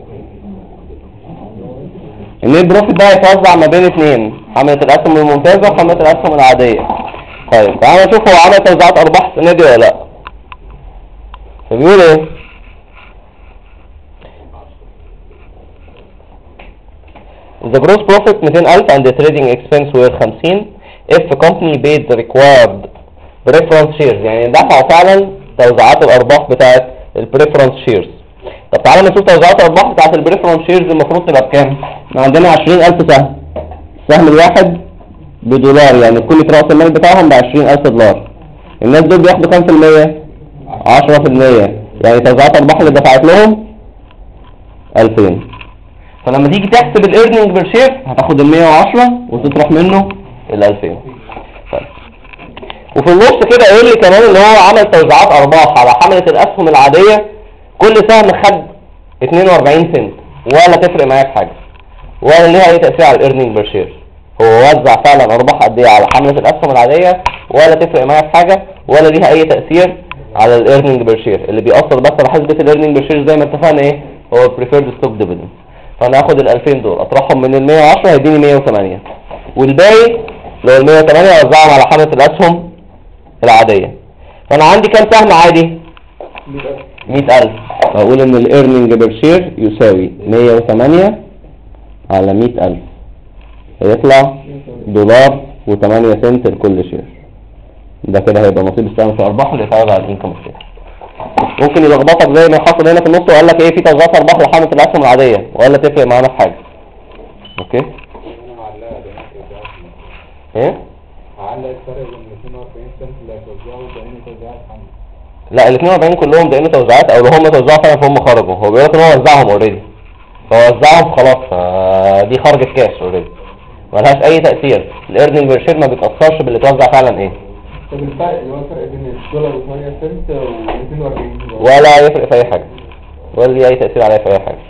النت بروفيت ده هيتوزع ما بين اتنين، حملة الاسهم الممتازة وحملة الاسهم العادية. طيب تعالى نشوف هو عمل توزيعات ارباح السنة دي ولا لا. فبيقول ايه؟ The gross profit 200,000 and the trading expense were 50. If the company paid the required preference shares، يعني دفعوا فعلا توزيعات الارباح بتاعت البريفرنس شيرز. طب تعالى نشوف توزيعات الارباح بتاعت البريفرنس شيرز المفروض تبقى بكام؟ احنا عندنا 20,000 سهم، السهم الواحد بدولار، يعني كل رأس المال بتاعهم ب 20,000 دولار. الناس دول بياخدوا كام في المية؟ 10%، يعني توزيعات الارباح اللي دفعت لهم 2000. فلما تيجي تحسب الايرنينج بير شير هتاخد ال 110 وتطرح منه ال 2000. طيب. وفي النص كده يقول لي كمان ان هو عمل توزيعات ارباح على حملة الاسهم العادية، كل سهم خد 42 سنت، ولا تفرق معايا في حاجة، ولا ليها اي تأثير على الايرنينج بير شير. هو وزع فعلا ارباح قد ايه على حملة الاسهم العادية، ولا تفرق معايا في حاجة، ولا ليها اي تأثير على الايرنينج بير شير. اللي بيأثر بس على حسبة الايرنينج بير شير زي ما اتفقنا ايه؟ هو البريفيرد ستوك ديفيدند. فانا هاخد ال 2000 دول اطرحهم من ال 110 هيديني 108، والباقي لو ال 108 اوزعهم على حملة الاسهم العادية. فانا عندي كام سهم عادي؟ 100,000. اقول ان الايرنينج بير شير يساوي 108 على 100,000، هيطلع دولار و8 سنت لكل شير. ده كده هيبقى نصيب السهم في ارباحه اللي يتعرض على الانكم ستيتمنت. ممكن يلخبطك زي ما حصل هنا في النص وقال لك ايه في توزيعات ارباح لحملة الاسهم العادية، ولا تفرق معانا في حاجة. اوكي؟ ايه؟ هعلق الفرق بين 42 سنت اللي هيتوزعوا وبين توزيعات حمل. لا ال 42 كلهم دقيقة توزيعات، او لو هم توزعوا فعلا فهم خرجوا. هو بيقول لك ان هو وزعهم اوريدي، فوزعهم خلاص، فدي خرجت كاش اوريدي، ملهاش اي تأثير. الايرنينج بير شير ما بيتأثرش باللي توزع فعلا ايه. طب الفرق اللي هو الفرق بين الدولار و8 سنت و 240 دولار ولا يفرق في اي حاجة، ولا ليه اي تأثير عليها في اي حاجة.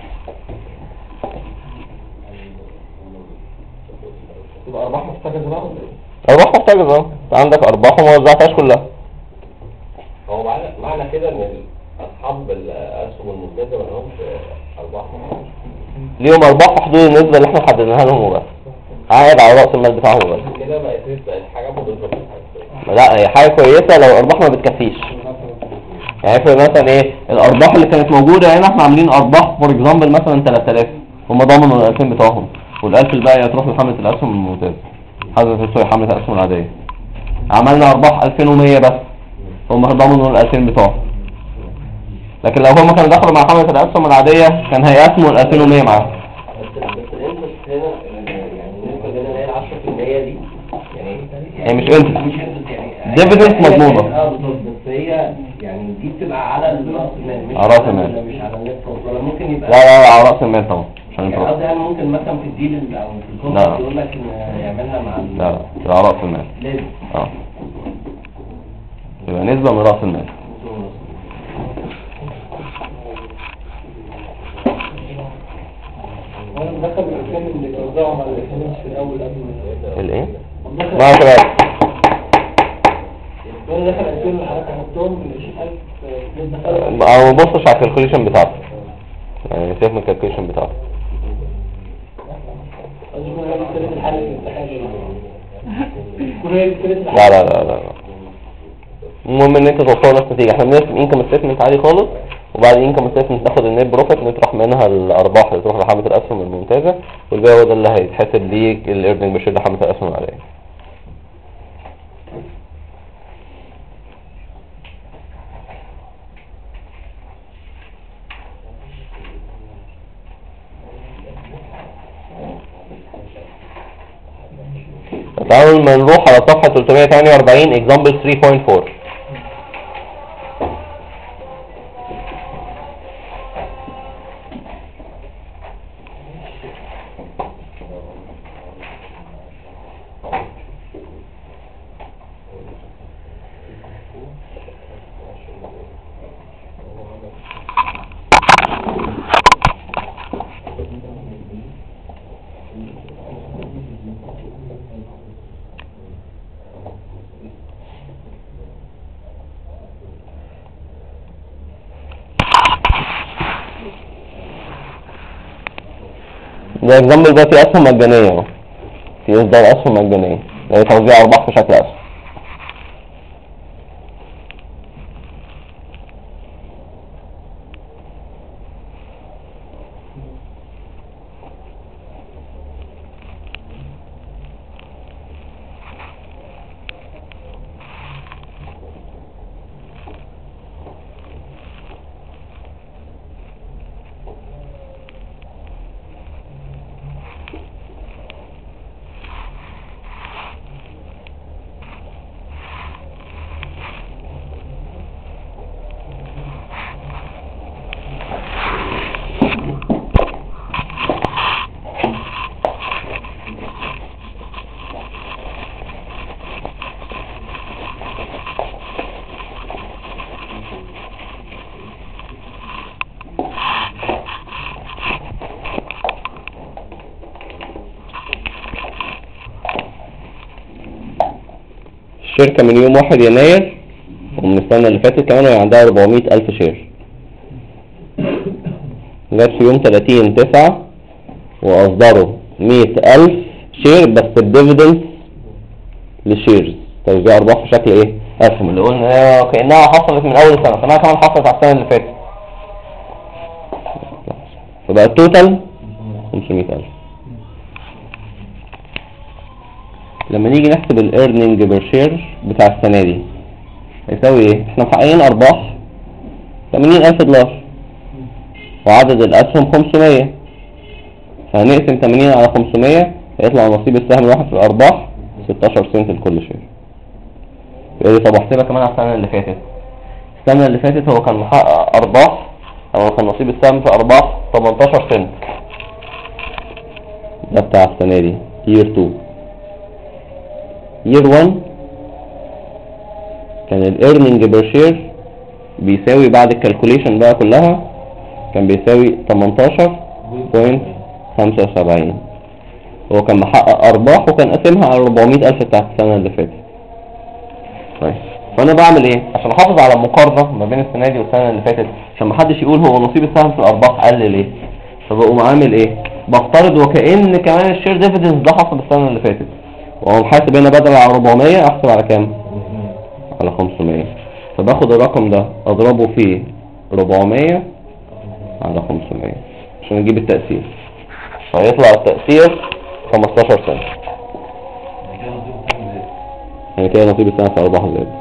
تبقى ارباح محتجزه بقى ولا ايه؟ ارباح محتجزة، عندك ارباح وما وزعتهاش كلها. هو معنى كده ان اصحاب الاسهم الممتازه ما لهمش ارباح، ليهم ارباح في حدود النسبة اللي احنا حددناها لهم وبس، عائد على رأس المال بتاعهم وبس. كده بقت حاجه مضره. لا هي حاجة كويسة لو الارباح ما بتكفيش. يعني افرض مثلا ايه الارباح اللي كانت موجودة هنا، احنا عاملين ارباح فور اكزامبل مثلا 3000، هم ضمنوا ال 2000 بتوعهم، وال1000 الباقي هتروح لحملة الاسهم الممتازة، حملة الاسهم العادية. عملنا ارباح 2100 بس، هم ضمنوا ال 2000 بتوعهم. لكن لو هم كانوا دخلوا مع حملة الاسهم العادية كان هيقسموا ال 2100 معاهم. بس الانترست هنا يعني النسبه اللي هي 10% دي هي مش انترست، ديفيدنس مضمونة. بس هي يعني دي بتبقى على راس المال، مش على رأس المال، مش على النت، ولا ممكن يبقى لا على رأس المال طبعا عشان يعني الانترست. قصدي يعني ممكن مثلا في الديل او في الكونتراكت يقول لك ان يعملها مع لا على رأس المال. لازم يبقى نسبة من رأس المال. وانا مدخل الاسلام اللي توزعوا على الاسلام في الاول قبل ما الايه؟ ما كده وانا دخل الاسلام اللي حضرتك حطهم من 20,000 ما ببصش على الكالكوليشن بتاعته، يعني سيبك من الكالكوليشن بتاعته. لا المهم ان انت توصل نفس النتيجه. احنا بنرسم انكم ستيتمنت عادي خالص، وبعد الانكم ستيتمنت ناخد النت بروفيت نطرح منها الارباح اللي تروح لحملة الاسهم الممتازه، والباقي هو ده اللي هيتحسب ليك الايرنينج بير شير لحملة الاسهم العاديه. تعالوا ما نروح على صفحة 348 example 3.4. ده example ده فيه أسهم مجانية اهو، في إصدار أسهم مجانية، يعني توزيع أرباح في شكل أسهم. الشركة من يوم 1 يناير ومن السنة اللي فاتت كمان وهي عندها 400,000 شير، جت في يوم 30/9 وأصدروا 100,000 شير بس الديفيدنس للشيرز، توزيع أرباح في شكل إيه؟ أسهم، اللي قلنا كأنها حصلت من أول السنة، كأنها كمان حصلت على السنة اللي فاتت، فبقى التوتال 500,000. لما نيجي نحسب الايرنينج بير شير بتاع السنة دي هيساوي ايه؟ احنا محققين ارباح 80,000 دولار وعدد الاسهم 500، فهنقسم 80 على 500 هيطلع نصيب السهم الواحد في الارباح 16 سنت لكل شير. يقول لي طب احسبها كمان على السنة اللي فاتت. السنة اللي فاتت هو كان محقق ارباح او كان نصيب السهم في ارباح 18 سنت، ده بتاع السنة دي year 2. year 1 كان الايرنينج بير شير بيساوي بعد الكالكوليشن بقى كلها كان بيساوي 18.75. هو كان محقق ارباح وكان قاسمها على 400,000 بتاعت السنة اللي فاتت. طيب فانا بعمل ايه عشان احافظ على المقارنة ما بين السنة دي والسنة اللي فاتت عشان محدش يقول هو نصيب السهم في الارباح قل ليه؟ فبقوم عامل ايه؟ بفترض وكأن كمان الشير ديفيدنس ده حصل السنة اللي فاتت، واقوم حاسب هنا بدل على 400 احسب على كام؟ على 500. فباخد الرقم ده اضربه في 400 على 500 عشان اجيب التأثير، فيطلع التأثير 15 سنة. يعني كده نصيب السنة في ارباح زاد.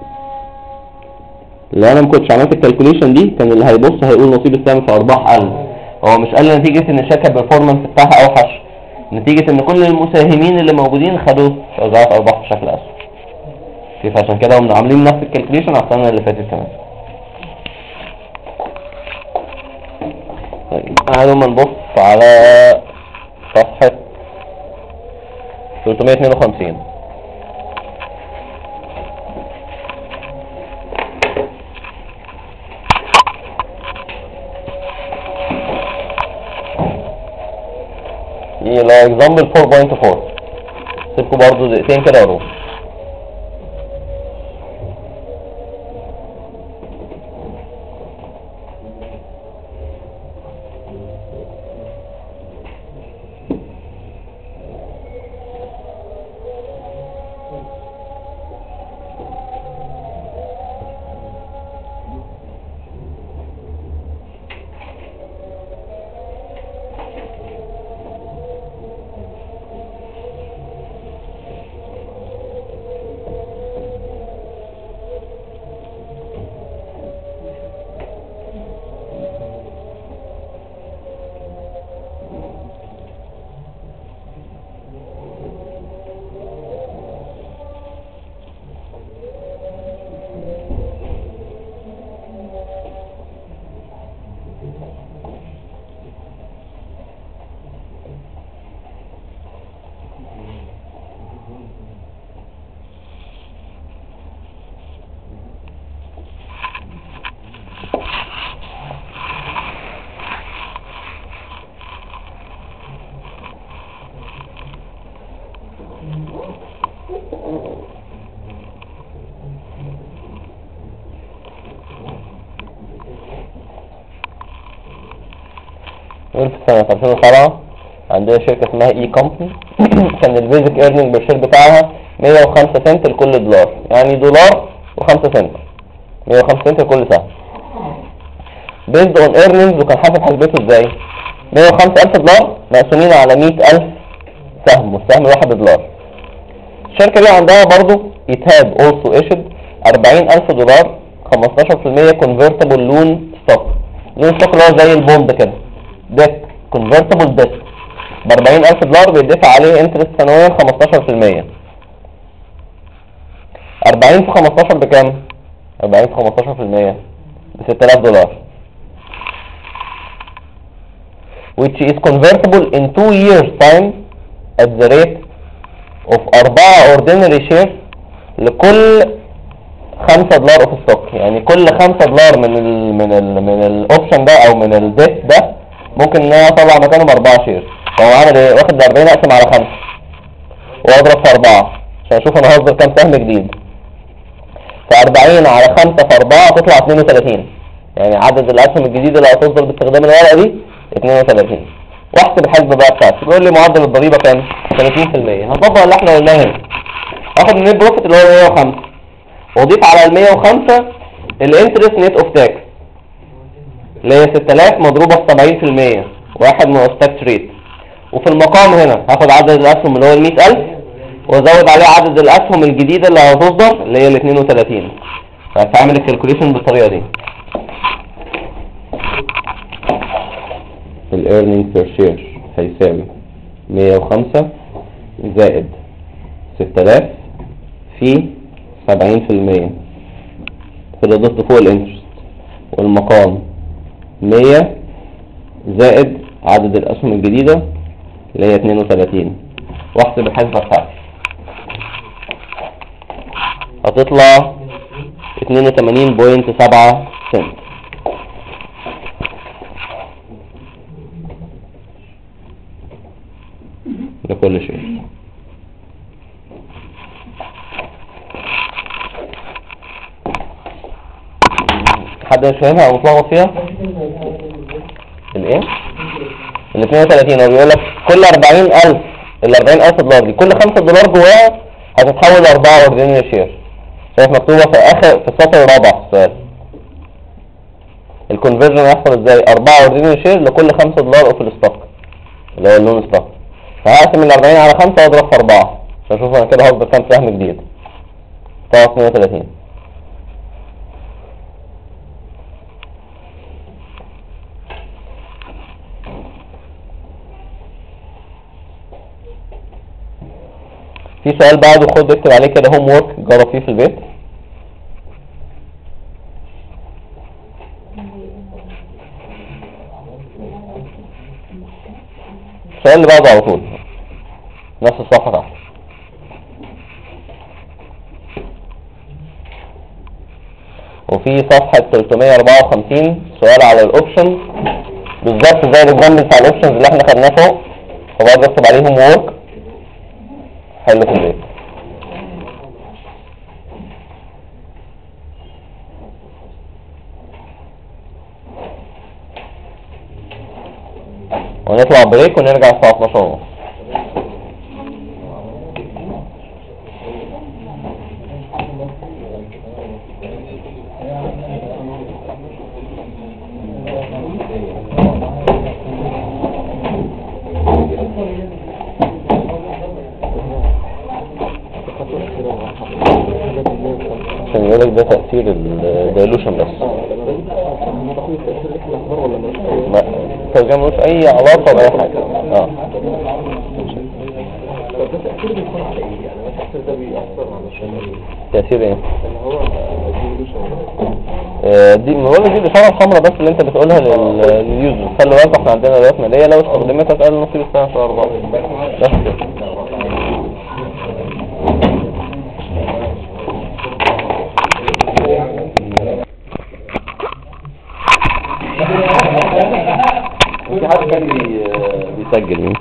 لو انا مكنتش عملت الكالكوليشن دي كان اللي هيبص هيقول نصيب السهم في ارباح قل. هو مش قل نتيجة ان الشركة البرفورمانس بتاعها اوحش، نتيجة ان كل المساهمين اللي موجودين خدوا توزيعات ارباح بشكل اسهل. كيف؟ عشان كده هم عاملين نفس الكالكوليشن على السنة اللي فاتت كمان. طيب تعالوا ما نبص على صفحة 352. يلا example 4.4 سيبكوا برضو دقيقتين كده واروح. نقول في سنة 2007 عندنا شركة اسمها اي كومباني كان البيزك ايرنينج بالشير بتاعها 105 سنت لكل دولار، يعني دولار و5 سنت، 105 سنت لكل سهم. بيزد اون ايرنينجز، وكان حاسب حسبته ازاي؟ 105,000 دولار مقسومين على 100,000 سهم، والسهم الواحد $1. الشركة دي عندها برضو it had also issued 40,000 دولار 15% convertible loan stock. loan stock اللي هو زي البوند كده، debt convertible debt ب 40,000 دولار بيدفع عليه انترست سنويا 15%. 40 في 15 بكام؟ 40 في 15% ب 6,000 دولار which is convertible in 2 years time at the rate of 4 ordinary shares لكل $5 of stock. يعني كل $5 من الاوبشن ده او من الديت ده ممكن ان انا اطلع مكانهم 4 شير. فهو عامل ايه؟ واخد 40 اقسم على 5 واضرب في 4 عشان اشوف انا هصدر كام سهم جديد. ف40 على 5 في 4 تطلع 32، يعني عدد الاسهم الجديده اللي هتصدر باستخدام الورقه دي 32. واحسب الحسبه بقى بتاعتي، بيقول لي معدل الضريبه كام؟ 30%. هنطبق اللي احنا قلناه هنا، اخد النت بروفيت اللي هو 105 واضيف على ال 105 الانترست نت اوف تاكس اللي هي 6000 مضروبه في 70%، واحد من التاكس ريت. وفي المقام هنا هاخد عدد الاسهم اللي هو ال 100,000 وازود عليه عدد الاسهم الجديده اللي هتصدر اللي هي ال 32. فهعمل الكالكوليشن بالطريقه دي. الايرنينج بير شير هيساوي 105 زائد 6000 في 70% كده ضفت فوق الانترست، والمقام 100 زائد عدد الاسهم الجديده اللي هي 32، واحسب الحسبه بتاعتي هتطلع 82.7 سنت لكل شيء. حد مش فاهمها او متلخبط فيها؟ الايه؟ ال 32 هو بيقول لك كل 40,000 ال 40,000 دولار دي كل $5 جواها هتتحول ل 4 اوردينري شير. شايف مكتوبه في اخر في السطر الرابع في السؤال. الكونفرجن هيحصل ازاي؟ 4 اوردينري شير لكل $5 اوف الستوك اللي هو اللون ستوك. فهقسم ال 40 على 5 واضرب في 4 عشان اشوف انا كده هصدر كام سهم جديد. طلع 32. في سؤال بعده، خد اكتب عليه كده هوم وورك جرب فيه في البيت. السؤال اللي بعده على طول نفس الصفحة تحت. وفي صفحة 354 سؤال على الاوبشن بالظبط زي الاكزامبل بتاع الاوبشنز اللي احنا خدناه فوق، فبرضه اكتب عليه هوم وورك حل في البيت. ونطلع بريك ونرجع الساعة 12:30. عشان يقولك ده تأثير الدايلوشن بس. لا الترجمة ملوش أي علاقة بأي حاجة. تأثير ايه؟ دي بقول دي الإشارة الحمراء بس اللي انت بتقولها لليوزر. خلي بالك احنا عندنا رياضات مالية لو استخدمتها تقل نصيب السنة في 4 بس كده. في حد كان بيسجل.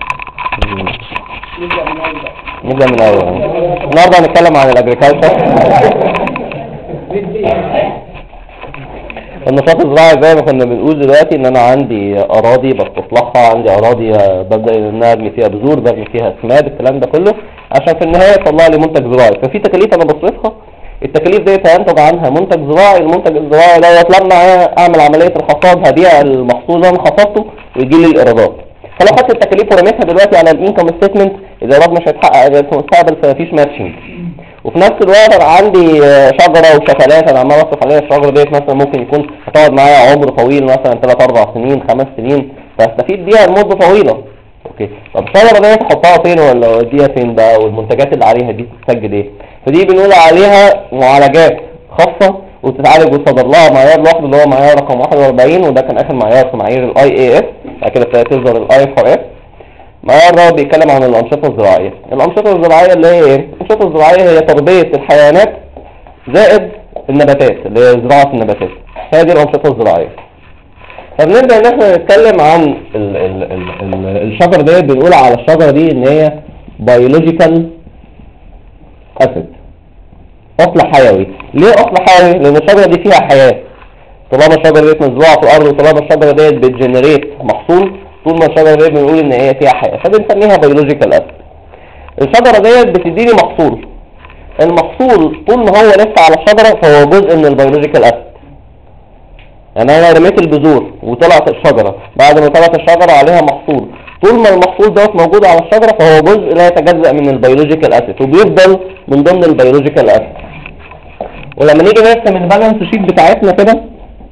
نبدأ من الأول. النهارده هنتكلم عن الأجريكالتشر. النشاط الزراعي زي ما كنا بنقول دلوقتي ان انا عندي اراضي بستصلحها، عندي اراضي ببدا ان انا ارمي فيها بذور، برمي فيها اسماد، الكلام ده كله عشان في النهايه يطلع لي منتج زراعي. ففي تكاليف انا بصرفها، التكاليف دي هينتج عنها منتج زراعي. المنتج الزراعي دوت لما اعمل عمليه الحصاد هبيع المحصول اللي انا حصدته ويجي لي الايرادات. فلو خدت التكاليف ورميتها دلوقتي على الانكم ستيتمنت الايراد مش هيتحقق غير في المستقبل، فمفيش ماتشنج. وفي نفس الوقت انا عندي شجره وشتلات انا عمال اصرف عليها، الشجره ديت مثلا ممكن يكون هتقعد معايا عمر طويل مثلا 3 4 سنين 5 سنين، فاستفيد بيها لمده طويله. اوكي، طب الشجره ديت احطها فين ولا اوديها فين بقى، والمنتجات اللي عليها دي تتسجل ايه؟ فدي بنقول عليها معالجات خاصه وتتعالج وتصدر لها معيار لوحده اللي هو معيار رقم 41، وده كان اخر معيار في معايير الاي اي اف. بعد كده ابتدت تظهر الاي اف ار اف. معيار ده بيتكلم عن الانشطه الزراعيه. الانشطه الزراعيه اللي هي ايه؟ الانشطه الزراعيه هي تربيه الحيوانات زائد النباتات اللي هي زراعه النباتات، هي دي الانشطه الزراعيه. فبنبدا ان احنا نتكلم عن الشجره ديت، بنقول على الشجره دي ان هي بيولوجيكال اسيد، اصل حيوي. ليه اصل حيوي؟ لان الشجره دي فيها حياه. طالما الشجره ديت مزروعه في الارض وطالما الشجره ديت بتجنريت محصول، طول ما الشجره ديت بنقول ان هي فيها حياه، فبنسميها بيولوجيكال اسيد. الشجره ديت بتديني محصول، المحصول طول ما هو لسه على الشجره فهو جزء من البيولوجيكال اسيد. يعني انا رميت البذور وطلعت الشجره، بعد ما طلعت الشجره عليها محصول، طول ما المحصول دوت موجود على الشجره فهو جزء لا يتجزأ من البيولوجيكال اسيد وبيفضل من ضمن البيولوجيكال اسيد. ولما نيجي نرسم البالانس شيت بتاعتنا كده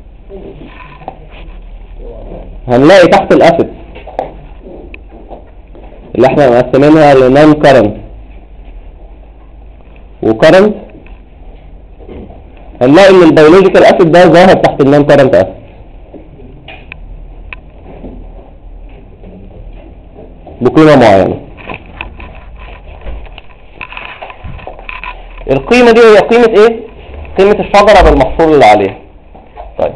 هنلاقي تحت الاسيد اللي احنا مقسمينها لنون كارنت وكارنت، هنلاقي ان البيولوجيكال اسيد ده ظاهر تحت النون كارنت اسيد. بقيمة معينة. القيمة دي هي قيمة ايه؟ قيمة الشجرة بالمحصول اللي عليها. طيب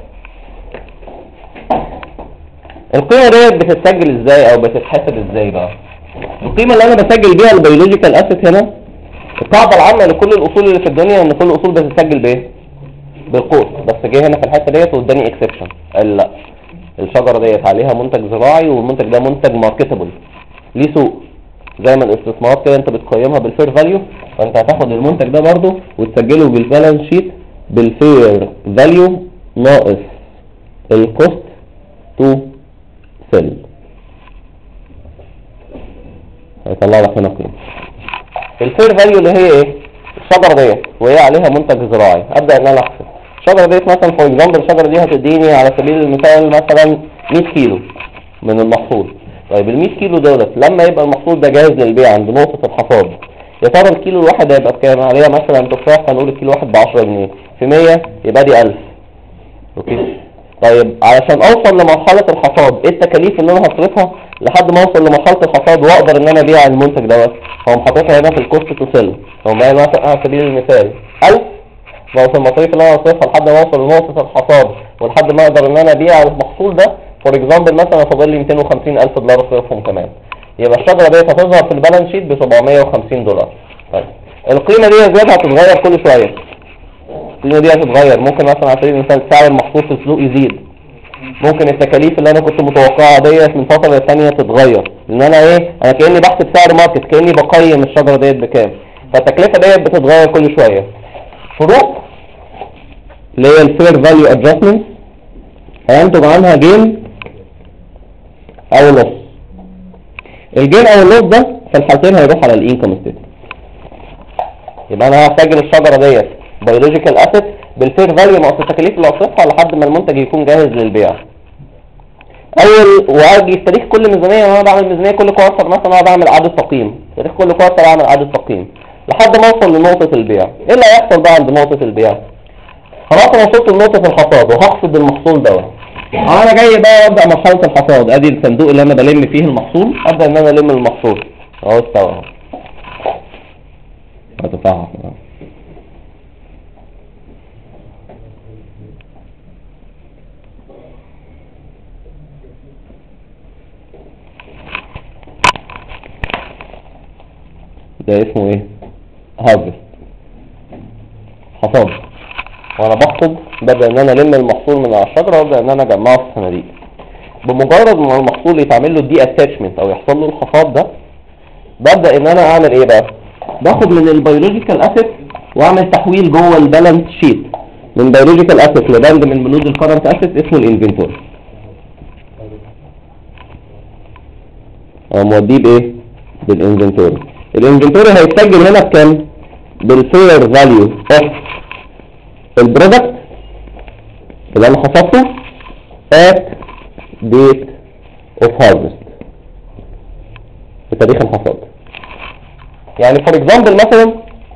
القيمة دي بتتسجل ازاي او بتتحسب ازاي بقى؟ القيمة اللي انا بسجل بيها البيولوجيكال اسيد هنا، القاعدة العامة لكل الاصول اللي في الدنيا ان كل الاصول بتتسجل بايه؟ بالقوس. بس جه هنا في الحته ديت واداني اكسبشن، قال لا الشجرة ديت عليها منتج زراعي والمنتج ده منتج ماركتبل ليه سوق. زي ما الاستثمارات كده انت بتقيمها بالفير فاليو، فانت هتاخد المنتج ده برضه وتسجله بالبالانس شيت بالفير فاليو ناقص الكوست تو سيل، هيطلع لك هنا قيمه. الفير فاليو اللي هي ايه؟ الشجره ديت وهي عليها منتج زراعي، ابدا ان انا احسب الشجره ديت مثلا فور اكزامبل الشجره دي هتديني على سبيل المثال مثلا 100 كيلو من المحصول. طيب ال 100 كيلو دولت لما يبقى المحصول ده جاهز للبيع عند نقطة الحصاد، يا ترى الكيلو الواحد هيبقى بكام؟ عليها مثلا تفاح هنقول الكيلو واحد ب 10 جنيه، في 100 يبقى دي 1000. اوكي. طيب علشان اوصل لمرحلة الحصاد ايه التكاليف اللي انا هصرفها لحد ما اوصل لمرحلة الحصاد واقدر ان انا ابيع المنتج دوت؟ هو حاططها هنا في الكوست تو سيل، هو معايا مثلا على سبيل المثال 1000 ناقص المصاريف اللي انا هصرفها لحد ما اوصل لنقطة الحصاد ولحد ما اقدر ان انا ابيع المحصول ده. فور اكزامبل مثلا فاضل لي 250,000 دولار اصرفهم كمان، يبقى الشجره ديت هتظهر في البالانس شيت ب 750 دولار. طيب القيمه دي ازاي هتتغير كل شويه؟ القيمه دي هتتغير، ممكن مثلا على سبيل المثال سعر المحصول في السوق يزيد، ممكن التكاليف اللي انا كنت متوقعها ديت من فتره لثانيه تتغير، لان انا كاني بحسب سعر ماركت، كاني بقيم الشجره ديت بكام، فالتكلفه ديت بتتغير كل شويه. فروق اللي هي الفير فاليو ادجستمنت هينتج عنها جين او لوس. الجين او اللوس ده في الحالتين هيروح على الانكم ستيتمنت. يبقى انا هسجل الشجره ديت بيولوجيكال اسيد بالفير فاليو ناقص التكاليف اللي هصرفها لحد ما المنتج يكون جاهز للبيع. واجي في تاريخ كل ميزانيه، وانا بعمل ميزانيه كل كوارتر مثلا انا بعمل اعاده تقييم، تاريخ كل كوارتر اعمل اعاده تقييم لحد ما اوصل لنقطه البيع. ايه اللي هيحصل بقى عند نقطه البيع؟ خلاص انا وصلت لنقطه الحصاد وهحصد المحصول دوت. انا جاي بقى ابدا مرحله الحصاد، ادي الصندوق اللي انا بلم فيه المحصول، ابدا ان انا الم المحصول اهو استوى اهو هتفاحة ده اسمه ايه؟ هارفست، حصاد. وانا بحصد ببدا ان انا الم المحصول من على الشجره وابدا ان انا اجمعه في صناديق. بمجرد ما المحصول يتعمل له دي اتاتشمنت او يحصل له الحصاد ده، ببدا ان انا اعمل ايه بقى؟ باخد من البيولوجيكال اسيت واعمل تحويل جوه البالانس شيت من بيولوجيكال اسيت لبند من بنود الكرنت اسيت اسمه الانفنتوري. موديه بايه؟ بالانفنتوري. الانفنتوري هيتسجل هنا بكام؟ بالفير فاليو اوف البرودكت اللي انا حصلته at date of harvest، بتاريخ الحصاد. يعني فور اكزامبل مثلا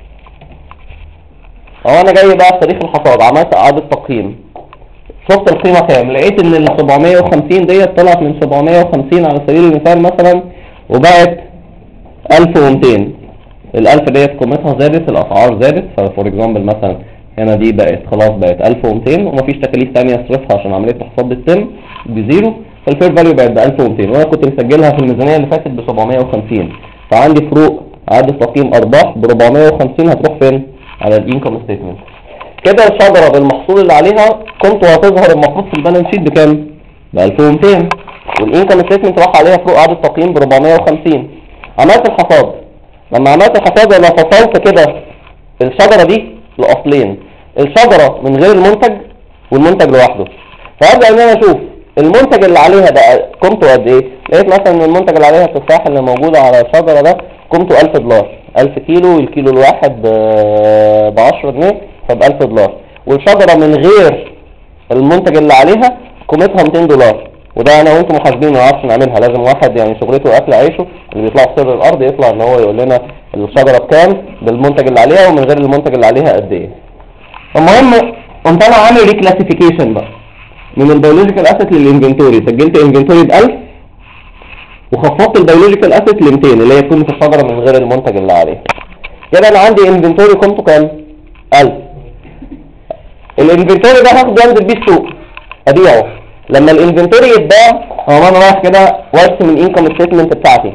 انا جاي بقى في تاريخ الحصاد، عملت اعادة تقييم، شفت القيمة كام، لقيت ان ال 750 ديت طلعت من 750 على سبيل المثال مثلا وبقت 1200. ال 1000 ديت قيمتها زادت، الاسعار زادت، ففور اكزامبل مثلا هنا دي بقت خلاص بقت 1200 ومفيش تكاليف تانية اصرفها عشان عملية الحصاد بتتم بزيرو، فالفير فاليو بقت ب 1200 وانا كنت مسجلها في الميزانية اللي فاتت ب 750. فعندي فروق اعادة تقييم ارباح ب 450 هتروح فين؟ على الانكم ستيتمنت. كده الشجرة بالمحصول اللي عليها كنت هتظهر المفروض في البالانس شيت بكام؟ ب 1200، والانكم ستيتمنت راح عليها فروق اعادة تقييم ب 450. عملت الحصاد، لما عملت الحصاد انا فصلت كده الشجرة دي لاصلين، الشجرة من غير المنتج والمنتج لوحده. فابدا ان انا اشوف المنتج اللي عليها بقى قيمته قد ايه. لقيت مثلا ان المنتج اللي عليها التفاح اللي موجودة على الشجرة ده قيمته $1000، 1000 كيلو، الكيلو الواحد ب 10 جنيه، فب $1000. والشجرة من غير المنتج اللي عليها قيمتها $200، وده انا وانتم محاسبين ما نعرفش نعملها، لازم واحد يعني شغلته اكل عيشه اللي بيطلع في سر الارض يطلع ان هو يقول لنا الشجرة بكام بالمنتج اللي عليها ومن غير المنتج اللي عليها قد ايه. المهم قمت انا عامل ريكلاسيفيكيشن بقى من البيولوجيكال اسيت للانفنتوري، سجلت انفنتوري ب 1000 وخفضت البيولوجيكال اسيت ل 200 اللي هي قيمة الشجرة من غير المنتج اللي عليها. كده انا عندي انفنتوري قيمته كام؟ 1000. الانفنتوري ده هاخده انزل بيه السوق ابيعه. لما الانفنتوري يتباع انا رايح كده وارسم الانكم ستيتمنت بتاعتي.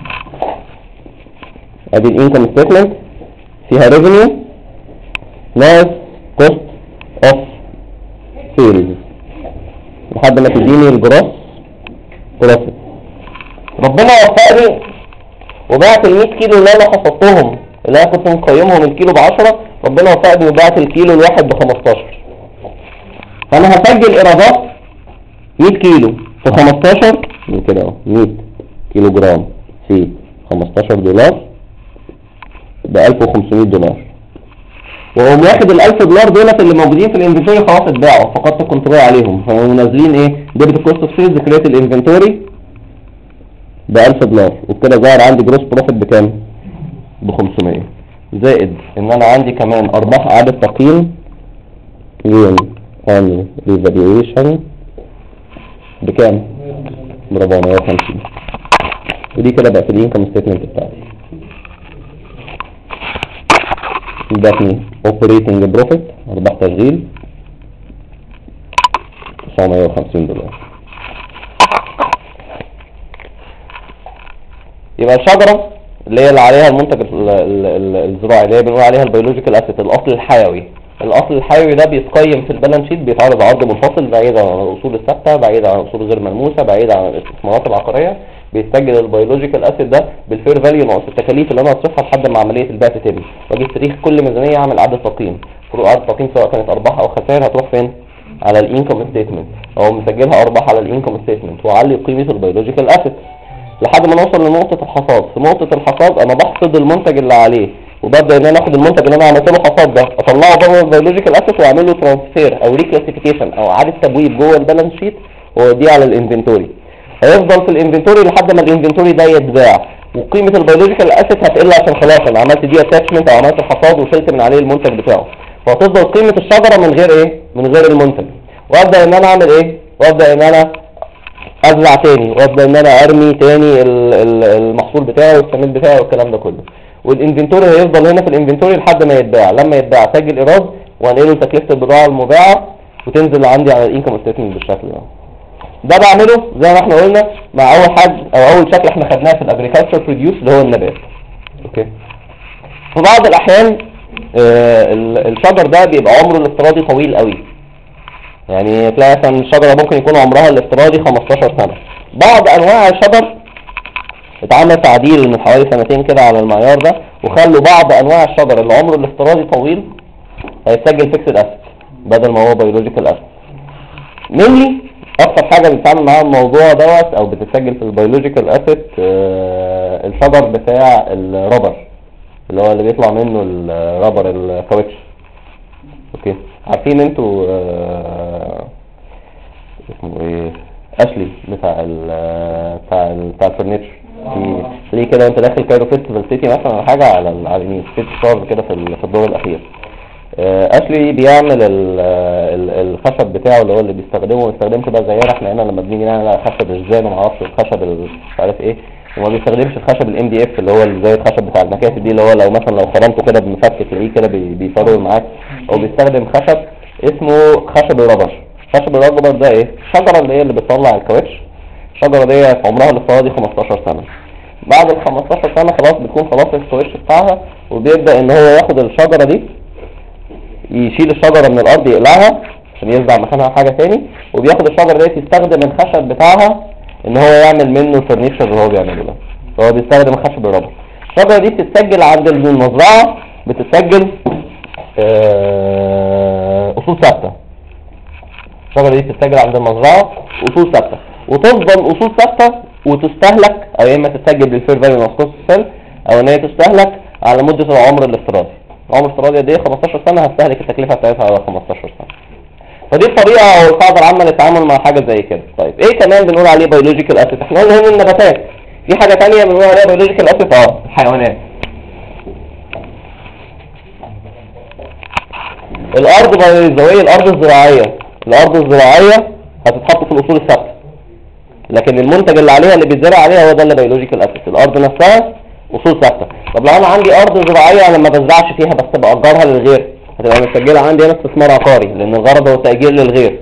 ادي الانكم ستيتمنت فيها ريفينيو ناقص كوست اوف سيلز لحد ما تديني الجروس بروفيت. ربنا وفقني وبعت ال 100 كيلو اللي انا حصدتهم اللي انا كنت مقيمهم الكيلو ب 10، ربنا وفقني وبعت الكيلو الواحد ب 15. فانا هسجل ايرادات 100 كيلو في 15 من كده اهو، 100 كيلو جرام في $15 ب $1500، وهم واخد ال $1000 دولت اللي موجودين في الانفنتوري خلاص اتباعوا، فقدت الكنترول عليهم، فهم نازلين ايه؟ ديبت كوست اوف سيلز كريت الانفنتوري ب $1000، وبكده ظهر عندي جروس بروفيت بكام؟ ب 500، زائد ان انا عندي كمان ارباح اعادة تقييم gain on revaluation بكام؟ ب 450. ودي كده بقى في الانكم ستيتمنت بتاعتي. ادتني اوبريتنج بروفيت ارباح تشغيل $950. يبقى الشجرة اللي هي اللي عليها المنتج الزراعي اللي هي بنقول عليها البيولوجيكال اسيت، الاصل الحيوي. الاصل الحيوي ده بيتقيم في البالانس شيت، بيتعرض عرض منفصل بعيد عن الاصول الثابته، بعيد عن الاصول غير ملموسه، بعيد عن الاستثمارات العقاريه. بيتسجل البيولوجيكال اسيت ده بالفير فاليو ناقص التكاليف اللي انا هصرفها لحد ما عمليه البيع تتم. واجي في تاريخ كل ميزانيه اعمل اعاده تقييم، فروق اعاده تقييم سواء كانت ارباح او خسائر هتروح فين؟ على الانكم ستيتمنت، او مسجلها ارباح على الانكم ستيتمنت، واعلي قيمه البيولوجيكال اسيت لحد ما نوصل لنقطه الحصاد. في نقطه الحصاد انا بحصد المنتج اللي عليه، وببدا ان انا اخد المنتج اللي انا عملت له حصاد ده اطلعه بره البيولوجيكال اسيت واعمل له ترانسفير او ريكلاسيفيكيشن او اعاده تبويب جوه البالانس شيت واوديه على الانفنتوري. هيفضل في الانفنتوري لحد ما الانفنتوري ده يتباع، وقيمه البيولوجيكال اسيت هتقل عشان خلاص انا عملت دي اتاتشمنت او عملت الحصاد وشلت من عليه المنتج بتاعه، فهتفضل قيمه الشجره من غير ايه؟ من غير المنتج. وابدا ان انا اعمل ايه؟ وابدا ان انا ازرع تاني، وابدا ان انا ارمي تاني المحصول بتاعي والسماد بتاعي والكلام ده كله. والانفنتوري هيفضل هنا في الانفنتوري لحد ما يتباع. لما يتباع اسجل ايراد وانقله لتكلفه البضاعه المباعه وتنزل عندي على الانكم ستيتمنت بالشكل ده. ده بعمله زي ما احنا قلنا مع اول حاجه او اول شكل احنا خدناه في الاجريكلتشر بروديوس اللي هو النبات. اوكي. في بعض الاحيان الشجر ده بيبقى عمره الافتراضي طويل قوي، يعني تلاقي مثلا الشجرة ممكن يكون عمرها الافتراضي 15 سنة. بعض انواع الشجر اتعمل تعديل من حوالي سنتين كده على المعيار ده، وخلوا بعض انواع الشجر اللي عمره الافتراضي طويل هيسجل فيكسد اسيد بدل ما هو بيولوجيكال اسيد. مينلي اكتر حاجة بتتعامل معاها الموضوع دوت او بتتسجل في البيولوجيكال اسيد الشجر بتاع الرابر اللي هو اللي بيطلع منه الرابر الكاوتش. اوكي، عارفين انتوا اسمه ايه اشلي بتاع الفرنتشر ليه كده وانت داخل كايرو فيستيفال سيتي مثلا او حاجه على اليمين سيتي ستار كده في الدور الاخير. اشلي بيعمل الخشب بتاعه اللي هو اللي بيستخدمه، ما بيستخدمش بقى زينا احنا هنا لما بنيجي نعمل خشب الجان وما اعرفش الخشب مش عارف ايه، وما بيستخدمش الخشب الام دي اف اللي هو زي الخشب بتاع المكاتب دي اللي هو لو مثلا لو خرمته كده بمفك تلاقيه كده بيفرول معاك. هو بيستخدم خشب اسمه خشب الربر. خشب الربر ده ايه؟ الشجره اللي هي اللي بتطلع الكاوتش. الشجره دي عمرها الافتراضي 15 سنه. بعد ال 15 سنه خلاص بتكون خلاص الكاوتش بتاعها، وبيبدا ان هو ياخد الشجره دي يشيل الشجره من الارض يقلعها عشان يزرع مكانها حاجه تاني، وبياخد الشجره دي يستخدم الخشب بتاعها ان هو يعمل منه الفرنيشر اللي هو بيعمله ده. فهو بيستخدم خشب الربر. الشجره دي بتتسجل عند المزرعه، بتتسجل اصول ثابته. الشجره دي بتتسجل عند المزرعه اصول ثابته، وتفضل اصول ثابته وتستهلك، او يا اما تتسجل بالفير فاليو مخصوص سيل، او ان هي تستهلك على مده العمر الافتراضي. العمر الافتراضي دي 15 سنه، هستهلك التكلفه بتاعتها على 15 سنه. فدي الطريقه او القاعده العامه للتعامل مع حاجه زي كده. طيب ايه كمان بنقول عليه بيولوجيكال اسيد؟ احنا قلنا هنا النباتات، في حاجه ثانيه بنقول عليها بيولوجيكال اسيد الحيوانات. الارض الزراعيه، الارض الزراعيه هتتحط في الاصول الثابته، لكن المنتج اللي عليها اللي بيتزرع عليها هو ده اللي بيولوجيكال اسيد. الارض نفسها اصول ثابته. طب لو انا عندي ارض زراعيه انا ما بزرعش فيها بس باجرها للغير، هتبقى مسجله عندي هنا استثمار عقاري، لان الغرض هو تاجير للغير.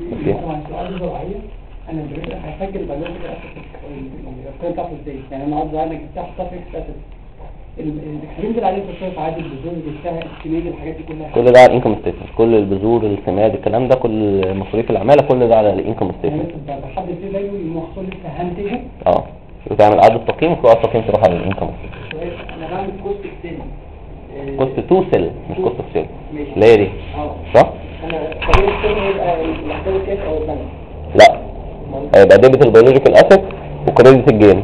انا هسجل بيولوجيكال اسيد بتاعته ازاي؟ يعني انا عاوز انا جبتها احطها فيكس اسيد، الاكسبيرينس اللي عليه في الصيف عادي، البذور جبتها السماد الحاجات دي كلها، كل ده على الانكم ستيتمنت، كل البذور السماد الكلام ده كل مصاريف العماله كل ده على الانكم ستيتمنت. يعني بحدد فيه زيه المحصول لسه هنتجه وتعمل اعاده تقييم، وكل التقييم تروح على الانكم ستيتمنت. انا بعمل كوست سيل، كوست تو سيل مش كوست سيل. ليه دي؟ صح؟ انا طبيعي السيل هيبقى محتوى الكاش او البنك؟ لا، هيبقى ديبت البيولوجيكال اسيد وكريدت الجين.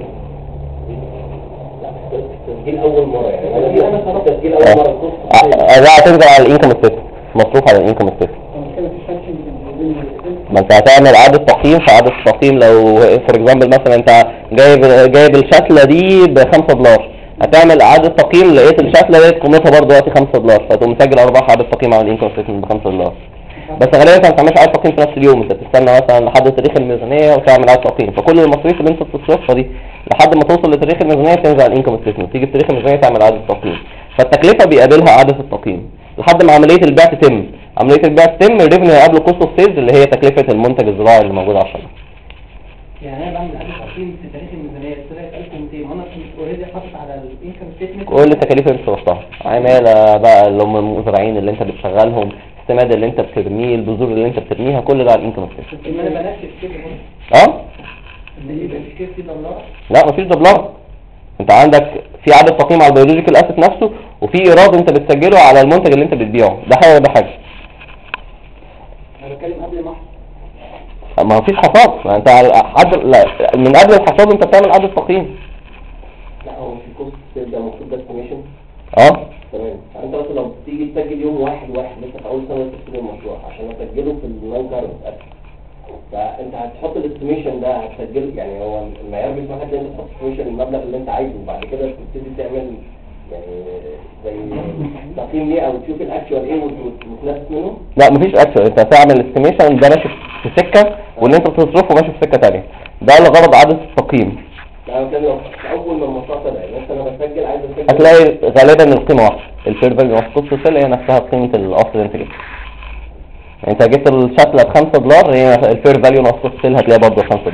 تسجيل اول مره، يعني انا صرفت تسجيل اول مره ده هتنزل على الانكم ستيتمنت، مصروف على الانكم ستيتمنت. ما انت هتعمل اعاده تقييم، في اعاده التقييم لو فور اكزامبل مثلا انت جايب الشتله دي ب$5، هتعمل اعاده تقييم لقيت الشتله دي قيمتها برضه دلوقتي $5، فتقوم مسجل ارباح اعاده تقييم على الانكم ستيتمنت ب$5. بس غالبا انت ما بتعملش اعاده تقييم في نفس اليوم، انت بتستنى مثلا لحد تاريخ الميزانيه وتعمل اعاده تقييم، فكل المصاريف اللي انت بتصرفها دي لحد ما توصل لتاريخ الميزانيه تنزل على الانكم ستيتمنت، تيجي في تاريخ الميزانيه تعمل اعاده تقييم، فالتكلفه بيقابلها اعاده التقييم لحد ما عمليه البيع تتم. عمليه البيع تتم، الريفنيو هيقابله كوست اوف سيلز اللي هي تكلفه المنتج الزراعي اللي موجود على الشجره. يعني انا بعمل اعاده تقييم في تاريخ الميزانيه طلعت 1200 وانا اوريدي حاطط على الانكم ستيتمنت كل التكاليف اللي انت صرفتها، عماله بقى اللي هم المزارعين اللي انت بتشغلهم، السماد اللي انت بترميه، البذور اللي انت بترميها، كل ده على الانكم ستيتمنت. انا بنفذ كده برضه اللي يبقى في كده دولار؟ لا مفيش دولار، انت عندك في عدد تقييم على البيولوجيكال اسيد نفسه، وفي ايراد انت بتسجله على المنتج اللي انت بتبيعه، ده حاجه وده حاجه. انا بتكلم قبل ما ما فيش حصاد، انت من قبل الحصاد انت بتعمل عدد تقييم. لا هو مش الكوست ده المفروض ده استيميشن. تمام. فانت مثلا لو بتيجي تسجل يوم 1/1 لسه في اول سنه تسجيل المشروع عشان اسجله في النون كارنت اسيد، فانت هتحط الاستيميشن ده هتسجله، يعني هو المعيار بيسمح لك ان انت تحط استيميشن المبلغ اللي انت عايزه، وبعد كده تبتدي تعمل يعني زي تقييم ليه او تشوف الاكشوال ايه وتنافس منه. لا مفيش اكشوال، انت هتعمل استيميشن ده ماشي في سكه واللي انت بتصرفه ماشي في سكه ثانيه، ده لغرض عدد التقييم. يعني كان اول ما المشروع طلع مثلا انا بسجل عايز اسجل هتلاقي غالبا القيمه واحده، الفير فاليو مخصوص السيل هي نفسها قيمه الاصل اللي انت جبته. انت جبت الشتله ب$5، هي الفير فاليو مخصوص السيل هتلاقيها برضه $5،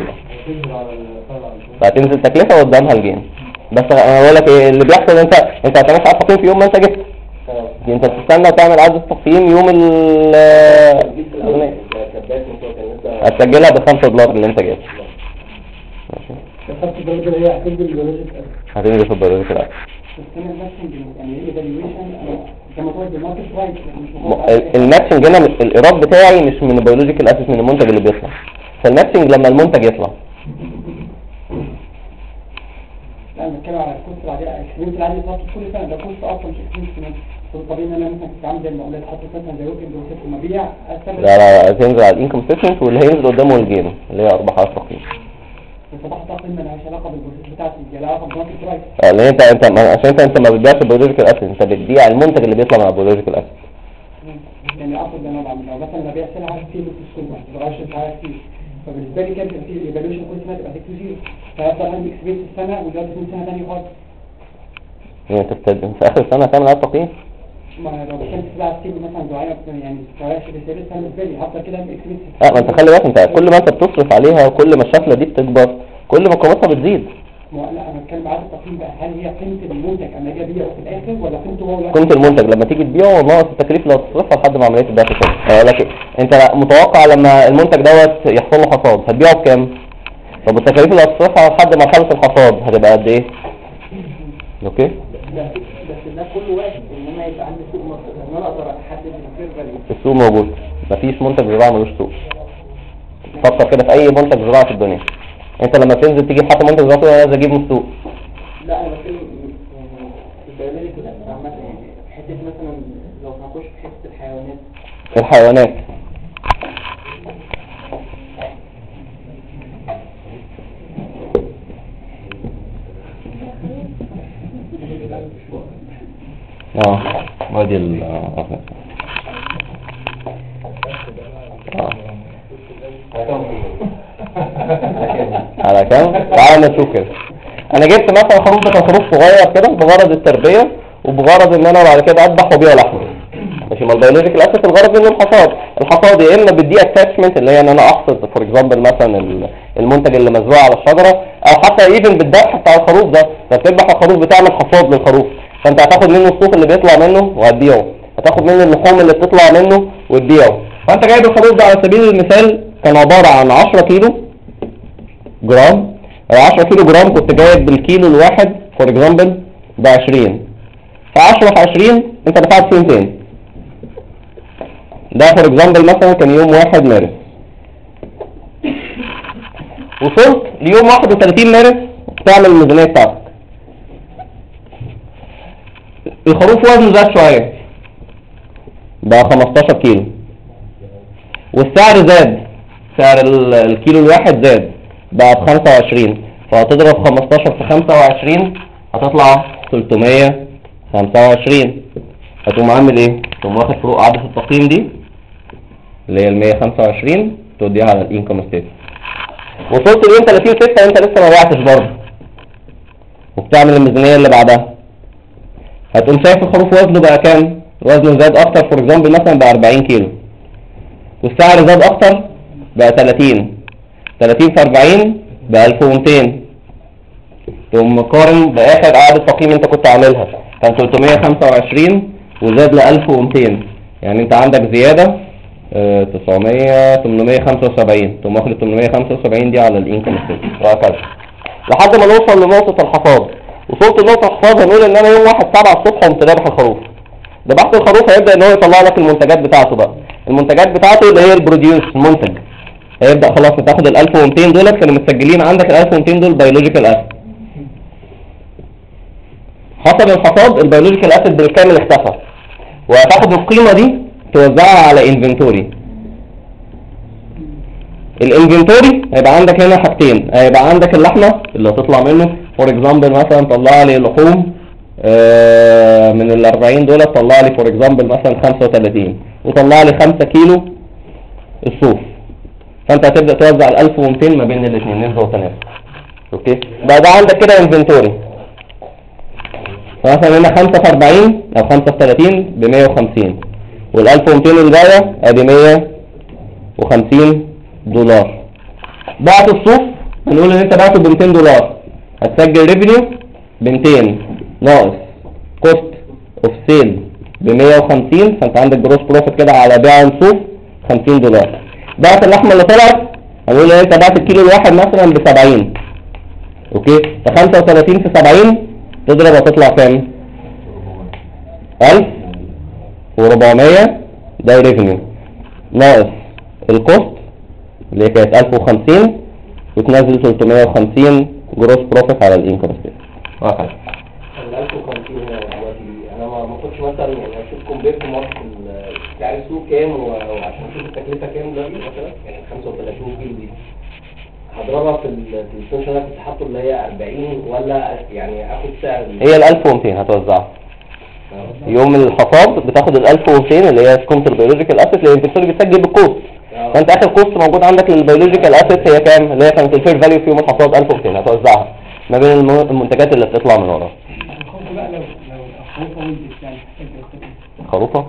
فهتنزل تكلفه قدامها الجين. بس انا بقول لك ايه اللي بيحصل، انت هتعمل على التقييم في يوم ما انت جبت، انت بتستنى تعمل اعاده تقييم يوم هتسجلها $5 اللي انت جايبها. ماشي. خدت الدرجة اللي هي هتنزل البيولوجيك هتنزل في البيولوجيك الأكل. بس انا الماتشنج يعني ايه ايفالويشن زي ما قلت الماركت برايس مش الماتشنج هنا الايراد بتاعي مش من البيولوجيكال اسيس، من المنتج اللي بيطلع. فالماتشنج لما المنتج يطلع. لا انا بتكلم على الكورس العادي، الاكسبيرينس العادي صار كل سنه ده كورس اصلا مش اكسبيرينس. طبيعي ان انا مثلا كنت عامل زي المقاولات حاطط مثلا زي ويكند وست المبيع لا هتنزل على الانكم ستيتمنت واللي هينزل قدامه الجيم اللي هي ارباح تقييم. فطبعا تقييم مالهاش علاقه بالبروسيس بتاعتي، ليها علاقه بالماركت برايس. لان انت عشان انت ما بتبيعش البيولوجيكال اسيد، انت بتبيع المنتج اللي بيطلع من البيولوجيكال اسيد. يعني اقصد انا بعمل لو مثلا ببيع سلعه كتير في السوق ما بتبقاش سلعه كتير، فبالنسبه لي كانت في الايفالويشن كل سنه تبقى تكتير، فهفضل عندي اكسبيرينس السنه ودلوقتي في سنه ثانيه خالص. يعني انت في اخر السنه هتعمل على التقييم؟ ما لو كانت سلعه كتير مثلا زراعيه يعني سعرها بسعر بالنسبه لي هفضل كده اكسبيرينس. لا ما انت خلي بالك، انت كل ما انت بتصرف عليها وكل ما الشفله دي بتكبر كل ما قيمتها بتزيد. لا انا بتكلم على التقييم بقى، هل هي قيمه المنتج اما اجي ابيعه في الاخر ولا قيمته هو قيمه المنتج لما تيجي تبيعه ناقص التكاليف اللي هتصرفها لحد ما عمليه البيع تخلص. هقول لك انت متوقع لما المنتج دوت يحصل له حصاد هتبيعه بكام؟ طب التكاليف اللي هتصرفها لحد مرحله الحصاد هتبقى قد ايه؟ اوكي؟ بس ده كل واحد انما يبقى عندي سوق مصر ان انا اقدر احدد الفير فاليو. السوق موجود، مفيش منتج زراعي ملوش سوق. فكر كده في اي منتج زراعي في الدنيا، انت لما تنزل تجيب حتى منتج زراعي انا عايز اجيب من السوق. لا انا بتكلم يعني البيولوجيك عامه يعني حته مثلا لو هنخش في حته الحيوانات ودي على كام؟ تعالى نشوف كده. انا جبت مثلا خروف، ده كان خروف صغير كده بغرض التربيه وبغرض ان انا بعد كده اذبح وابيع لحمه. ماشي، ما البيولوجيك الاساس الغرض منه الحصاد يا اما بدي اتاتشمنت اللي هي ان انا احصد فور اكزامبل مثلا المنتج اللي مزروع على الشجره، او حتى ايفن بالذبح بتاع الخروف ده، فبتذبح الخروف بتعمل حصاد للخروف، فانت هتاخد منه الصوف اللي بيطلع منه وهتبيعه، هتاخد منه اللحوم اللي بتطلع منه وتبيعه. فانت جايب الخروف ده على سبيل المثال كان عباره عن 10 كيلو جرام، 10 كيلو جرام كنت جايب بالكيلو الواحد فور اكزامبل ب 20، ف10 في 20 انت دفعت فيه 200. ده فور اكزامبل مثلا كان يوم 1 مارس. وصلت ليوم 31 مارس تعمل الميزانيه بتاعتك. الخروف وزنه زاد شويه بقى 15 كيلو، والسعر زاد، سعر الكيلو الواحد زاد بقى ب 25، فهتضرب 15 في 25 هتطلع 325. هتقوم عامل ايه؟ تقوم واخد فروق عدد التقييم دي اللي هي ال 125 توديها على الانكم ستيتمنت. وصلت ليوم 30/6 انت لسه ما بعتش برضه وبتعمل الميزانيه اللي بعدها. هتقوم شايف الخروف وزنه بقى كام؟ وزنه زاد اكتر فور اكزامبل مثلا بقى 40 كيلو، والسعر زاد اكتر بقى 30 في 40 بقى 1200. تقوم مقارن باخر اعاده تقييم انت كنت عاملها كان 325 وزاد ل 1200، يعني انت عندك زياده 875. تقوم واخد 875 دي على الانكم ستيتمنت وهكذا لحد ما نوصل لنقطه الحصاد. وصلت لنقطه الحصاد هنقول ان انا يوم 1/7 الصبح قمت ذابح الخروف. ذبحت الخروف هيبدا ان هو يطلع لك المنتجات بتاعته بقى. المنتجات بتاعته اللي هي البروديوس المنتج، هيبدا خلاص تاخد ال 1200 دولت كانوا متسجلين عندك، ال 1200 دول بيولوجيكال اسيد. حصل الحصاد البيولوجيكال اسيد بالكامل اختفى، وهتاخد القيمه دي توزعها على انفنتوري. الانفنتوري هيبقى عندك هنا حاجتين، هيبقى عندك اللحمه اللي هتطلع منه فور اكزامبل مثلا طلع لي لحوم من ال 40 دولت طلع لي فور اكزامبل مثلا 35، وطلع لي 5 كيلو الصوف. فانت هتبدا توزع ال 1200 ما بين الاثنين نسبه وتناسب. اوكي، ده عندك كده انفنتوري. مثلا هنا 5 في 40 او 5 في 30 ب 150، وال 1200 اللي باقيه ادي 150 دولار. بعت الصوف هنقول ان انت بعته ب 200 دولار، هتسجل ريفينيو ب 200 ناقص كوست اوف سيل ب 150، فانت عندك جروس بروفيت كده على بيع نصوص $50. بعت اللحمه اللي طلعت، هنقول انت بعت الكيلو الواحد مثلا ب 70. اوكي، ف 35 في 70 تضرب هتطلع كام؟ 1400 ده ريفينيو ناقص الكوست اللي هي كانت 1050 وتنزل 350 جروس بروفيت على الانكم ستيتمنت. وهكذا. ال 1050 دلوقتي انا ما كنتش مثلا يعني اشوف كومبيرت ماركت سعر السوق كام وعشان اشوف التكلفه كام دلوقتي مثلا يعني 35 كيلو دي هضربها في الفانكشن اللي انا كنت حاطه اللي هي 40 ولا يعني اخد سعر هي ال 1200 هتوزعها يوم الحصاد، بتاخد ال 1200 اللي هي قيمه البيولوجيكال اسيت اللي الدكتور بتسجل بالكوست. فانت اخر كوست موجود عندك للبيولوجيكال اسيت هي كام؟ اللي هي كانت الفير فاليو في يوم الحصاد 1200 هتوزعها ما بين المنتجات اللي بتطلع من وراها. الخوف بقى لو الخروطه ولدت يعني خروطه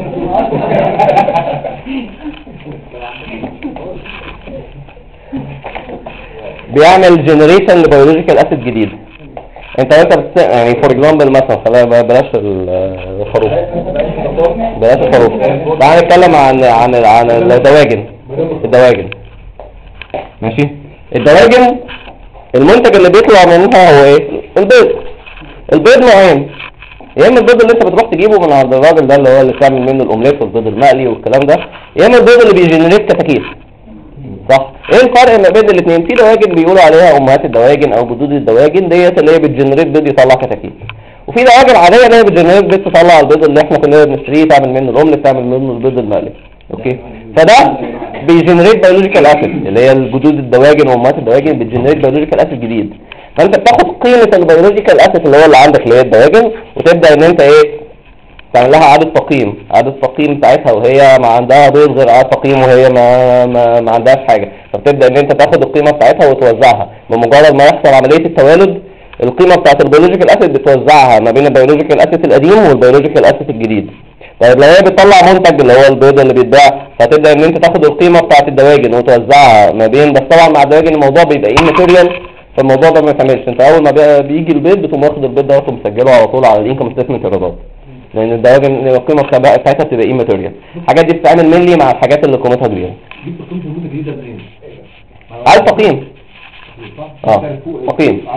بيعمل جنريشن لبيولوجيكال اسيد جديد. انت يعني فور اكزامبل مثلا خلينا بلاش الخروف، بلاش الخروف، تعال نتكلم عن الدواجن. ماشي، الدواجن المنتج اللي بيطلع منها هو ايه؟ البيض نوعين، يا اما البيض اللي انت بتروح تجيبه من عند الراجل ده اللي هو اللي بتعمل منه الاومليت والبيض المقلي والكلام ده، يا اما البيض اللي بيجنريت كتاكيت. صح؟ ايه الفرق ما بين الاثنين؟ في دواجن بيقولوا عليها امهات الدواجن او جدود الدواجن ديت اللي هي بتجنريت بيض يطلع كتاكيت، وفي دواجن عاديه اللي هي بتجنريت بيض تطلع البيض اللي احنا كلنا بنشتريه تعمل منه الاومليت تعمل منه البيض المقلي. اوكي، فده بيجنريت بيولوجيكال اسيد اللي هي الجدود الدواجن وامهات الدواجن بتجنريت بيولوجيكال اسيد جديد. فانت بتاخد قيمه البيولوجيكال اسيد اللي هو اللي عندك اللي هي الدواجن وتبدا ان انت ايه؟ تعمل لها اعاده تقييم بتاعتها وهي ما عندها بيض غير اعاده تقييم وهي ما عندهاش حاجه، فبتبدا ان انت تاخد القيمه بتاعتها وتوزعها. بمجرد ما يحصل عمليه التوالد القيمه بتاعت البيولوجيكال اسيد بتوزعها ما بين البيولوجيكال اسيد القديم والبيولوجيكال اسيد الجديد. طيب لو هي بتطلع منتج اللي هو البيض اللي بيتباع، فتبدا ان انت تاخد القيمه بتاعت الدواجن وتوزعها ما بين، بس طبعا مع الدواجن الموضوع بيبقى ماتيريال، فالموضوع ده ما يتعملش. انت اول ما بيجي البيض بتقوم واخد البيض ده ومسجله على طول على الانكم ستيتمنت ايرادات، لان الدواجن القيمه بتاعتها بتبقى ماتيريال. الحاجات دي بتتعمل منلي مع الحاجات اللي قيمتها كبيره. دي قيمه المنتج الجديده منين؟ عايز تقييم. تقييم.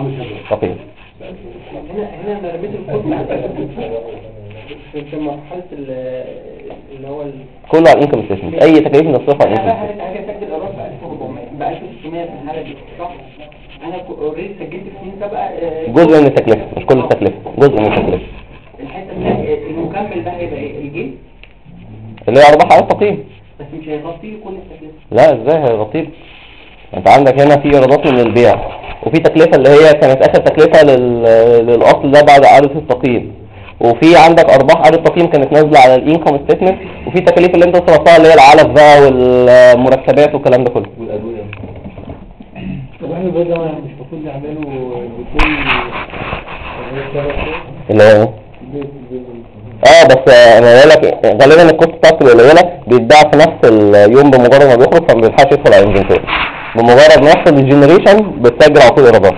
هنا انا رميت الكود في مرحله اللي هو كله على الانكم ستيتمنت، اي تكاليف نصرفها على الانكم ستيتمنت. انا هسجل الايراد ب 1400 ب 1600 في الحاله دي صح؟ انا اوريدي سجلت في سنين سابقه جزء من التكلفه، مش كل التكلفه، جزء من التكلفه. الحته اللي المكمل ده هيبقى ايه؟ الجيم اللي هي ارباح على التقييم، بس مش هيغطي كل التكلفه. لا ازاي هيغطي؟ انت عندك هنا في ايرادات من البيع وفي تكلفه اللي هي كانت اخر تكلفه للاصل ده بعد اعاده التقييم، وفي عندك ارباح اعاده التقييم كانت نازله على الانكم ستيتمنت، وفي تكاليف اللي انت صرفتها اللي هي العلف بقى والمرتبات والكلام ده كله والادويه. طب احنا البيض ده مش المفروض نعمله بكل اللي هو بس انا بقول لك غالبا الكوست بتاعته القليله بيتباع في نفس اليوم بمجرد ما بيخرج، فما بيلحقش يدخل على الانفنتوري. بمجرد ما يحصل الجنريشن بتسجل على طول ايرادات.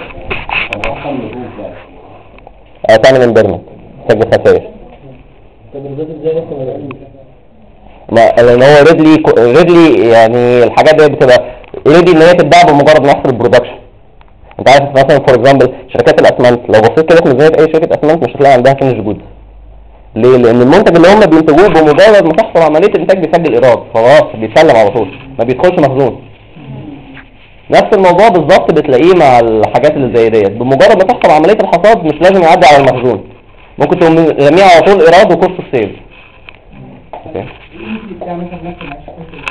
تعمل امبيرمنت، تسجل خسائر. طب الرياض ازاي مثلا؟ ما لان هو ريدلي يعني الحاجات دي بتبقى ريدي ان هي تتباع بمجرد ما يحصل البرودكشن. انت عارف مثلا فور اكزامبل شركات الاسمنت، لو بصيت كده في ميزانيه اي شركه اسمنت مش هتلاقي عندها فينش جود. ليه؟ لان المنتج اللي هم بينتجوه بمجرد ما تحصل عمليه الانتاج بيسجل ايراد، خلاص بيتسلم على طول ما بيدخلش مخزون. نفس الموضوع بالظبط بتلاقيه مع الحاجات اللي زي ديت، بمجرد ما تحصل عمليه الحصاد مش لازم يعدي على المخزون، ممكن تقوم رميها على طول ايراد وكوست السيل. اوكي بتاع مثلا نفس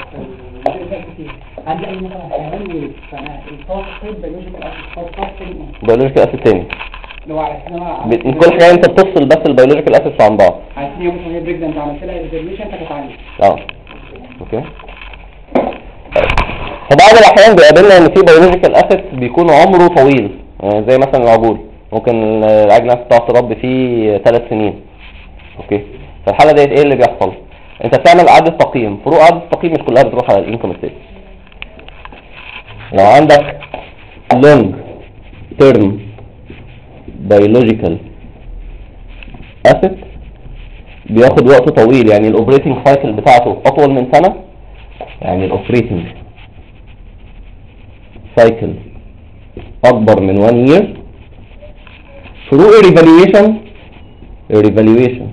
عندي اي مثلا حيوان ولد فانا الفاصل بيولوجيكال اسيد تاني لو على كل حاجه انت بتفصل بس البيولوجيكال اسيدز عن بعض. عايزين يوم مثلا بريك ده انت عملت لها ريزرفيشن فتتعلم. اوكي. فبعض الاحيان بيقابلنا ان في بيولوجيكال اسيد بيكون عمره طويل، زي مثلا العجول، ممكن العجله بتاعته تربي فيه 3 سنين. اوكي، في الحاله ديت ايه اللي بيحصل؟ انت بتعمل اعاده تقييم، فروق اعاده التقييم مش كلها بتروح على الانكم ستيت. لو عندك لونج تيرم بيولوجيكال اسيد بياخد وقت طويل، يعني الاوبريتنج سايكل بتاعته اطول من سنة، يعني الاوبريتنج سايكل اكبر من 1 year. فروق الريفالويشن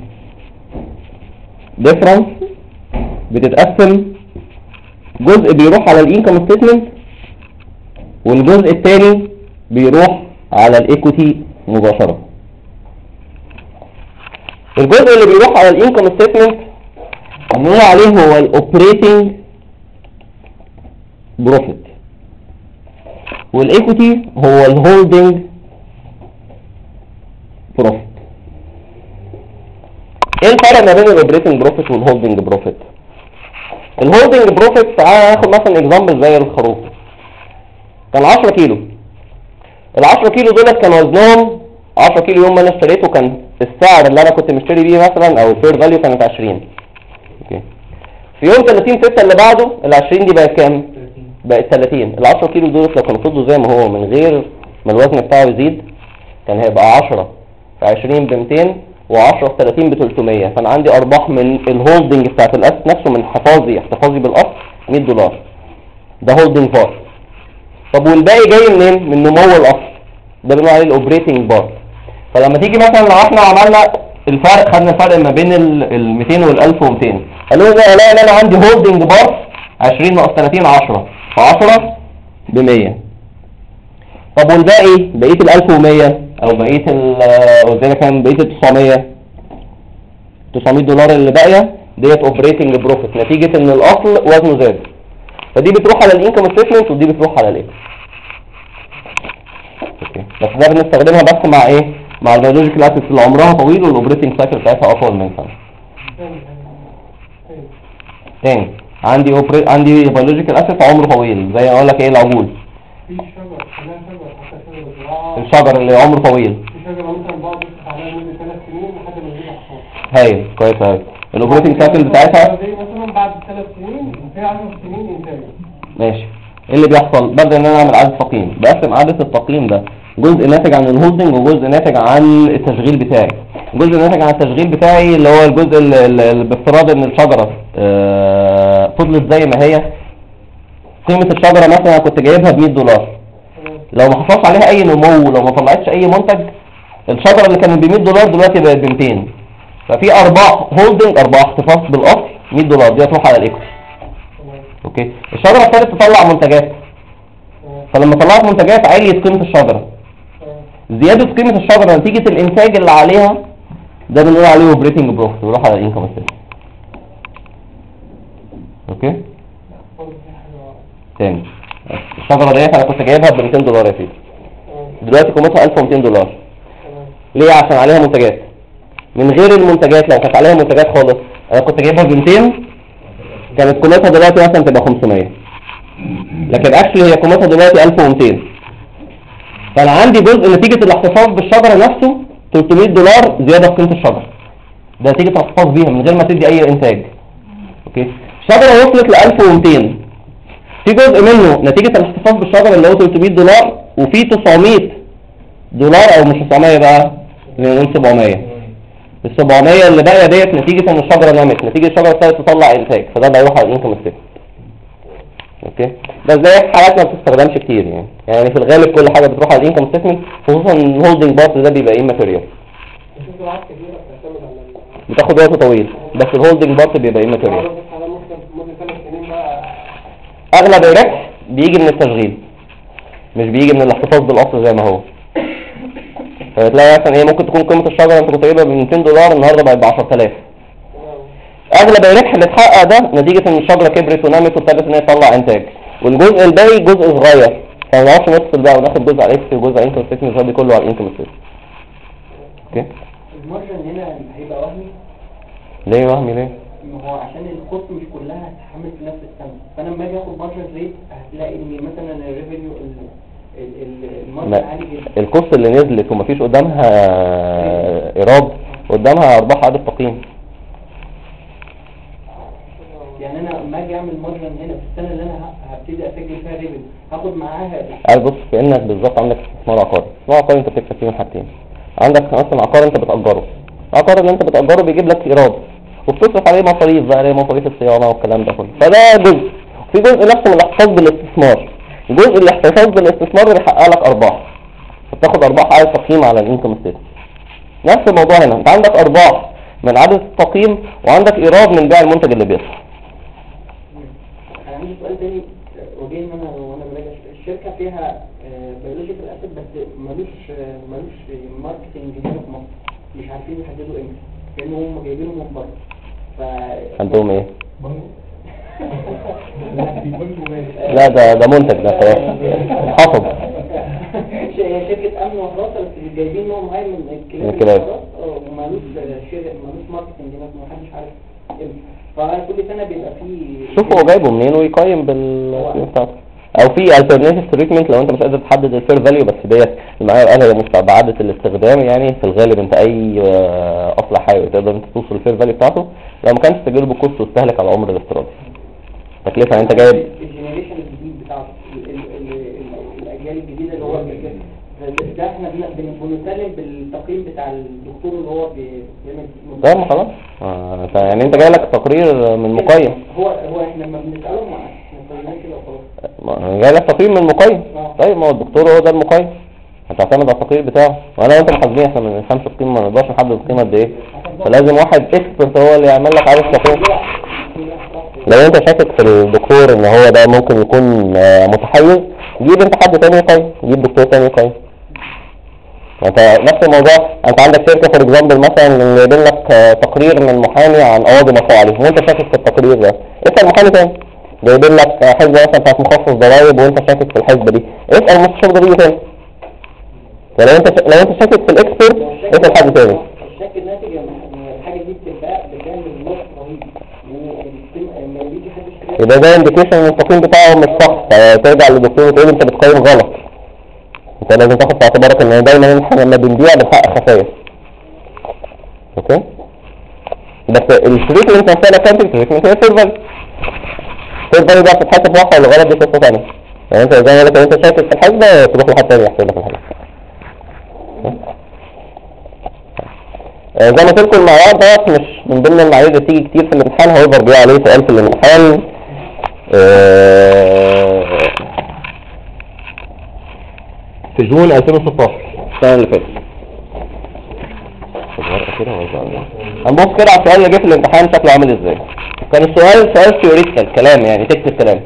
ديفرنس بتتقسم، جزء بيروح على الانكم ستيتمنت والجزء الثاني بيروح على الايكوتي مباشرة. الجزء اللي بيروح على الانكم ستيتمنت بنقول عليه هو الاوبريتنج بروفيت، والايكوتي هو الهولدنج بروفيت. ايه الفرق ما بين الاوبريتنج بروفيت والهولدنج بروفيت؟ الهولدنج بروفيت تعالى ناخد مثلا اكزامبل زي الخروف، كان 10 كيلو. ال 10 كيلو دول كان وزنهم 10 كيلو يوم ما انا اشتريته، كان السعر اللي انا كنت مشتري بيه مثلا او الفير فاليو كانت 20. اوكي، في يوم 30/6 اللي بعده ال 20 دي بقت كام؟ بقت 30. ال 10 كيلو دول لو كانوا فضلوا زي ما هو من غير ما الوزن بتاعه يزيد كان هيبقى 10 في 20 ب 200 و10 في 30 ب 300. فانا عندي ارباح من الهولدنج بتاعت الاسد نفسه، من احتفاظي بالاصل $100. ده هولدنج بارت. طب والباقي جاي منين؟ من نمو الاصل، ده بنقول عليه الاوبريتنج بارت. فلما تيجي مثلا لو احنا عملنا الفرق، خدنا الفرق ما بين ال 200 وال 1200، قالوا لي لا انا عندي هولدنج بارت 20 ناقص 30 10، ف10 ب 100. طب والباقي بقيه ال 1100 او بقيه زي كان بقيه ال $900 اللي باقيه ديت اوبريتنج بروفيت، نتيجه ان الاصل وزنه زاد. فدي بتروح على الانكم ستيتمنت ودي بتروح على الايه. اوكي، بس ده بنستخدمها بس مع ايه؟ مع البيولوجيكال اسيتس اللي عمرها طويل والاوبريتنج سايكل بتاعتها اطول من سنه. تاني عندي بيولوجيكال اسيتس عمره طويل، زي اقول لك ايه؟ العجول، في شجر، خلينا شجر حتى شجر الزراعة، الشجر اللي عمره طويل، في شجرة ممكن بقعد أفتح عليها مدة 3 سنين لحد ما يجيب حصاد. هايل، كويس قوي. الاوبريتنج سايكل بتاعتها زي مثلا بعد 3 سنين في 10 سنين إنتاج. ماشي. ايه اللي بيحصل؟ ببدا ان انا اعمل اعاده تقييم، بقسم اعاده التقييم ده جزء ناتج عن الهولدنج وجزء ناتج عن التشغيل بتاعي. الجزء ناتج عن التشغيل بتاعي اللي هو الجزء اللي بافتراض ان الشجره فضلت زي ما هي. قيمه الشجره مثلا كنت جايبها ب$100، لو ما حصلش عليها اي نمو، لو ما طلعتش اي منتج، الشجره اللي كانت ب$100 دلوقتي بقت ب200. ففي ارباح هولدنج، ارباح احتفاظ بالاصل $100 دي هتروح على الايكوتي. اوكي، الشجره ابتدت تطلع منتجات، فلما طلعت منتجات عليت قيمه الشجره. زياده قيمه الشجره نتيجه الانتاج اللي عليها ده بنقول عليه اوبريتنج بروفيت، بيروح على الانكم ستيتمنت. اوكي، تاني الشجره ديت انا كنت جايبها ب$200 يا سيدي، دلوقتي قيمتها $1200. ليه؟ عشان عليها منتجات. من غير المنتجات، لو كانت عليها منتجات خالص، انا كنت جايبها ب200 كانت قيمتها دلوقتي مثلا تبقى 500، لكن اكشلي هي قيمتها دلوقتي 1200. فانا عندي جزء نتيجه الاحتفاظ بالشجره نفسه $300 زياده في قيمه الشجره، ده نتيجه الاحتفاظ بيها من غير ما تدي اي انتاج. اوكي، الشجره وصلت ل 1200، في جزء منه نتيجه الاحتفاظ بالشجره اللي هو $300، وفي $900 او مش 900 بقى، نقول 700. ال 700 اللي باقيه ديت نتيجه ان الشجره نمت، نتيجه الشجره ابتدت تطلع انتاج، فده بيروح على الانكم ستيتمنت. اوكي، بس زي في حالات ما بتستخدمش كتير يعني في الغالب كل حاجه بتروح على الانكم ستيتمنت، خصوصا الهولدنج بارت ده بيبقى ايه ماتيريال، بتاخد وقت طويل، بس الهولدنج بارت بيبقى ايه ماتيريال. اغلب الربح بيجي من التشغيل، مش بيجي من الاحتفاظ بالاصل زي ما هو. فتلاقي مثلا ايه ممكن تكون قيمه الشجره انت كنت جايبها ب$200 النهارده بقت ب10,000. اغلب الربح اللي اتحقق ده نتيجه ان الشجره كبرت ونمت وابتدت ان هي تطلع انتاج، والجزء الباقي جزء صغير، فما نعرفش نفصل بقى وناخد جزء على اكس وجزء على انكم ستيتمنت، ده كله على الانكم ستيتمنت. اوكي، المارجن هنا هيبقى وهمي. ليه وهمي؟ ليه؟ ما هو عشان الكوست مش كلها هتتحمل في نفس السنه، فانا لما اجي اخد مارجن ريت هتلاقي ان مثلا الريفينيو المارجن عالي جدا. الكوست اللي نزلت ومفيش قدامها ايراد، قدامها ارباح عدد تقييم. يعني انا لما اجي اعمل مارجن هنا في السنه اللي انا هبتدي اسجل فيها ريفينيو هاخد معاها بص كانك بالظبط عندك استثمار عقاري. استثمار عقاري انت بتكسب فيه حاجتين، عندك مثلا عقار انت بتأجره، العقار اللي انت بتأجره بيجيب لك ايراد، وبتصرف عليه مصاريف بقى، اللي هي مصاريف الصيانه والكلام ده كله. فده جزء. في جزء نفسه من الاحتفاظ بالاستثمار. جزء الاحتفاظ بالاستثمار اللي بيحقق لك ارباح، بتاخد ارباح عدد تقييم على الانكم ستيتمنت. نفس الموضوع هنا، انت عندك ارباح من عدد التقييم وعندك ايراد من بيع المنتج اللي بيصح. انا عندي سؤال تاني واجهني وانا براجع الشركه فيها بيولوجيكال اسيد بس ملوش ماركتنج هنا في مصر، مش عارفين يحددوا امتى لان هم جايبينه من بره. عندهم ايه؟ لا ده منتج، ده خلاص حصل. هي شركه امن وخلاص بس جايبين نوع معين من الكلاب ومالوش ماركتنج هنا، ما حدش عارف امتى. فكل سنه بيبقى فيه شوف هو جايبه منين ويقيم بالقيمه بتاعته. او في alternative treatment لو انت مش قادر تحدد الفير فاليو، بس ديت المعايير قالها هي مستبعده الاستخدام. يعني في الغالب انت اي اصل حيوي تقدر انت توصل الفير فاليو بتاعته لو ما كانش تسجله بالكوست واستهلك على العمر الافتراضي. تكلفه انت جايب الجنريشن الجديد بتاعته، الاجيال الجديده اللي هو ده احنا بنسلم بالتقييم بتاع الدكتور اللي هو بيعمل طيب خلاص. يعني انت جاي لك تقرير من مقيم. هو احنا لما بنساله مع كده وخلاص جاي لك تقييم من مقيم. طيب ما هو الدكتور هو ده المقيم، هتعتمد على التقرير بتاعه. وانا وانت محاسبين احنا ما بنفهمش القيمه، ما نقدرش نحدد القيمه قد ايه، فلازم واحد اكسبرت هو اللي يعمل لك عدد تقييم. لو انت شاكك في الدكتور ان هو ده ممكن يكون متحيز، جيب انت حد تاني يقيم، جيب دكتور تاني يقيم. انت نفس الموضوع، انت عندك شركه فور اكزامبل مثلا جايبين لك تقرير من محامي عن قواضي مرفوع عليه وانت شاكك في التقرير ده، اسال محامي تاني. جايبين لك حسبه مثلا بتاعت مخصص ضرايب وانت شاكك في الحسبه دي، اسال مستشار ضريبي تاني. لو انت شاكك في الاكسبرت اسال حد تاني. الشك الناتج ان الحاجه دي بتبقى بتعمل نص رهيب، لما بيجي حد يشتري يبقى ده انديكيشن ان التقييم بتاعه مش صح، فترجع للدكتور وتقول انت بتقيم غلط. انت لازم تاخد في اعتبارك ان دايما احنا لما بنبيع بنحقق خسائر. اوكي؟ بس التريتمنت نفسها كانت تريتمنت هي سيرفر. سيرفر بقى بتتحسب صح ولا غلط دي قصه ثانيه. يعني انت زي ما قلت انت شاكك في الحسبه تروح لحد تاني يحسب لك الحسبه. زي ما قلت لكم المعيار ده مش من ضمن المعايير اللي بتيجي كتير في الامتحان، هو برضه عليه سؤال في الامتحان في جون 2016 السنه اللي فاتت. هنبص كده على السؤال اللي جه في الامتحان شكله عامل ازاي. كان السؤال سؤال ثيوريتيكال، كلام يعني تكتب كلام.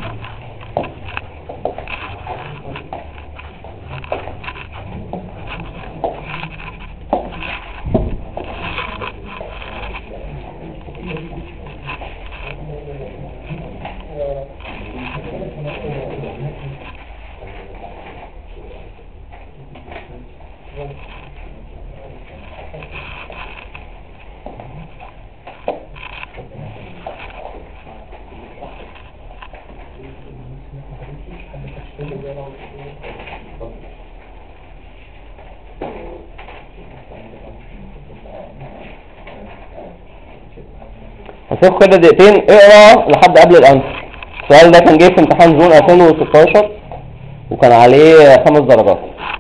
هنشوف كده دقيقتين اقرا لحد قبل الانسر. السؤال ده كان جاي في امتحان جون 2016 وكان عليه 5 درجات.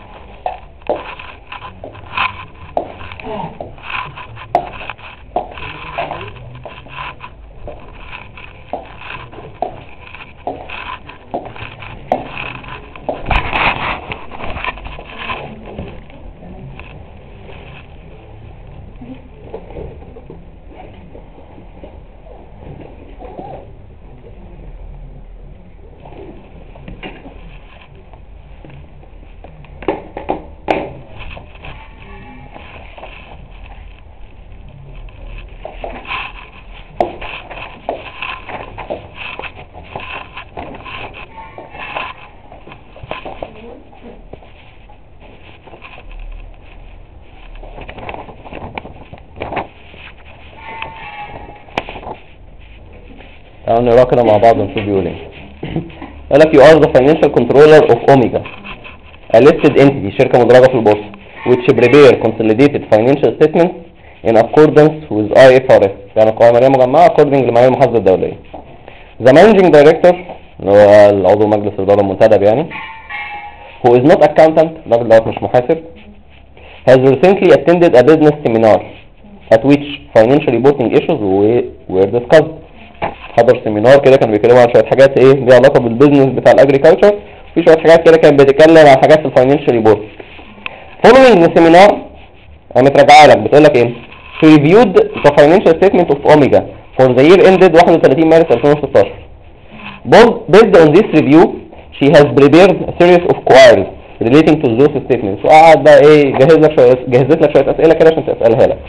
تعالوا نقرا كده مع بعض ونشوف بيقول ايه. قال لك you are the financial controller of Omega, a listed entity, شركة مدرجة في البورصة, which prepare consolidated financial statements in accordance with IFRS, يعني قوائم مالية مجمعة according لمعايير المحاسبة الدولية. The managing director اللي هو العضو مجلس الإدارة المنتدب يعني, who is not accountant, الراجل دوت مش محاسب, has recently attended a business seminar at which financial reporting issues were discussed. حضر سيمينار كده كان بيتكلموا عن شويه حاجات ايه ليها علاقه بالبيزنس بتاع الاجريكلتشر، في شويه حاجات كده كان بيتكلم عن حاجات في الفاينانشال ريبورت. following the seminar قامت راجعه لك بتقول لك ايه؟ she reviewed the financial statement of Omega for the year ended 31 مارس 2016. Based on this review she has prepared a series of queries relating to those statements. وقعد بقى ايه جهزت لك شويه اسئله كده عشان تسالها لك.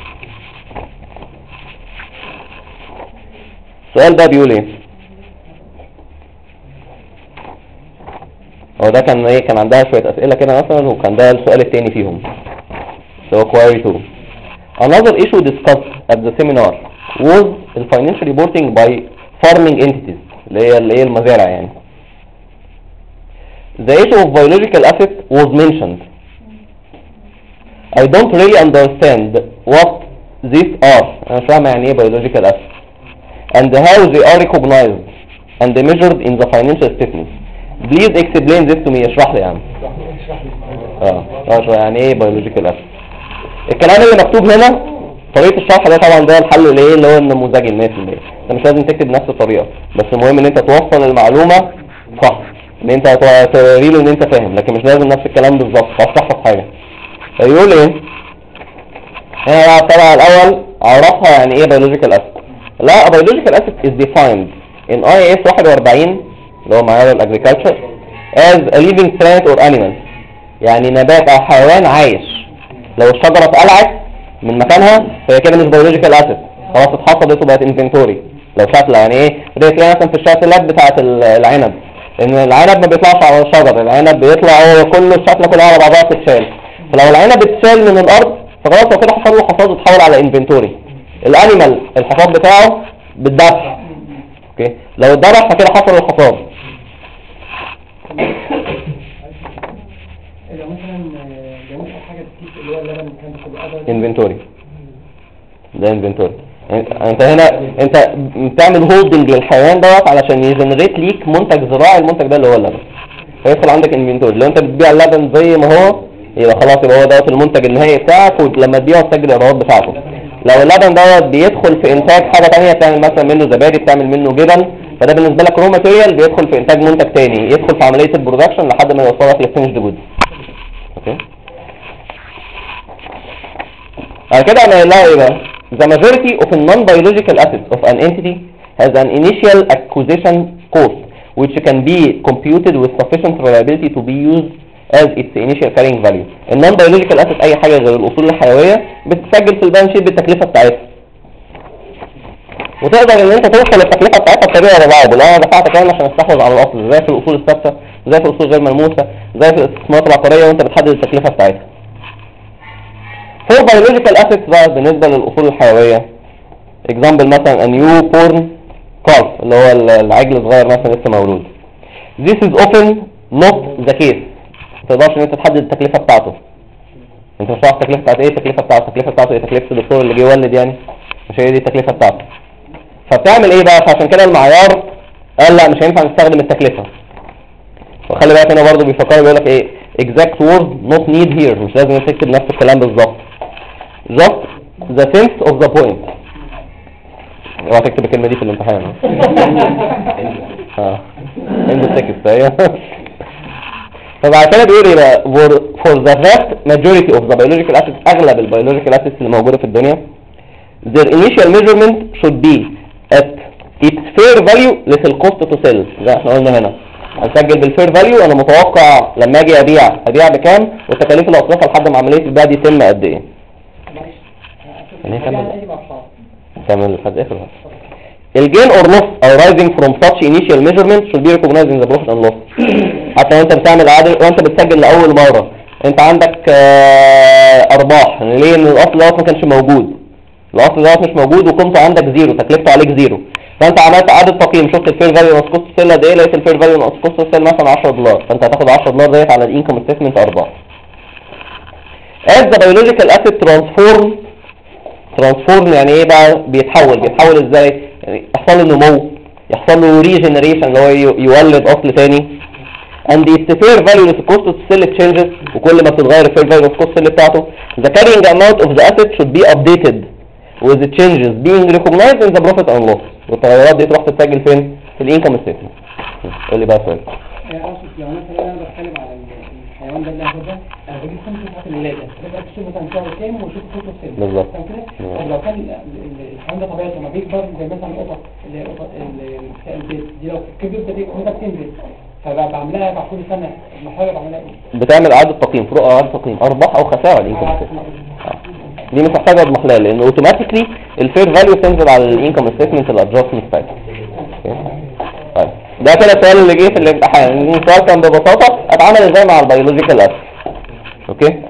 السؤال ده بيقول ايه؟ هو ده كان ايه؟ كان عندها شويه اسئله كده مثلا، وكان ده السؤال الثاني فيهم. So query 2. Another issue discussed at the seminar was the financial reporting by farming entities اللي هي المزارع يعني. The issue of biological assets was mentioned. I don't really understand what these are. أنا مش فاهم يعني إيه biological assets and how they are recognized and measured in the financial statements. Please explain this to me. اشرح لي يا عم. يعني إيه biological assets؟ الكلام اللي مكتوب هنا طريقة الشرح ده طبعا ده الحل اللي هو النموذجي 100%. انت مش لازم تكتب نفس الطريقة، بس المهم ان انت توصل المعلومة صح، ان انت توريله ان انت فاهم، لكن مش لازم نفس الكلام بالظبط. هشرح لك حاجة. فيقول ايه؟ هنا طبعا الاول عرفها يعني ايه biological asset. لا biological asset is defined in IAS 41 اللي هو معيار الagriculture as a living plant or animal، يعني نبات او حيوان عايش. لو الشجرة اتقلعت من مكانها فهي كده مش بيولوجيكال اسيت، خلاص اتحصدت وبقت انفنتوري. لو شكلها يعني ايه تلاقي مثلا في الشتلات بتاعت العنب، ان العنب ما بيطلعش على الشجر، العنب بيطلع هو كله الشتله كلها على بعضها تتشال. فلو العنب اتشال من الارض فخلاص هو كده حصل له حصاد وتحول على انفنتوري. الانيمال الحصاد بتاعه بالذبح، اوكي، لو اتذبح فكده حصل الحصاد. لو مثلا جابوا حاجه تكيس اللي هو اللبن كان في انفنتوري، ده انفنتوري. انت هنا انت بتعمل هولدنج للحيوان دوت علشان يجنريت ليك منتج زراعي. المنتج ده اللي هو اللبن، فيدخل عندك انفنتوري. لو انت بتبيع اللبن زي ما هو يبقى خلاص يبقى هو دوت المنتج النهائي بتاعك، ولما تبيعه تسجل الايرادات بتاعته. لو اللبن دوت بيدخل في انتاج حاجه ثانيه، بتعمل مثلا منه زبادي، بتعمل منه جبن، فده بالنسبه لك رو ماتيريال بيدخل في انتاج منتج ثاني، يدخل في عمليه البرودكشن لحد ما يوصلك للفينيشد جودز. اوكي، بعد كده انا لا ايه بقى the majority of non-biological assets of an entity has an initial acquisition cost which can be computed with sufficient reliability to be used as its initial carrying value. non-biological asset اي حاجه غير الاصول الحيويه بتتسجل في البالانس شيت بالتكلفه بتاعتها، وتقدر ان انت توصل للتكلفه بتاعتها بطريقه ريلايبل. انا دفعت كام عشان استحوذ على الاصل، زي في الاصول الثابته، زي في الاصول غير ملموسه، زي في الاستثمارات العقاريه، وانت بتحدد التكلفه بتاعتها. فور biological assets بقى بالنسبة للأصول الحيوية، example مثلا a new born calf اللي هو العجل الصغير مثلا لسه مولود. This is often not the case. ما تقدرش ان انت تحدد التكلفة بتاعته. انت مش عارف التكلفة بتاعت ايه، التكلفة بتاعته ايه، تكلفة الدكتور اللي بيولد يعني، مش هي دي التكلفة بتاعته. فبتعمل ايه بقى؟ فعشان كده المعيار قال لا مش هينفع نستخدم التكلفة. وخلي بالك هنا برضه بيفكروا بيقول لك ايه exact word not need here، مش لازم تكتب نفس الكلام بالظبط. just the sense of the point. اوعى تكتب الكلمه دي في الامتحان. عند التكست ايوه. فبعد كده بيقول ايه بقى for the vast majority of the biological assets، اغلب البيولوجيكال assets اللي موجوده في الدنيا their initial measurement should be at its fair value less the cost to sell. زي احنا قلنا هنا هنسجل بالفير فاليو، انا متوقع لما اجي ابيع بكام، والتكاليف اللي هصرفها لحد ما عمليه البيع دي تتم قد ايه. كمل لحد اخر. الجين اور لوس arising from such initial measurement should be recognized in the profit and loss. حتى وانت بتعمل عادل وانت بتسجل لاول مره انت عندك ارباح، ليه؟ ان الاصل دوت ما كانش موجود، الاصل دوت مش موجود وقيمته عندك زيرو، تكلفته عليك زيرو، فانت عملت اعاده تقييم، شفت الفير فاليو ناقص كوست السيل قد ايه، لقيت الفير فاليو ناقص كوست السيل مثلا $10، فانت هتاخد $10 ديت على الانكم ستيتمنت ارباح. as the biological asset transform يعني ايه بقى؟ بيتحول ازاي؟ يعني يحصل له نمو، يحصل له ريجنريشن اللي هو يولد اصل تاني، and its fair value of cost of sale changes، وكل ما بتتغير الفير فاليو of cost sale بتاعته the carrying amount of the asset should be updated with the changes being recognized in the profit and loss. والتغيرات دي تروح تتسجل فين؟ في الانكم ستيتمنت. قول لي بقى سؤال. اقصد لو انا بتكلم على الحيوان ده اللي هاخده انا بجيب خمسه بتاعت الولاده ببقى اشوف مثلا سعره كام واشوف قيمته كام بالظبط. طب لو كان الحيوان ده طبيعته ما بيكبر زي مثلا القطط اللي هي قطط البيت دي لو كبرت قطط بتنزل فبعملها بعد كل سنه المحاور بعملها ايه؟ بتعمل اعاده تقييم، فروق اعاده تقييم ارباح او خساره الانكم ستيتمنت. دي مش محتاجه اضمح لها لان اوتوماتيكلي الفير فاليو تنزل على الانكم ستيتمنت الادجستمنت بتاعتها. طيب ده كده السؤال اللي جه في الامتحان. السؤال كان ببساطه اتعامل ازاي مع البيولوجيكال اسيد. اوكي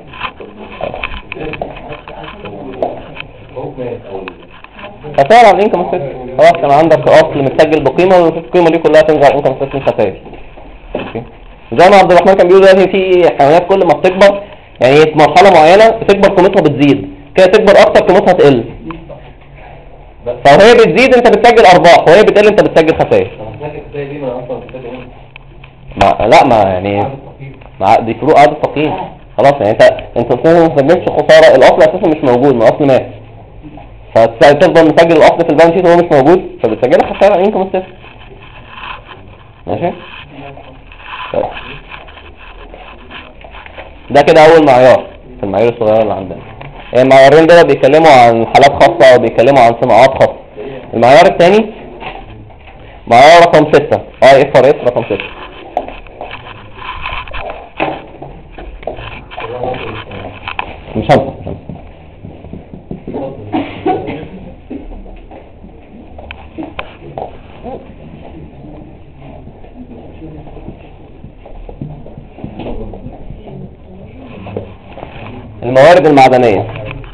خسائر على الانكم ستيتمنت. خلاص كان عندك اصل متسجل بقيمه والقيمه دي كلها تنزل على الانكم ستيتمنت خسائر. اوكي زي ما عبد الرحمن كان بيقول دلوقتي في حيوانات كل ما بتكبر يعني في مرحله معينه بتكبر قيمتها بتزيد كده تكبر اكتر قيمتها تقل. فهي بتزيد انت بتسجل ارباح وهي بتقل انت بتسجل خسائر. لا ما يعني دي فروق اعاده تقييم. خلاص يعني انت ما سجلتش خساره الاصل اساسا مش موجود ما الاصل مات فتفضل مسجل الاصل في البالانس شيت وهو مش موجود فبتسجلها خسائر على الانكم ستيتمنت. ماشي طيب. ده كده اول معيار في المعايير الصغيره اللي عندنا. المعيارين دول بيتكلموا عن حالات خاصه وبيتكلموا عن صناعات خاصه. المعيار الثاني معيار رقم 6 IFRS رقم 6. مش همسح الموارد المعدنية.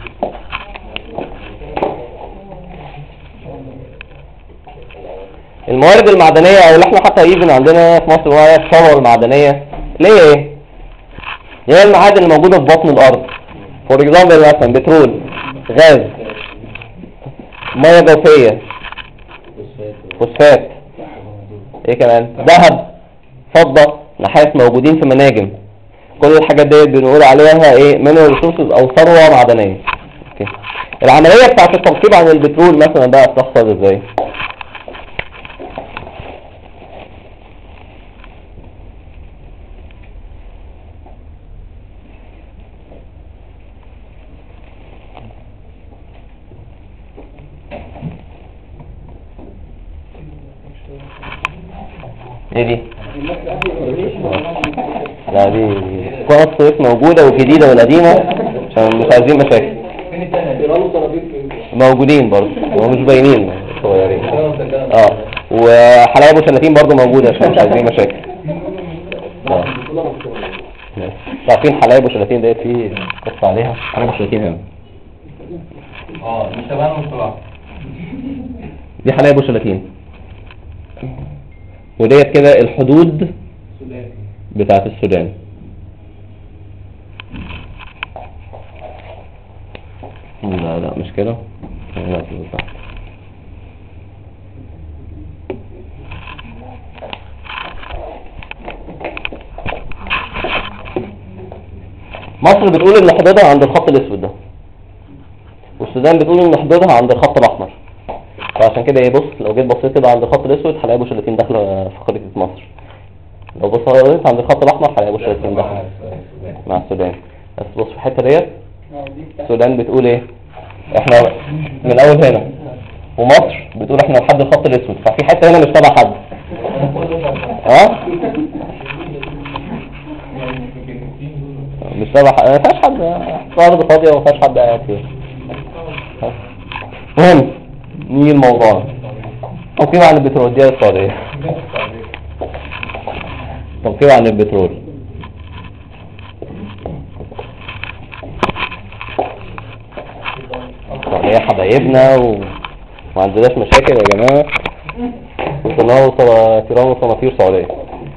الموارد المعدنية او اللي احنا حتى يجن عندنا في مصر وهي الثروة المعدنية ليه ايه؟ هي المعادن الموجودة في بطن الارض. فور اكزامبل مثلا بترول، غاز، مياه جوفية، فوسفات، ايه كمان؟ ذهب، فضة، نحاس موجودين في مناجم. كل الحاجات دي بنقول عليها ايه؟ mineral resources او ثروة معدنية. اوكي. العملية بتاعت التنقيب عن البترول مثلا بقى بتحصل ازاي؟ ايه دي؟ لا دي قناة السويس موجودة والجديدة والقديمة عشان مش عايزين مشاكل. موجودين برضه ومش باينين صغيرين. وحلايب وشلاتين برضه موجودة عشان مش عايزين مشاكل. عارفين حلايب وشلاتين ديت في قصة عليها. حلايب وشلاتين هنا مش تبعنا مصطلح. دي حلايب وشلاتين وديت كده الحدود بتاعت السودان. لا مش كده. لا مصر بتقول ان حدودها عند الخط الاسود ده والسودان بتقول ان حدودها عند الخط الاحمر. فعشان كده ايه بص لو جيت بصيت كده عند الخط الاسود حلايب وشلاتين داخله في خريطه مصر. لو بصيت عند الخط الاحمر حلايب وشلاتين داخله مع السودان. بس بص في الحته ديت السودان بتقول ايه؟ احنا من اول هنا ومصر بتقول احنا لحد الخط الاسود. ففي حته هنا مش تبع حد. مش تبع حد. ما فيهاش حد. الارض فاضيه وما فيهاش حد قاعد فيها. المهم نيجي الموضوع تنقيب عن البترول. دي السعودية تنقيب عن البترول. السعودية حبايبنا وما عندناش مشاكل يا جماعة. وصناعة تيران وصناطير سعودية.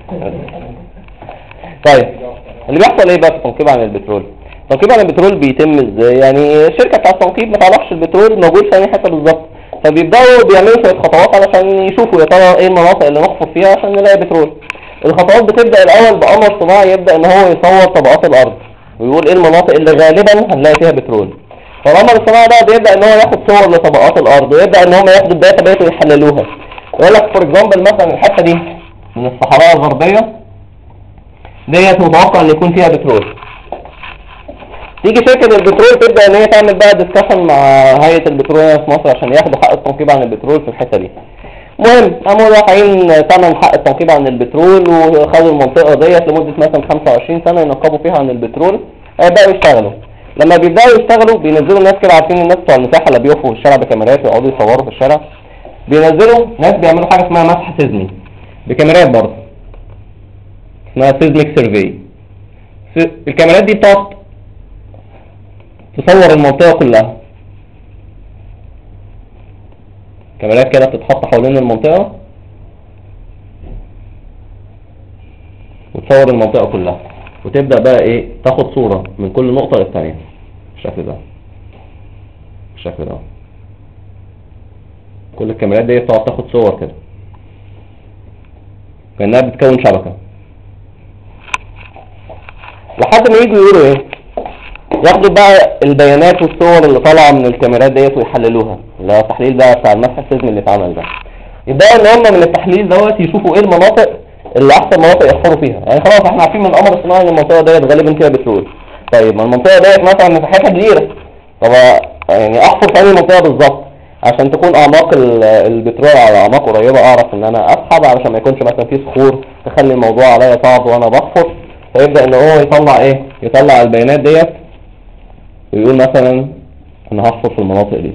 طيب اللي بيحصل ايه بقى في التنقيب عن البترول؟ التنقيب عن البترول بيتم ازاي؟ يعني الشركة بتاع التنقيب ما تعرفش البترول موجود في اي حتة بالظبط فبيبدأوا بيعملوا شوية خطوات علشان يشوفوا يا ترى ايه المناطق اللي نحفر فيها عشان نلاقي بترول. الخطوات بتبدأ الاول بقمر صناعي يبدأ ان هو يصور طبقات الارض ويقول ايه المناطق اللي غالبا هنلاقي فيها بترول. فالقمر الصناعي ده بيبدا ان هو ياخد صور لطبقات الارض، ويبدا ان هم ياخدوا الداتا ديت ويحللوها. يقول لك فور اكزامبل مثلا الحته دي من الصحراء الغربيه ديت متوقع ان يكون فيها بترول. تيجي شركه البترول تبدا ان هي تعمل بقى ديسكشن مع هيئه البترول في مصر عشان ياخدوا حق التنقيب عن البترول في الحته دي. المهم قاموا رايحين ثمن حق التنقيب عن البترول، وخدوا المنطقه ديت لمده مثلا 25 سنه ينقبوا فيها عن البترول. هيبداوا يشتغلوا. لما بيبداوا يشتغلوا بينزلوا الناس كده، عارفين الناس بتوع المساحه اللي بيقفوا في الشارع بكاميرات ويقعدوا يصوروا في الشارع، بينزلوا ناس بيعملوا حاجه اسمها مسح سيزمي بكاميرات برضه اسمها سيزميك سيرفي. الكاميرات دي بتقعد تصور المنطقه كلها، كاميرات كده بتتحط حوالين المنطقه وتصور المنطقه كلها، وتبدا بقى ايه تاخد صوره من كل نقطه للثانيه بالشكل ده. بالشكل ده كل الكاميرات دي بتقعد تاخد صور كده كانها بتكون شبكه، لحد ما يجوا يقولوا ايه، ياخدوا بقى البيانات والصور اللي طالعه من الكاميرات ديت ويحللوها، اللي هو التحليل بقى بتاع المسح السيزمي اللي اتعمل ده. يبداوا ان هم من التحليل دوت يشوفوا ايه المناطق اللي احسن مناطق يحفروا فيها. يعني خلاص احنا عارفين من القمر الصناعي ان المنطقه ديت غالبا فيها بترول. طيب ما المنطقه ديت مثلا مساحتها كبيره، طب يعني احفر في اي منطقه بالظبط عشان تكون اعماق البترول على اعماق قريبه، اعرف ان انا اسحب علشان ما يكونش مثلا في صخور تخلي الموضوع عليا صعب وانا بحفر. فيبدا ان هو يطلع ايه، يطلع البيانات ديت ويقول مثلا انا هحفر في المناطق دي،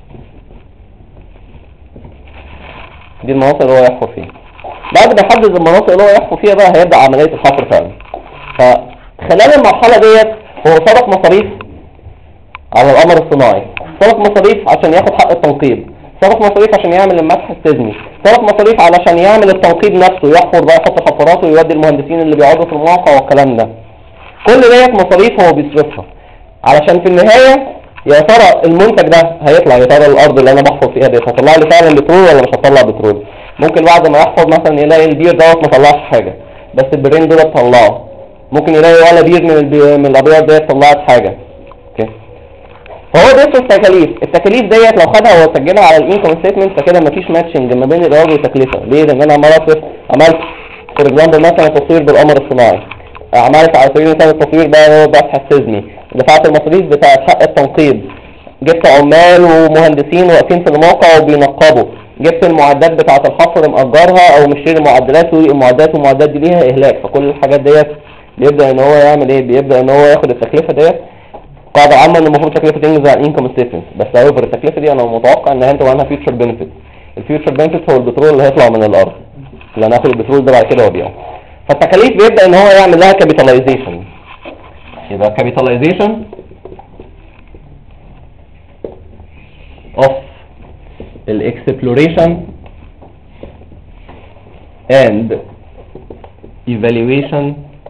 دي المناطق اللي هو يحفر فيها. بعد ما يحدد المناطق اللي هو يحفر فيها بقى هيبدا عمليه الحفر فعلا. فخلال المرحله ديت هو صرف مصاريف على القمر الصناعي، صرف مصاريف عشان ياخد حق التنقيب، صرف مصاريف عشان يعمل المسح السيزمي، صرف مصاريف علشان يعمل التنقيب نفسه، يحفر بقى يحط حفراته ويودي المهندسين اللي بيقعدوا في الموقع والكلام ده. كل ديت مصاريف هو بيصرفها علشان في النهايه يا ترى المنتج ده هيطلع، يا ترى الارض اللي انا بحفر فيها دي هتطلع لي فعلا بترول ولا مش هتطلع بترول. ممكن بعد ما يحفر مثلا يلاقي البير دوت ما طلعش حاجه بس البيرين دول طلعوا، ممكن يلاقي ولا بير من الابيض ديت طلعت حاجه. اوكي، فهو بيصرف التكاليف ديت لو خدها وسجلها على الانكم ستيتمنت فكده مفيش ماتشنج ما بين الايراد والتكلفه. ليه؟ لان انا عمال اصرف، عملت فور اكزامبل مثلا تصوير بالقمر الصناعي، عملت على سبيل المثال التصوير بقى هو مسح السيزمي، دفعت المصاريف بتاعت حق التنقيب، جبت عمال ومهندسين واقفين في الموقع وبينقبوا، جبت المعدات بتاعت الحفر مأجرها او مشتري معدلات والمعدات دي ليها اهلاك. فكل الحاجات ديت بيبدا ان هو يعمل ايه، بيبدا ان هو ياخد التكلفه ديت. قاعده عامه ان المفروض التكلفه تنزل على الانكم ستيتمنت، بس اوفر التكلفه دي انا متوقع ان انت وعنها فيوتشر بنفيت. الفيوتشر بنفيت هو البترول اللي هيطلع من الارض، اللي انا هاخد البترول ده بعد كده وابيعه. فالتكاليف بيبدا ان هو يعمل لها كابيتاليزيشن. يبقى كابيتاليزيشن of exploration and evaluation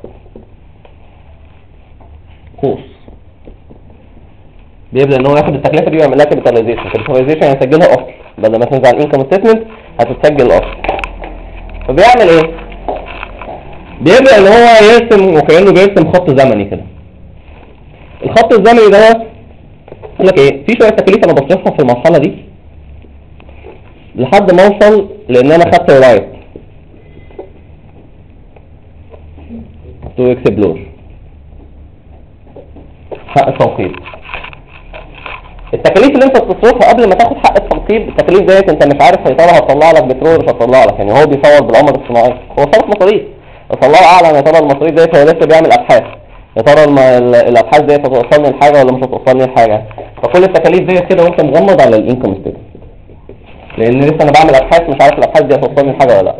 cost. بيبدا ان هو ياخد التكلفه دي ويعمل لها كابيتاليزيشن هيسجلها اصل، بدل ما تنزل على الانكم ستيتمنت هتتسجل اصل. فبيعمل ايه؟ بيبدا ان هو يرسم وكانه بيرسم خط زمني كده. الخط الزمني ده يقول لك ايه، في شويه تكاليف انا بصرفها في المرحله دي لحد ما اوصل لان انا خدت رايت تو اكسبلور حق التنقيب. التكاليف اللي انت بتصرفها قبل ما تاخد حق التنقيب، التكاليف ديت انت مش عارف هي ترى هتطلع لك بترول مش هتطلع لك. يعني هو بيصور بالقمر الصناعي هو صرف مصاريف، بس الله اعلم يا ترى المصاريف ديت هو لسه بيعمل ابحاث، يا ترى الابحاث ديت هتوصلني لحاجه ولا مش هتوصلني لحاجه. فكل التكاليف ديت كده وانت مغمض على الانكم ستيتمنت، لان لسه انا بعمل ابحاث مش عارف الابحاث دي هتوصلني لحاجه ولا لا.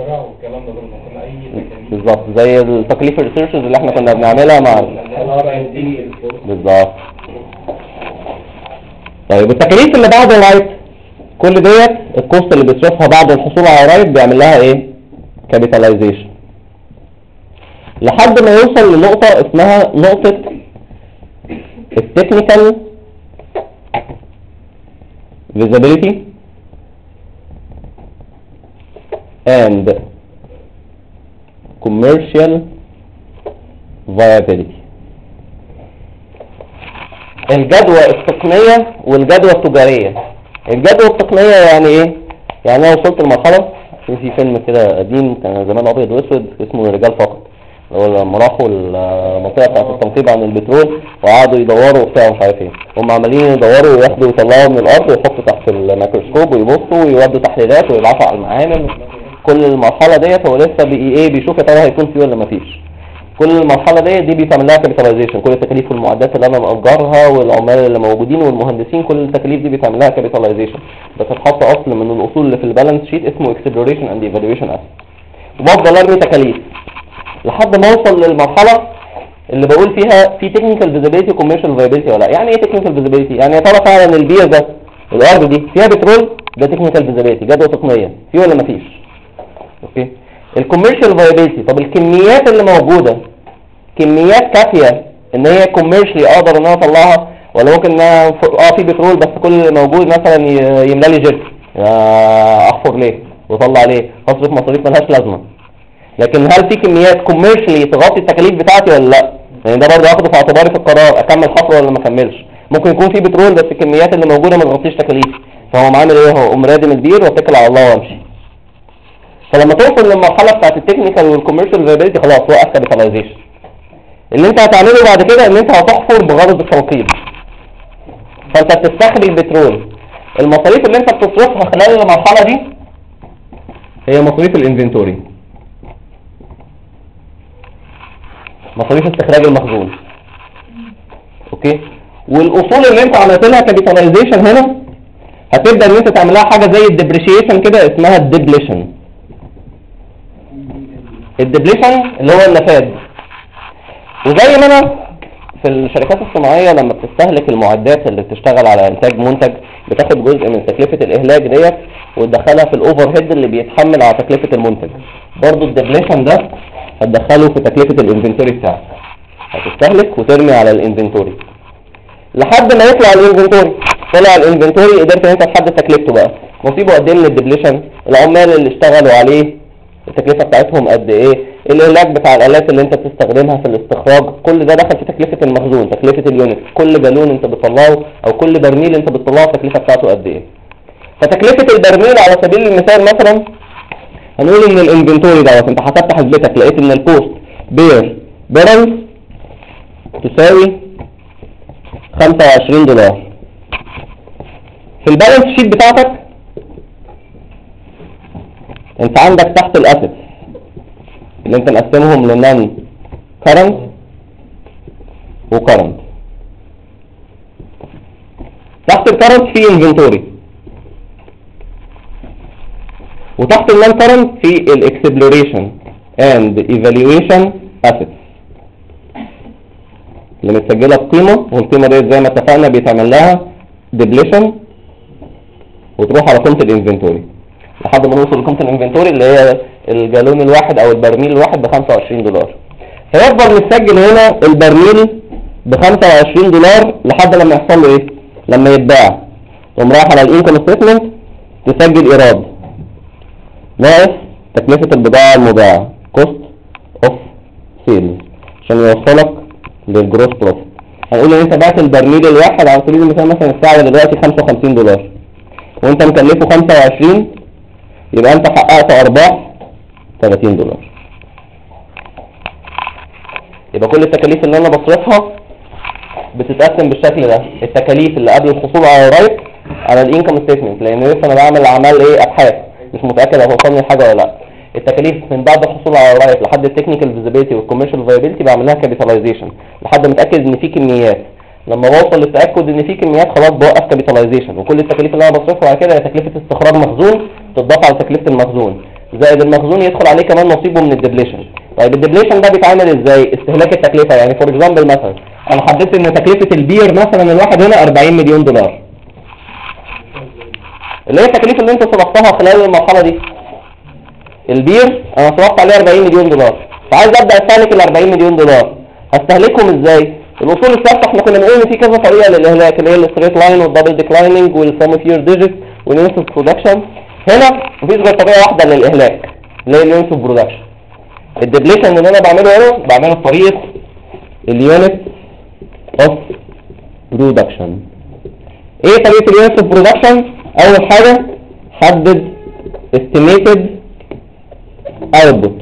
بالظبط زي التكاليف الريسيرشز اللي احنا كنا بنعملها مع بالظبط. طيب التكاليف اللي بعد الرايت كل ديت الكوست اللي بيصرفها بعد الحصول على الرايت بيعمل لها ايه؟ كابيتاليزيشن، لحد ما يوصل لنقطة اسمها نقطة التكنيكال visibility and commercial viability. الجدوى التقنية والجدوى التجارية. الجدوى التقنية يعني ايه؟ يعني انا وصلت لمرحلة في فيلم كده قديم كان زمان ابيض واسود اسمه الرجال فقط، اللي هو لما راحوا المنطقة بتاعت التنقيب عن البترول وقعدوا يدوروا وبتاع مش عارف ايه، هم عمالين يدوروا وياخدوا ويطلعوا من الارض ويحطوا تحت الميكروسكوب ويبصوا ويودوا تحليلات ويبعثوا على المعامل. كل المرحلة ديت هو لسه بيشوف يا ترى هيكون فيه ولا مفيش. كل المرحلة دي بيتعمل لها كابيتاليزيشن، كل التكاليف والمعدات اللي انا مأجرها والعمال اللي موجودين والمهندسين كل التكاليف دي بيتعمل لها كابيتاليزيشن، بتتحط اصل من الاصول اللي في البالانس شيت اسمه اكسبلوريشن اند ايفالويشن اسيت، وبفضل ارمي تكاليف لحد ما اوصل للمرحلة اللي بقول فيها في تكنيكال فيزيبيليتي وكوميرشال فايبيليتي ولا لا. يعني ايه تكنيكال فيزيبيليتي؟ يعني يا ترى فعلا البير ده الارض دي فيها بترول، ده تكنيكال فيزيبيليتي جدوى تقنية فيه ولا مفيش. اوكي. الكوميرشال فايبيليتي، طب الكميات اللي موجودة كميات كافية ان هي كوميرشلي اقدر ان انا اطلعها، ولا ممكن ان انا في بترول بس كل اللي موجود مثلا يملى لي جيرك احفر ليه واطلع ليه هصرف مصاريف ملهاش لازمه. لكن هل في كميات كوميرشلي تغطي التكاليف بتاعتي ولا لا؟ يعني ده برضه هاخده في اعتباري في القرار اكمل حفر ولا ما اكملش. ممكن يكون في بترول بس الكميات اللي موجوده ما تغطيش تكاليفي، فهو عامل ايه؟ هو قوم رادم البير واتكل على الله وامشي. فلما توصل للمرحله بتاعت التكنيكال والكوميرشال فايبيليتي خلاص وقف كابيتاليزيشن. اللي انت هتعمله بعد كده ان انت هتحفر بغرض التنقيب، فانت بتستخرج البترول. المصاريف اللي انت بتصرفها خلال المرحله دي هي مصاريف الانفنتوري، مصاريف استخراج المخزون. اوكي. والاصول اللي انت عملت لها كابيتاليزيشن هنا هتبدا ان انت تعمل لها حاجه زي الديبريشيشن كده اسمها الديبليشن. الديبليشن اللي هو النفاذ. وزي ما انا في الشركات الصناعيه لما بتستهلك المعدات اللي بتشتغل على انتاج منتج بتاخد جزء من تكلفه الاهلاك ديت وتدخلها في الاوفر هيد اللي بيتحمل على تكلفه المنتج، برضو الديبليشن ده هتدخله في تكلفه الانفنتوري بتاعك، هتستهلك وترمي على الانفنتوري لحد ما يطلع الانفنتوري. طلع الانفنتوري قدرت ان انت تحدد تكلفته بقى، نصيبه قد ايه من الديبليشن، العمال اللي اشتغلوا عليه التكلفه بتاعتهم قد ايه، الاهلاك بتاع الالات اللي انت بتستخدمها في الاستخراج، كل ده دخل في تكلفه المخزون، تكلفه اليونت، كل بالون انت بتطلعه او كل برميل انت بتطلعه التكلفه بتاعته قد ايه. فتكلفه البرميل على سبيل المثال مثلا هنقول ان الانفنتوري دوت انت حسبت حسبتك لقيت ان الكوست بير بارل تساوي $25. في البالانس شيت بتاعتك انت عندك تحت الاسيتس اللي انت مقسمهم لنان كارنت وكارنت. تحت الكارنت في انفنتوري، وتحت النان كارنت في الاكسبلوريشن اند ايفالويشن اسيتس اللي متسجله بقيمه، والقيمه دي زي ما اتفقنا بيتعمل لها ديبليشن وتروح على قيمه الانفنتوري لحد ما نوصل لقيمه الانفنتوري اللي هي الجالون الواحد او البرميل الواحد $25. فيفضل متسجل هنا البرميل $25 لحد لما يحصل له ايه؟ لما يتباع. تقوم رايح على الانكم ستيتمنت تسجل ايراد ناقص تكلفه البضاعه المباعه كوست اوف سيلز عشان يوصلك للجروس بروفيت. هنقول ان انت بعت البرميل الواحد على سبيل المثال مثلا السعر دلوقتي $55 وانت مكلفه 25 يبقى انت حققت ارباح $30. يبقى كل التكاليف اللي انا بصرفها بتتقسم بالشكل ده، التكاليف اللي قبل الحصول على الرايت على الانكم ستيتمنت لان لسه انا بعمل اعمال ايه ابحاث مش متاكد هتوصلني لحاجه ولا لا. التكاليف من بعد الحصول على الرايت لحد التكنيكال فيزيبيليتي والكوميرشال فايبيليتي بعمل لها كابيتاليزيشن لحد ما اتاكد ان في كميات. لما بوصل للتاكد ان في كميات خلاص بوقف كابيتاليزيشن، وكل التكاليف اللي انا بصرفها على كده هي تكلفه استخراج مخزون تضاف على تكلفه المخزون زائد المخزون يدخل عليه كمان نصيبه من الديبليشن. طيب الديبليشن ده بيتعمل ازاي؟ استهلاك التكلفه. يعني فور اكزامبل مثلا انا حددت ان تكلفه البير مثلا الواحد هنا $40 مليون اللي هي التكاليف اللي انت صرفتها خلال المرحله دي. البير انا صرفت عليه $40 مليون، فعايز ابدا استهلك $40 مليون. هستهلكهم ازاي؟ الاصول الثابته احنا كنا بنقول ان في كذا طريقه للاهلاك اللي هي الستريت لاين والدبل ديكلايننج والسم اوف يور ديجيت واليونت اوف برودكشن. هنا مفيش غير طريقه واحده للاهلاك اللي هي اليونت اوف برودكشن. الديبليشن اللي انا بعمله هنا بعمله بطريقه اليونت اوف برودكشن. ايه طريقة اليونتس اوف برودكشن؟ اول حاجة حدد estimated output.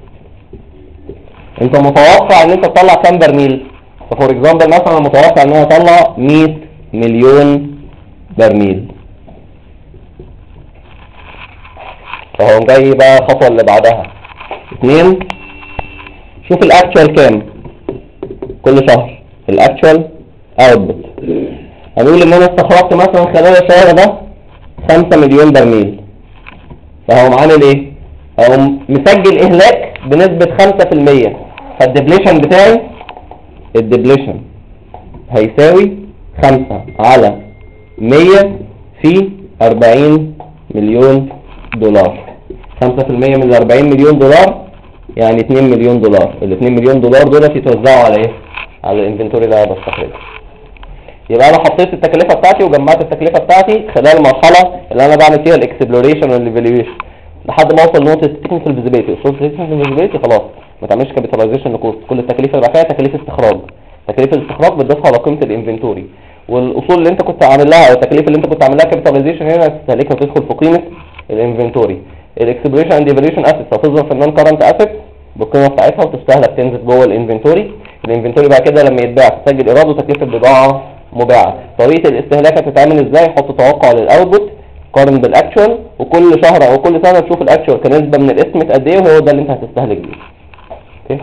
انت متوقع ان انت تطلع كام برميل؟ فور اكزامبل مثلا متوقع ان انا اطلع 100 مليون برميل. فهو جاي بقى الخطوة اللي بعدها 2 شوف الاكتشوال كام كل شهر. الاكتشوال اوتبوت هنقول ان انا استخرجت مثلا خلال الشهر ده 5 مليون برميل. فهو عامل ايه؟ هو مسجل اهلاك بنسبة 5%. فالدبليشن بتاعي الدبليشن هيساوي 5 على 100 في 40 مليون دولار. 5% من ال 40 مليون دولار يعني 2 مليون دولار. ال 2 مليون دولار دول يتوزعوا على ايه؟ على الانفنتوري اللي انا بستخرجه. يبقى انا حطيت التكلفه بتاعتي وجمعت التكلفه بتاعتي خلال المرحله اللي انا بعمل فيها الاكسبلوريشن والايفالويشن لحد ما اوصل لنقطه التكنيكال فيزيبيليتي. وصلت للتكنيكال فيزيبيليتي خلاص ما تعملش كابيتاليزيشن لكوست. كل التكلفه اللي بعد كده تكاليف استخراج. تكاليف الاستخراج بتضيفها على قيمه الانفنتوري، والاصول اللي انت كنت عامل لها او التكاليف اللي انت كنت عامل لها كابيتاليزيشن هنا هتستهلكها وتدخل في قيمه الانفنتوري. الاكسبلوريشن اند ايفالويشن اسيتس هتظهر في النون كارنت اسيتس بالقيمه بتاعتها وتستهلك تنزل جوه الانفنتوري. الانفنتوري بعد كده لما يتباع تسجل ايراد وتكلفه البضاعه مباعه. طريقه الاستهلاك هتتعمل ازاي؟ حط توقع للاوتبوت قارن بالاكتشوال، وكل شهر او كل سنه تشوف الاكتشوال كنسبه من الاستيميت قد ايه وهو ده اللي انت هتستهلك بيه. اوكي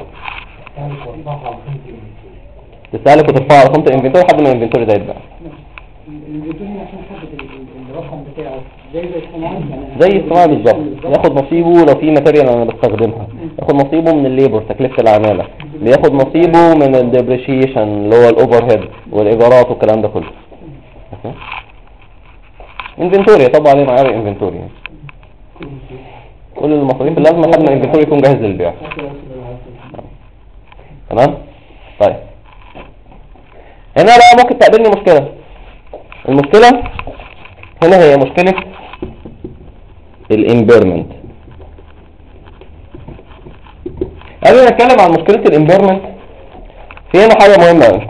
تستهلك وترفعه على قيمه الانفنتوري لحد ما الانفنتوري ده يتباع. الانفنتوري عشان تحدد الرقم بتاعه زي الصناعي زي الصناعي بالظبط. ياخد نصيبه لو في ماتيريال انا بستخدمها، ياخد نصيبه من الليبر تكلفه العماله، بياخد نصيبه من الديبريشيشن اللي هو الاوفر هيد والايجارات والكلام ده كله. انفنتوري طبعا عليه معايير انفنتوري يعني. كل المصاريف اللازمه لحد ما الانفنتوري يكون جاهز للبيع. تمام؟ طيب هنا بقى ممكن تقابلني مشكله. المشكله هنا هي مشكله الامبيرمنت. قبل ما نتكلم عن مشكله الامبيرمنت في هنا حاجه مهمه قوي.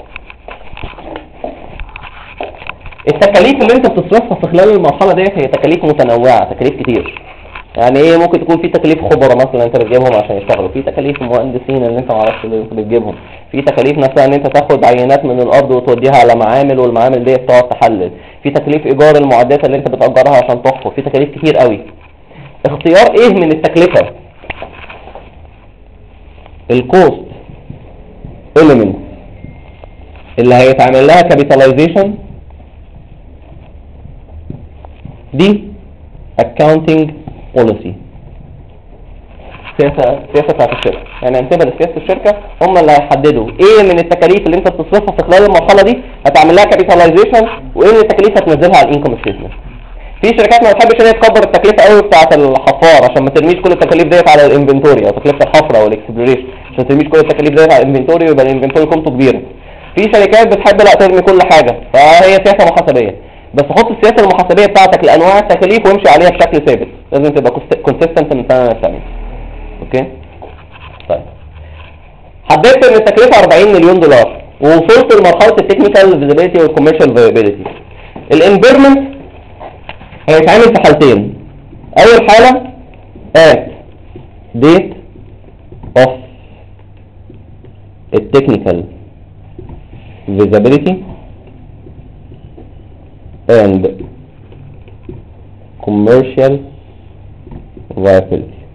التكاليف اللي انت بتصرفها في خلال المرحله ديت هي تكاليف متنوعه، تكاليف كتير. يعني ايه؟ ممكن تكون في تكاليف خبراء مثلا انت بتجيبهم عشان يشتغلوا، في تكاليف مهندسين اللي انت معرفش اللي انت بتجيبهم، في تكاليف نفسها ان انت تاخد عينات من الارض وتوديها على معامل والمعامل ديت تقعد تحلل، في تكاليف ايجار المعدات اللي انت بتأجرها عشان تحفر، في تكاليف كتير قوي. اختيار ايه من التكلفه الكوست element اللي هيتعمل لها كابيتاليزيشن دي accounting policy، سياسة بتاعت الشركة. يعني انتبه لسياسة الشركة هم اللي هيحددوا ايه من التكاليف اللي انت بتصرفها في خلال المرحلة دي هتعمل لها كابيتاليزيشن وايه من التكاليف هتنزلها على الانكم ستيتمنت. في شركات ما بتحبش ان هي تكبر التكلفة قوي بتاعت الحفار عشان ما ترميش كل التكاليف ديت على الانفنتوري او تكلفة الحفرة او الاكسبلوريشن عشان ما ترميش كل التكاليف ديت على الانفنتوري ويبقى الانفنتوري قيمته كبيرة. في شركات بتحب لا ترمي كل حاجة، فهي سياسة محاسبية. بس حط السياسة المحاسبية بتاعتك لأنواع التكاليف وامشي عليها بشكل ثابت، لازم تبقى كونسيستنت من سنة للثانية. اوكي؟ طيب حددت ان التكلفة 40 مليون دولار ووصلت لمرحلة التكنيكال فيزيبيليتي والكوميرشال فيزيبيليتي. الامبيرمنت هيتعمل في حالتين. اول حالة at date of التكنيكال visibility and commercial viability.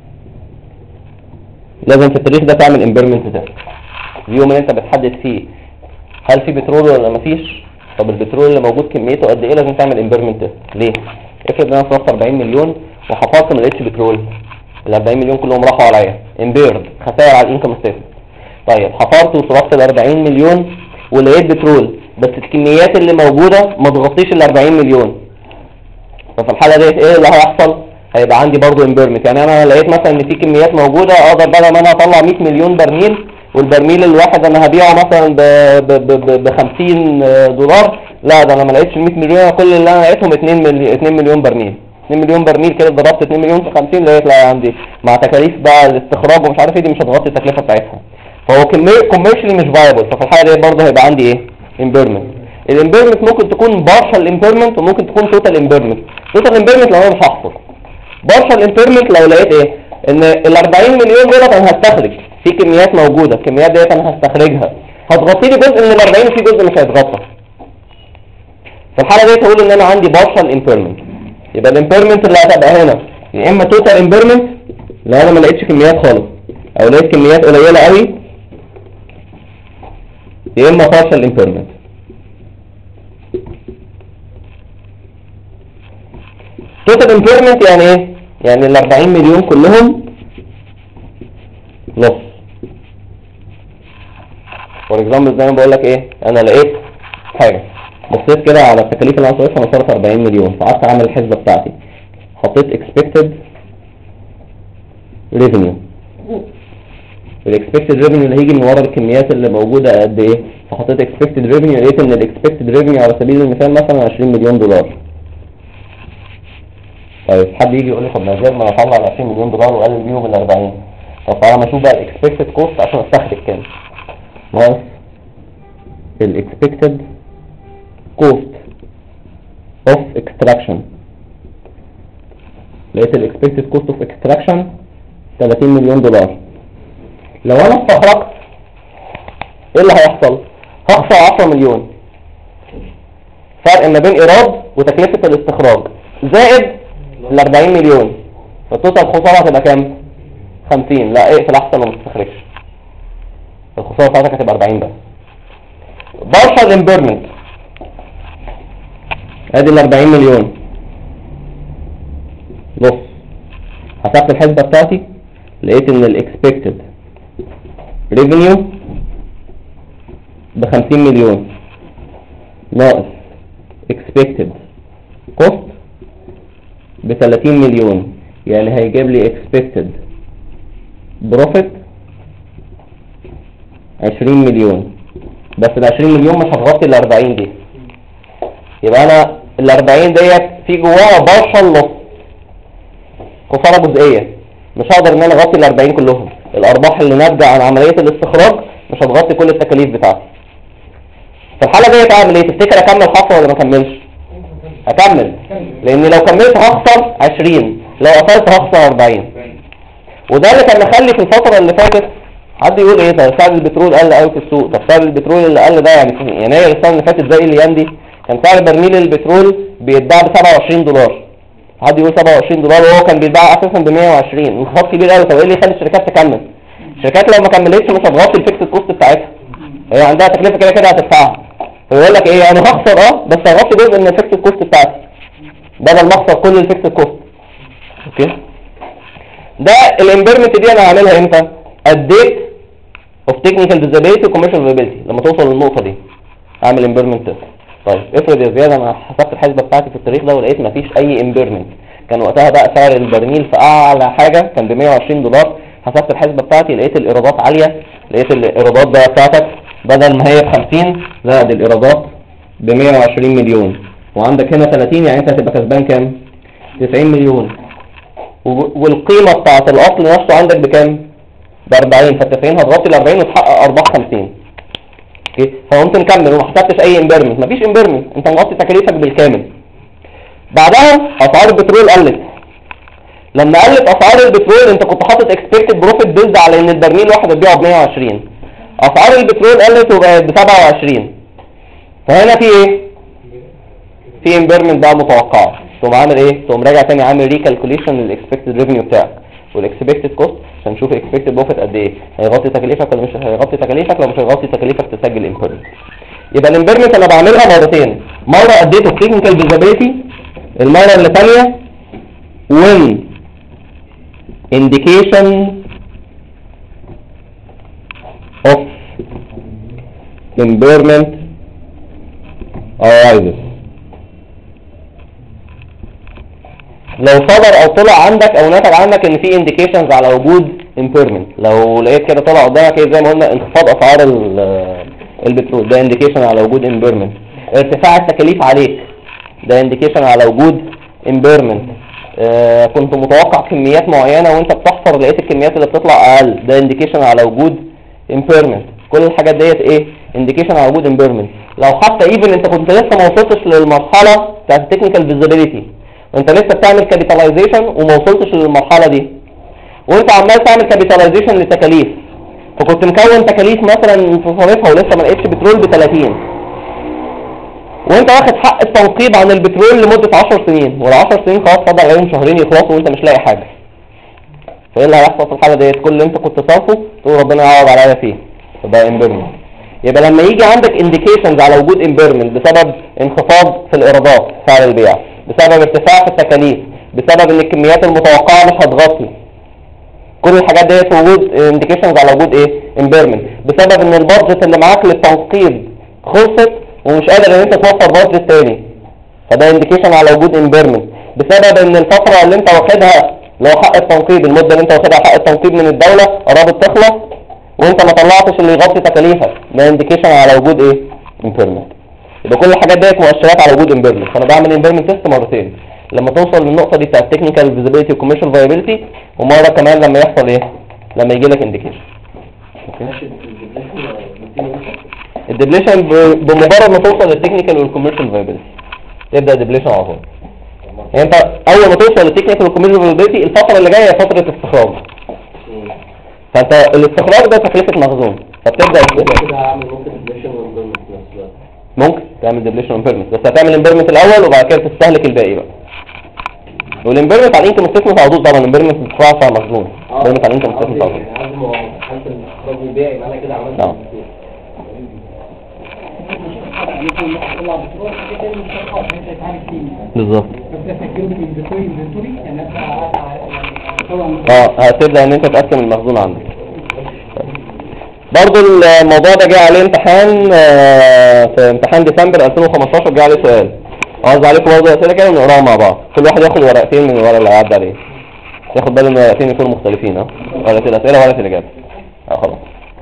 لازم في التاريخ ده تعمل impairment test. اليوم اللي انت بتحدد فيه هل في بترول ولا مفيش. طب البترول اللي موجود كميته قد ايه لازم تعمل impairment test. ليه؟ افرض ان انا صرفت 40 مليون وحفظت ما لقيتش بترول، ال 40 مليون كلهم راحوا عليا impaired، خسائر على الانكم ستيتمنت. طيب حفرت وصرفت ال 40 مليون ولقيت بترول بس الكميات اللي موجودة ما تغطيش ال 40 مليون، ففي الحالة ديت ايه اللي هيحصل؟ هيبقى عندي برضو امبيرمنت. يعني انا لقيت مثلا ان في كميات موجودة اقدر بدل ما انا اطلع 100 مليون برميل والبرميل الواحد انا هبيعه مثلا ب 50 دولار، لا ده انا ما لقيتش 100 مليون، كل اللي انا لقيتهم 2 مليون برميل. 2 مليون برميل كده ضربت 2 مليون في 50 لقيت لا عندي مع تكاليف بقى الاستخراج ومش عارف ايه دي مش هتغطي التكلفة بتاعتها، فهو كوميرشلي مش فايبل. ففي الحالة دي برضه هيبقى عندي ايه؟ impairment. الامبيرمنت ممكن تكون partial impairment وممكن تكون total impairment. total impairment لو انا مش هحصل. partial impairment لو لقيت ايه؟ ان ال 40 مليون دولار انا هستخرج في كميات موجوده، الكميات ديت انا هستخرجها هتغطي لي جزء من ال 40 وفي جزء مش هيتغطى. في الحاله ديت هقول ان انا عندي partial impairment. يبقى الامبيرمنت اللي هتبقى هنا يا اما total impairment لو انا ما لقيتش كميات خالص او لقيت كميات قليله قوي، يا اما partial impairment. total impairment يعني ايه؟ يعني ال 40 مليون كلهم نص. فور اكزامبل زي ما بقول لك ايه، انا لقيت حاجه بصيت كده على التكاليف اللي انا صرفها، انا صرف 40 مليون، فقعدت اعمل الحسبه بتاعتي، حطيت expected revenue. الاكسبكتد revenue اللي هيجي من ورا الكميات اللي موجوده قد ايه، فحطيت expected revenue، لقيت ان الاكسبكتد revenue على سبيل المثال مثلا 20 مليون دولار. طيب حد يجي يقول لي طب ما ازاي ما اطلع ال 20 مليون دولار واقلل بيهم ال 40؟ طب تعالى ما اشوف بقى الاكسبكتد كوست عشان استخرج كام. ناقص الاكسبكتد cost of extraction. لقيت ال expected cost of extraction 30 مليون دولار. لو انا استخرجت ايه اللي هيحصل؟ هخسر 10 مليون. فرق ما بين ايراد وتكلفة الاستخراج زائد ال 40 مليون، فالتوتال الخسارة هتبقى كام؟ 50. لا اقفل احسن وما تستخرجش، الخسارة بتاعتك هتبقى 40 بس. partial impairment ادي ال 40 مليون. بص حسبت الحسبة بتاعتي، لقيت ان الاكسبكتد revenue ب 50 مليون ناقص expected cost ب 30 مليون، يعني هيجيب لي expected profit 20 مليون. بس ال 20 مليون مش هتغطي ال 40 دي، يبقى انا ال 40 ديت في جواها partial loss، خسارة جزئية، مش هقدر ان انا اغطي ال 40 كلهم. الارباح اللي ناتجة عن عملية الاستخراج مش هتغطي كل التكاليف بتاعتي. في الحالة ديت اعمل ايه؟ تفتكر اكمل حصر ولا ما اكملش؟ اكمل، لان لو كملت هخسر 20، لو قفلت هخسر 40. وده اللي كان مخلي في الفترة اللي فاتت حد يقول ايه ده سعر البترول قل قوي في السوق. طب سعر البترول اللي قل ده يعني في يناير السنة اللي فاتت زي الايام دي كان سعر برميل البترول بيتباع ب 27 دولار. حد يقول 27 دولار وهو كان بيتباع اساسا ب 120، انخفاض كبير قوي. طب ايه اللي يخلي الشركات تكمل؟ الشركات لو ما كملتش مش هتغطي الفيكس كوست بتاعتها، هي عندها تكلفه كده كده هتدفعها. فيقول لك ايه، انا هخسر بس هغطي جزء من الفيكس كوست بتاعتي بدل ما اخسر كل الفيكس كوست. اوكي، ده الامبيرمنت دي انا هعملها امتى؟ اديت اوف تكنيكال ديزابيلتي وكوميرشال فيابيلتي. لما توصل للنقطه دي اعمل امبيرمنت تيست. طيب افرض يا زياد انا حسبت الحسبه بتاعتي في التاريخ ده ولقيت مفيش اي امبيرمنت، كان وقتها بقى سعر البرميل في اعلى حاجه كان ب 120 دولار. حسبت الحسبه بتاعتي لقيت الايرادات عاليه، لقيت الايرادات بقى بتاعتك بدل ما هي ب 50 لا دي الايرادات ب 120 مليون، وعندك هنا 30 يعني انت هتبقى كسبان كام؟ 90 مليون. والقيمه بتاعت الاصل نفسه عندك بكام؟ ب 40، فال90 هتغطي ال 40 وتحقق ارباح 50. اوكي، فقمت نكمل وما حسبتش اي امبيرمنت، مفيش امبيرمنت، انت مغطي تكاليفك بالكامل. بعدها اسعار البترول قلت. لما قلت اسعار البترول انت كنت حاطط اكسبكتد بروفيت بيلد على ان البرميل واحد هتبيعه ب 120، اسعار البترول قلت وبقت ب 27. فهنا في ايه؟ في امبيرمنت بقى متوقعه. تقوم عامل ايه؟ تقوم راجع تاني عامل ريكالكوليشن للاكسبكتد ريفينيو بتاعك والاكسبكتد كوست عشان نشوف الاكسبكتد بروفيت قد ايه، هيغطي تكاليفك ولا مش هيغطي تكاليفك. لو مش هيغطي تكاليفك تسجل امبيرمنت. يبقى الامبيرمنت انا بعملها مرتين، مره اديته تكنيكال فيزابيلتي، المره اللي ثانيه when indication of impairment arises. لو صدر او طلع عندك او نتج عندك ان في indications على وجود impairment، لو لقيت كده طلع قدامك ايه زي ما قلنا انخفاض اسعار البترول ده indication على وجود impairment. ارتفاع التكاليف عليك ده indication على وجود impairment. كنت متوقع كميات معينة وانت بتحصر لقيت الكميات اللي بتطلع اقل، ده indication على وجود impairment. كل الحاجات ديت ايه؟ انديكيشن على وجود امبيرمنت. لو حتى ايفن انت كنت لسه ما وصلتش للمرحله بتاعت التكنيكال فيزيبيليتي وانت لسه بتعمل كابيتاليزيشن وما وصلتش للمرحله دي، وانت عمال تعمل كابيتاليزيشن للتكاليف، فكنت مكون تكاليف مثلا مصاريفها ولسه ما لقيتش بترول ب30، وانت واخد حق التنقيب عن البترول لمده 10 سنين، وال10 سنين خلاص فضل عليهم شهرين يخلصوا وانت مش لاقي حاجه. فايه اللي هيحصل في الحاله ديت؟ كل اللي انت كنت صارفه تقول ربنا يعوض عليا فيه، فده امبيرمنت. يبقى لما يجي عندك انديكيشنز على وجود امبيرمنت بسبب انخفاض في الايرادات سعر البيع، بسبب ارتفاع في التكاليف، بسبب ان الكميات المتوقعه مش هتغطي، كل الحاجات ديت وجود انديكيشنز على وجود ايه؟ امبيرمنت. بسبب ان البادجت اللي معاك للتنقيب خلصت ومش قادر ان انت توفر بادجت تاني، فده انديكيشن على وجود امبيرمنت. بسبب ان الفتره اللي انت واخدها لو حق التنقيب، المده اللي انت واخدها حق التنقيب من الدوله قربت تخلص وانت ما طلعتش اللي يغطي تكاليفك، ده انديكيشن على وجود ايه؟ امبيرمنت. يبقى كل الحاجات ديت مؤشرات على وجود امبيرمنت. فانا بعمل امبيرمنت تيست مرتين، لما توصل للنقطه دي بتاعت التكنيكال فيزيبيليتي وكوميرشال فايبيليتي، ومره كمان لما يحصل ايه؟ لما يجي لك انديكيشن. الديبليشن بمجرد ما توصل للتكنيكال والكوميرشال فايبيليتي يبدا الديبليشن على طول. يعني انت اول ما توصل للتكنيكال والكوميرشال فايبيليتي الفتره اللي جايه فتره استخراج، فانت الاستخراج ده تكلفه مخزون، فبتبدا كده هعمل ممكن ديبليشن وامبيرمنت في نفس الوقت. ممكن تعمل ديبليشن وامبيرمنت، بس هتعمل امبيرمنت الاول وبعد كده تستهلك الباقي بقى. والامبيرمنت على الانكم ستيتمنت على طول، طبعا الامبيرمنت ما بتدفعش على مخزون، الامبيرمنت على الانكم ستيتمنت على طول. يعني لازم حالة الاستخراج البيعي يبقى انا كده عملت نعم. طلع بتروح كده مش هتعرف انت تتعامل فيه، بالظبط. بس تسجله في الانفنتوري يعني انت طبعا هتبدا ان انت تقسم المخزون عندك. برضو الموضوع ده جه عليه امتحان في امتحان ديسمبر 2015 جه عليه سؤال، عاوز عليكم برضو اسئله كده ونقراها مع بعض، كل واحد ياخد ورقتين من الورق اللي هيعدي عليه، ياخد باله ان الورقتين يكونوا مختلفين، ورقه الاسئله وورقه الاجابه. خلاص.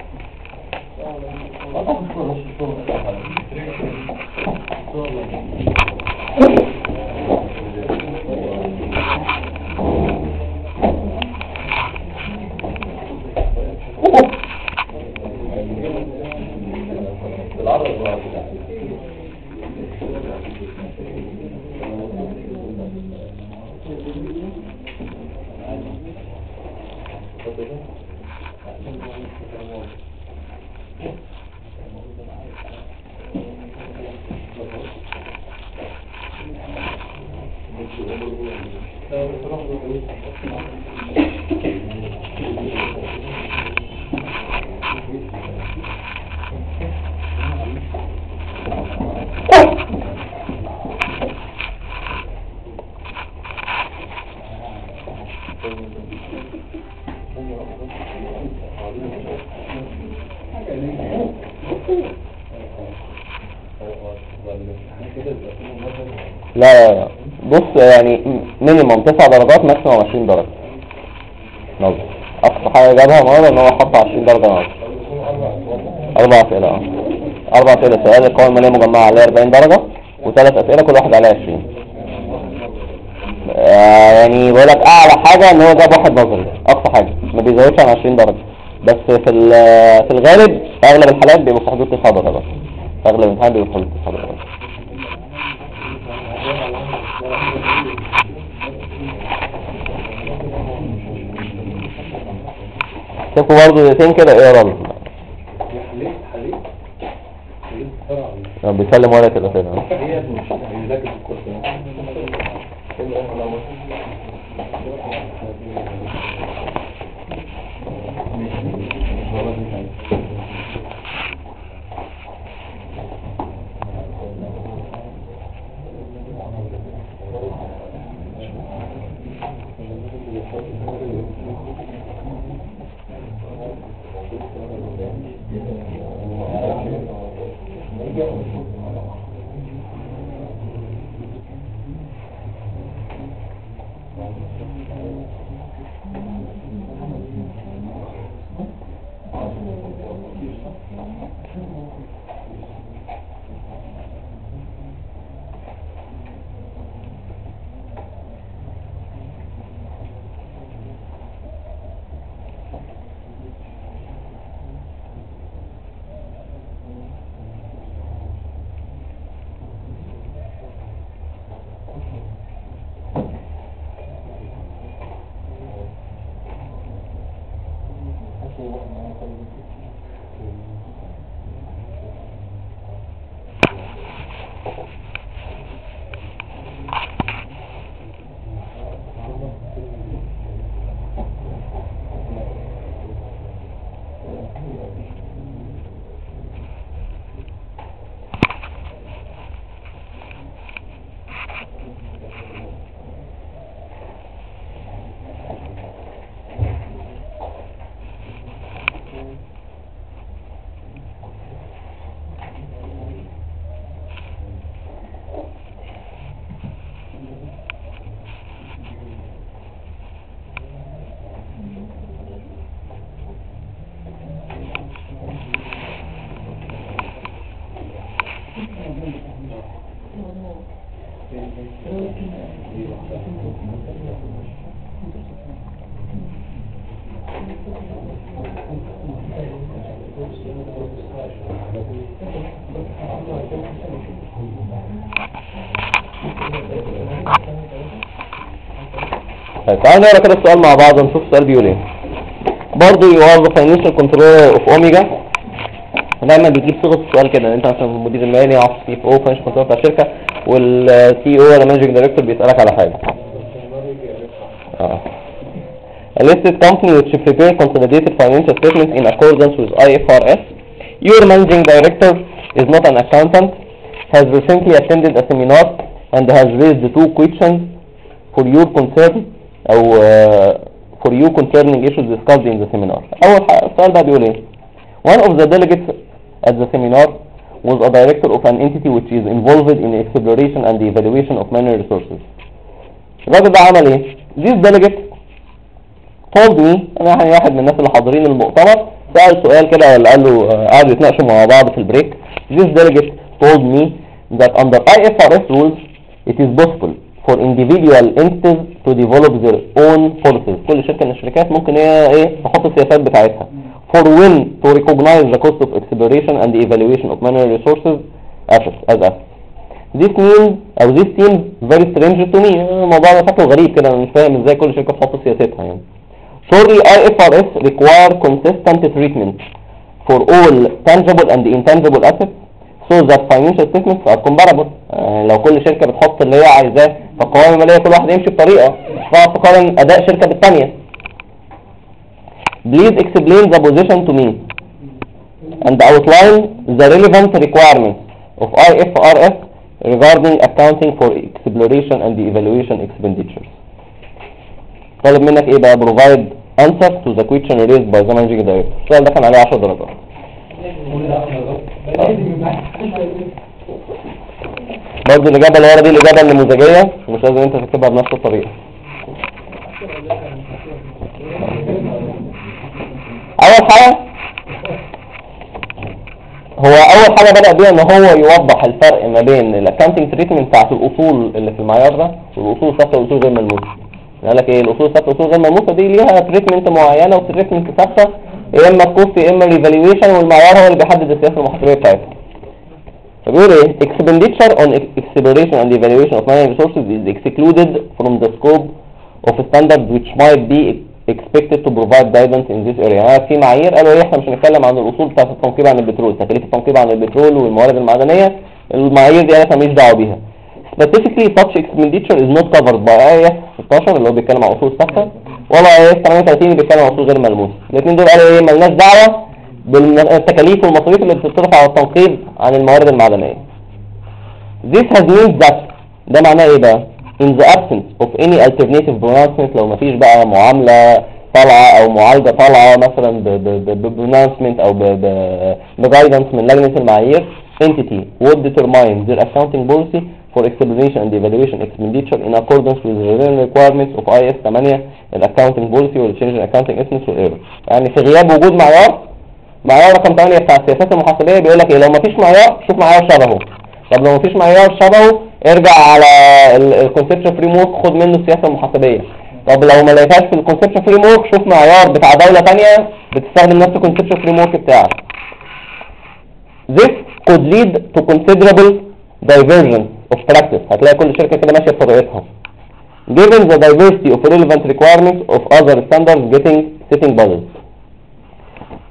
لا بص، يعني مينيمم 9 درجات ماكسيموم 20 درجة نظر. اقصى حاجة جابها مرة ان هو حط 20 درجة نظر. 4 اسئلة 4 اسئلة، سؤال القوائم المالية مجمعة عليها 40 درجة، و3 اسئلة كل واحد عليها 20. يعني بقول لك اعلى حاجة ان هو جاب واحد نظري، اقصى حاجة ما بيزودش عن 20 درجة، بس في الغالب اغلب الحالات بيبقوا في حدود 9 درجات، اغلب الامتحان بيبقوا في حدود 9 درجات. شوفوا برضه دقيقتين كده اقرا له. بيسلم ورقة كده كده. طيب تعالوا نقرا كده السؤال مع بعض ونشوف السؤال بيقول ايه. برضه you are the financial controller of Omega. دايما بيجيب صيغه السؤال كده، انت مثلا المدير المالي او السي اف او فاينانشال كنترول بتاع الشركه، والسي او ولا مانجنج دايركتور بيسالك على حاجه. A listed company which prepare consolidated financial statements in accordance with IFRS. Your managing director is not an accountant, has recently attended a seminar and has raised two questions for your concern أو for you concerning issues discussed in the seminar. أول السؤال ده بيقول إيه؟ One of the delegates at the seminar was a director of an entity which is involved in the exploration and the evaluation of mineral resources. الراجل ده عمل إيه؟ This delegate told me، أنا يعني واحد من الناس اللي حاضرين المؤتمر سأل سؤال كده ولا قال له قعدوا يتناقشوا مع بعض في البريك. This delegate told me that under IFRS rules it is possible for individual entities to develop their own policies. كل شركة من الشركات ممكن هي تحط السياسات بتاعتها for when to recognize the cost of exploration and the evaluation of mineral resources assets as assets. This means أو this seems very strange to me. الموضوع ده شكله غريب كده، أنا مش فاهم ازاي كل شركة تحط سياستها يعني. Surely IFRS require consistent treatment for all tangible and intangible assets so that financial statements are comparable. لو كل شركة بتحط اللي هي عايزاه فالقوائم المالية كل واحد يمشي بطريقة، مش هتعرف تقارن أداء شركة بالثانية. Please explain the position to me and outline the relevant requirements of IFRS regarding accounting for exploration and the evaluation expenditures. طالب منك ايه بقى؟ provide answer to the question raised by the managing director. السؤال ده كان عليه 10 درجات. برضه الإجابة اللي ورا دي الإجابة النموذجية، مش لازم انت تكتبها بنفس الطريقة. أول حاجة بدأ بيها إن هو يوضح الفرق ما بين الأكاونتنج تريتمنت بتاعت الأصول اللي في المعيار ده والأصول الثابتة والأصول غير ملموسة. قال لك إيه الأصول الثابتة والأصول غير ملموسة دي ليها تريتمنت معينة وتريتمنت ثابتة، يا إما الكوست يا إما الريفالويشن، والمعيار هو اللي بيحدد السياسة المحاسبية بتاعتها. فبيقول إيه expenditure on exploration and evaluation of mineral resources is excluded from the scope of standards which might be expected to provide guidance in this area. في معايير قالوا ايه احنا مش هنتكلم عن الاصول بتاعه التنقيب عن البترول، تكاليف التنقيب عن البترول والموارد المعدنيه، المعايير دي احنا ماليش دعوه بيها. Specifically such expenditure is not covered by IAS 16 اللي هو بيتكلم عن اصول ثابته، ولا IAS 38 اللي بيتكلم عن اصول غير ملموسه. الاثنين دول قالوا ايه مالناش دعوه بالتكاليف والمصاريف اللي بتتصرف على التنقيب عن الموارد المعدنيه. This has meant that ده معناه ايه بقى؟ in the absence of any alternative pronouncement، لو مفيش بقى معاملة طالعة او معالجة طالعة مثلا ب-pronouncement او ب-guidance من لجنة المعايير، entity would determine their accounting policy for exploration and evaluation expenditure in accordance with the requirements of IAS 8 accounting policy or change in accounting estimates or error. يعني في غياب وجود معيار رقم 8 بتاع السياسات المحاسبية بيقول لك ايه لو مفيش معيار شوف معيار شبهه. طب لو مفيش معيار شبهه ارجع على الكونسبشن فريم ورك خد منه السياسه المحاسبيه. طب لو ما لقيتهاش في الكونسبشن فريم ورك شوف معيار بتاع دوله ثانيه بتستخدم نفس الكونسبشن فريم ورك بتاعك. This could lead to considerable divergence of practice. هتلاقي كل شركه كده ماشيه بطريقتها. Given the diversity of relevant requirements of other standards setting bodies.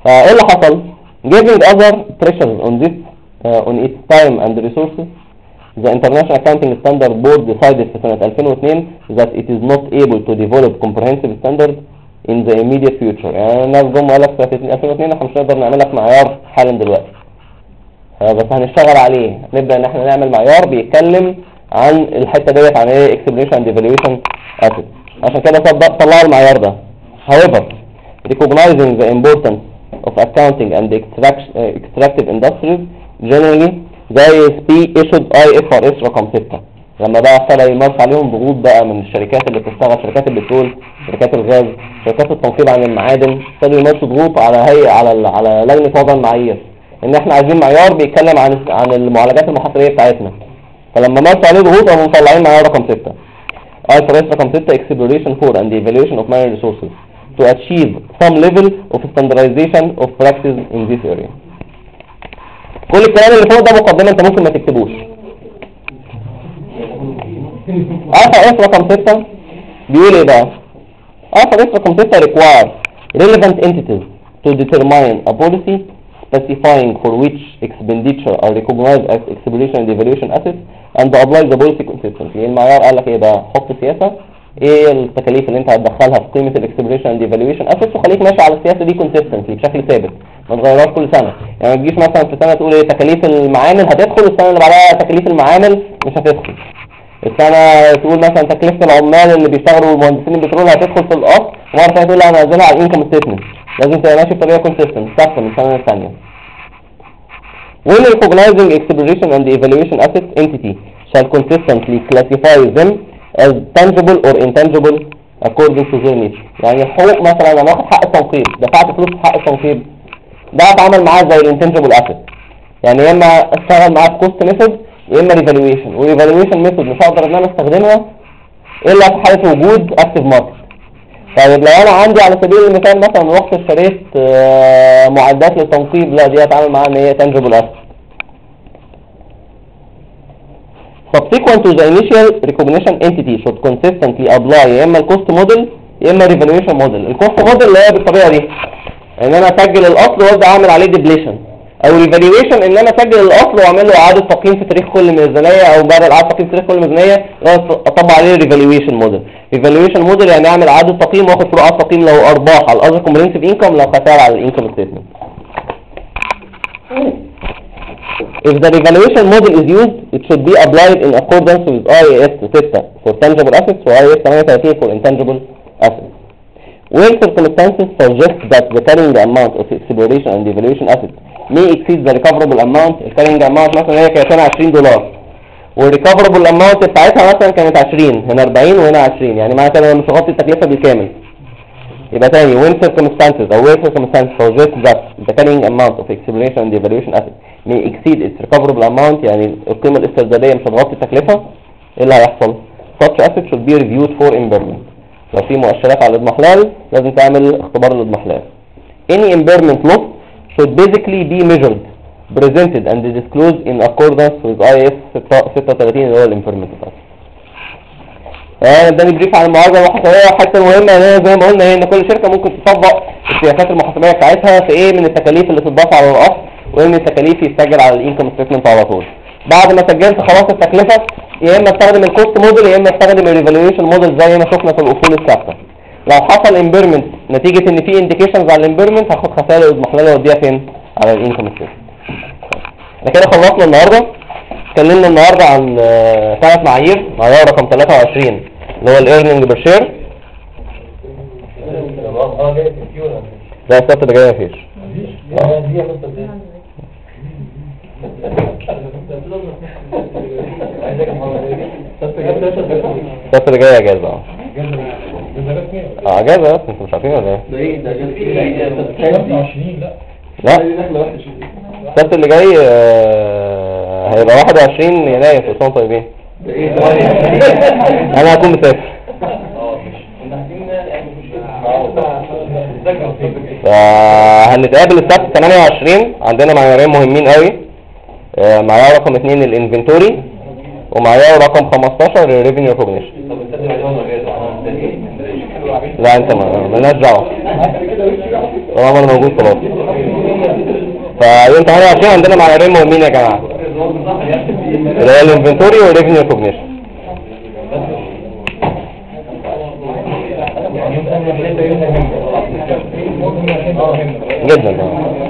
فايه اللي حصل؟ Giving other pressures on this on its time and resources, the International Accounting Standard Board decided في سنة 2002 that it is not able to develop comprehensive standard in the immediate future. يعني الناس جم قال لك في 2002 احنا مش هنقدر نعمل لك معيار حالا دلوقتي، بس هنشتغل عليه. نبدأ ان احنا نعمل معيار بيتكلم عن الحتة ديت، عن ايه Exploration and Devaluation Assets. عشان كده طلعوا المعيار ده. However, recognizing the importance of accounting and extractive industries generally, the IASB issued IFRS رقم 6. لما بقى ابتدى يمارس عليهم ضغوط بقى من الشركات اللي بتشتغل، شركات البترول، شركات الغاز، شركات التنقيب عن المعادن، ابتدوا يمارسوا ضغوط على هيئة على لجنة وضع المعايير، ان احنا عايزين معيار بيتكلم عن المعالجات المحاسبية بتاعتنا. فلما مارسوا عليه ضغوط قاموا مطلعين معيار رقم 6. IFRS رقم 6 Exploration for and Evaluation of Mineral Resources to achieve some level of standardization of practice in this area. كل الكلام اللي فوق ده مقدمة انت ممكن ما تكتبوش. IFRS رقم 6 بيقول ايه بقى؟ IFRS رقم 6 require relevant entities to determine a policy specifying for which expenditure are recognized as exploration and evaluation assets and apply the policy consistently. المعيار قال لك ايه بقى؟ حط سياسة ايه التكاليف اللي انت هتدخلها في قيمة الاكسبلوريشن اند ايفالويشن اسيتس، وخليك ماشي على السياسة دي كونسيستنتلي بشكل ثابت، ما تغيرهاش كل سنة. يعني ما تجيش مثلا في سنة تقول ايه تكاليف المعامل هتدخل، السنة اللي بعدها تكاليف المعامل مش هتدخل. السنة تقول مثلا تكلفة العمال اللي بيشتغلوا المهندسين البترول هتدخل في الاصل، ومرة ثانية تقول لا انا هنزلها على الانكم ستيتمنت. لازم تبقى ماشي بطريقة كونسيستنت ثابتة من سنة للثانية. When recognizing exploration and evaluation assets, entity shall consistently classify them as tangible or intangible according to their nature. يعني حقوق مثلا انا واخد حق التنقيب، دفعت فلوس في حق التنقيب، ده هتعامل معاه زي الانتنجبل اسيت. يعني يا اما اشتغل معاه في كوست ميثود يا اما ريفالويشن، وريفالويشن ميثود مش هقدر ان انا استخدمها الا في حاله وجود اكتيف ماركت. طيب لو انا عندي على سبيل المثال مثلا رحت اشتريت معدات للتنقيب، لا دي هتعامل معاها ان هي تانجبل اسيت. Subsequent to the initial recognition, entity should consistently apply يا اما الكوست موديل يا اما revaluation موديل. الكوست موديل اللي هي بالطريقه دي ان انا اسجل الاصل وابدا اعمل عليه ديبليشن، او revaluation ان انا اسجل الاصل واعمل له اعاده تقييم في تاريخ كل ميزانيه، او بعد اعاده تقييم في تاريخ كل ميزانيه اطبق عليه revaluation موديل. revaluation موديل يعني اعمل اعاده تقييم واخد فروقات تقييم لو ارباح على other comprehensive income، لو خساره على الانكم ستيتمنت. If the revaluation model is used, it should be applied in accordance with IAS 6 for tangible assets و IAS 38 for intangible assets. When circumstances suggest that the carrying amount of exploration and evaluation assets may exceed the recoverable amount, the carrying amount مثلا هي كانت هنا $20 والrecoverable amount بتاعتها مثلا كانت 20، هنا 40 وهنا 20، يعني معنى كده مش هغطي التكلفة بالكامل. يبقى تاني when circumstances or where circumstances suggest that the carrying amount of exploration and evaluation assets may exceed its recoverable amount، يعني القيمة الاستردادية مش هتغطي التكلفة، ايه اللي هيحصل؟ such assets should be reviewed for impairment. لو في مؤشرات على الاضمحلال لازم تعمل اختبار الاضمحلال. Any impairment loss should basically be measured, presented and disclosed in accordance with IAS 36 اللي هو الامبيرمنت بتاعته. ده بريف عن المعالجة المحاسبية. الحاجة المهمة زي ما قلنا هي ان كل شركة ممكن تطبق السياسات المحاسبية بتاعتها في ايه من التكاليف اللي تضاف على الاصل، وايه من التكاليف يسجل على الانكم ستيتمنت على طول. بعد ما سجلت خلاص التكلفة يا اما استخدم الكوست موديل يا اما استخدم الريفالويشن موديل زي ما شفنا في الاصول الثابتة. لو حصل امبيرمنت نتيجة ان في انديكيشنز على الامبيرمنت هاخد خسائر الاضمحلال واوديها فين؟ على الانكم ستيتمنت. احنا كده خلصنا النهارده. اتكلمنا النهارده عن 3 معايير. معيار رقم 23 اللي هو الايرنينج بير شير. لا السبت اللي جاي مفيش. السبت اللي جاي اجازه. اجازه بس انتوا مش عارفين ولا ايه؟ لا السبت اللي جاي هيبقى 21 يناير في سنة طيبين. انا هكون مسافر. هنتقابل السبت 28. عندنا معيارين مهمين قوي. معيار رقم 2 الانفنتوري ومعيار رقم 15 الريفينيو ريكوجنيشن. لا انت مالناش دعوه طالما انا موجود خلاص. فيوم 28 عندنا معيارين مهمين يا جماعه، اللي هو الانفنتوري والريفينيو ريكوجنيشن. جدا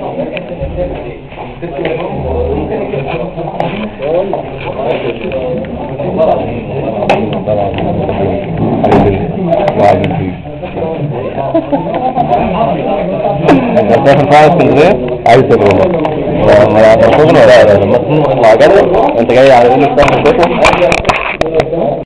انت في الفعل اسكندريه عايز تجربه ما شغل ولا لما تكون مع جنة انت جاي على ايه؟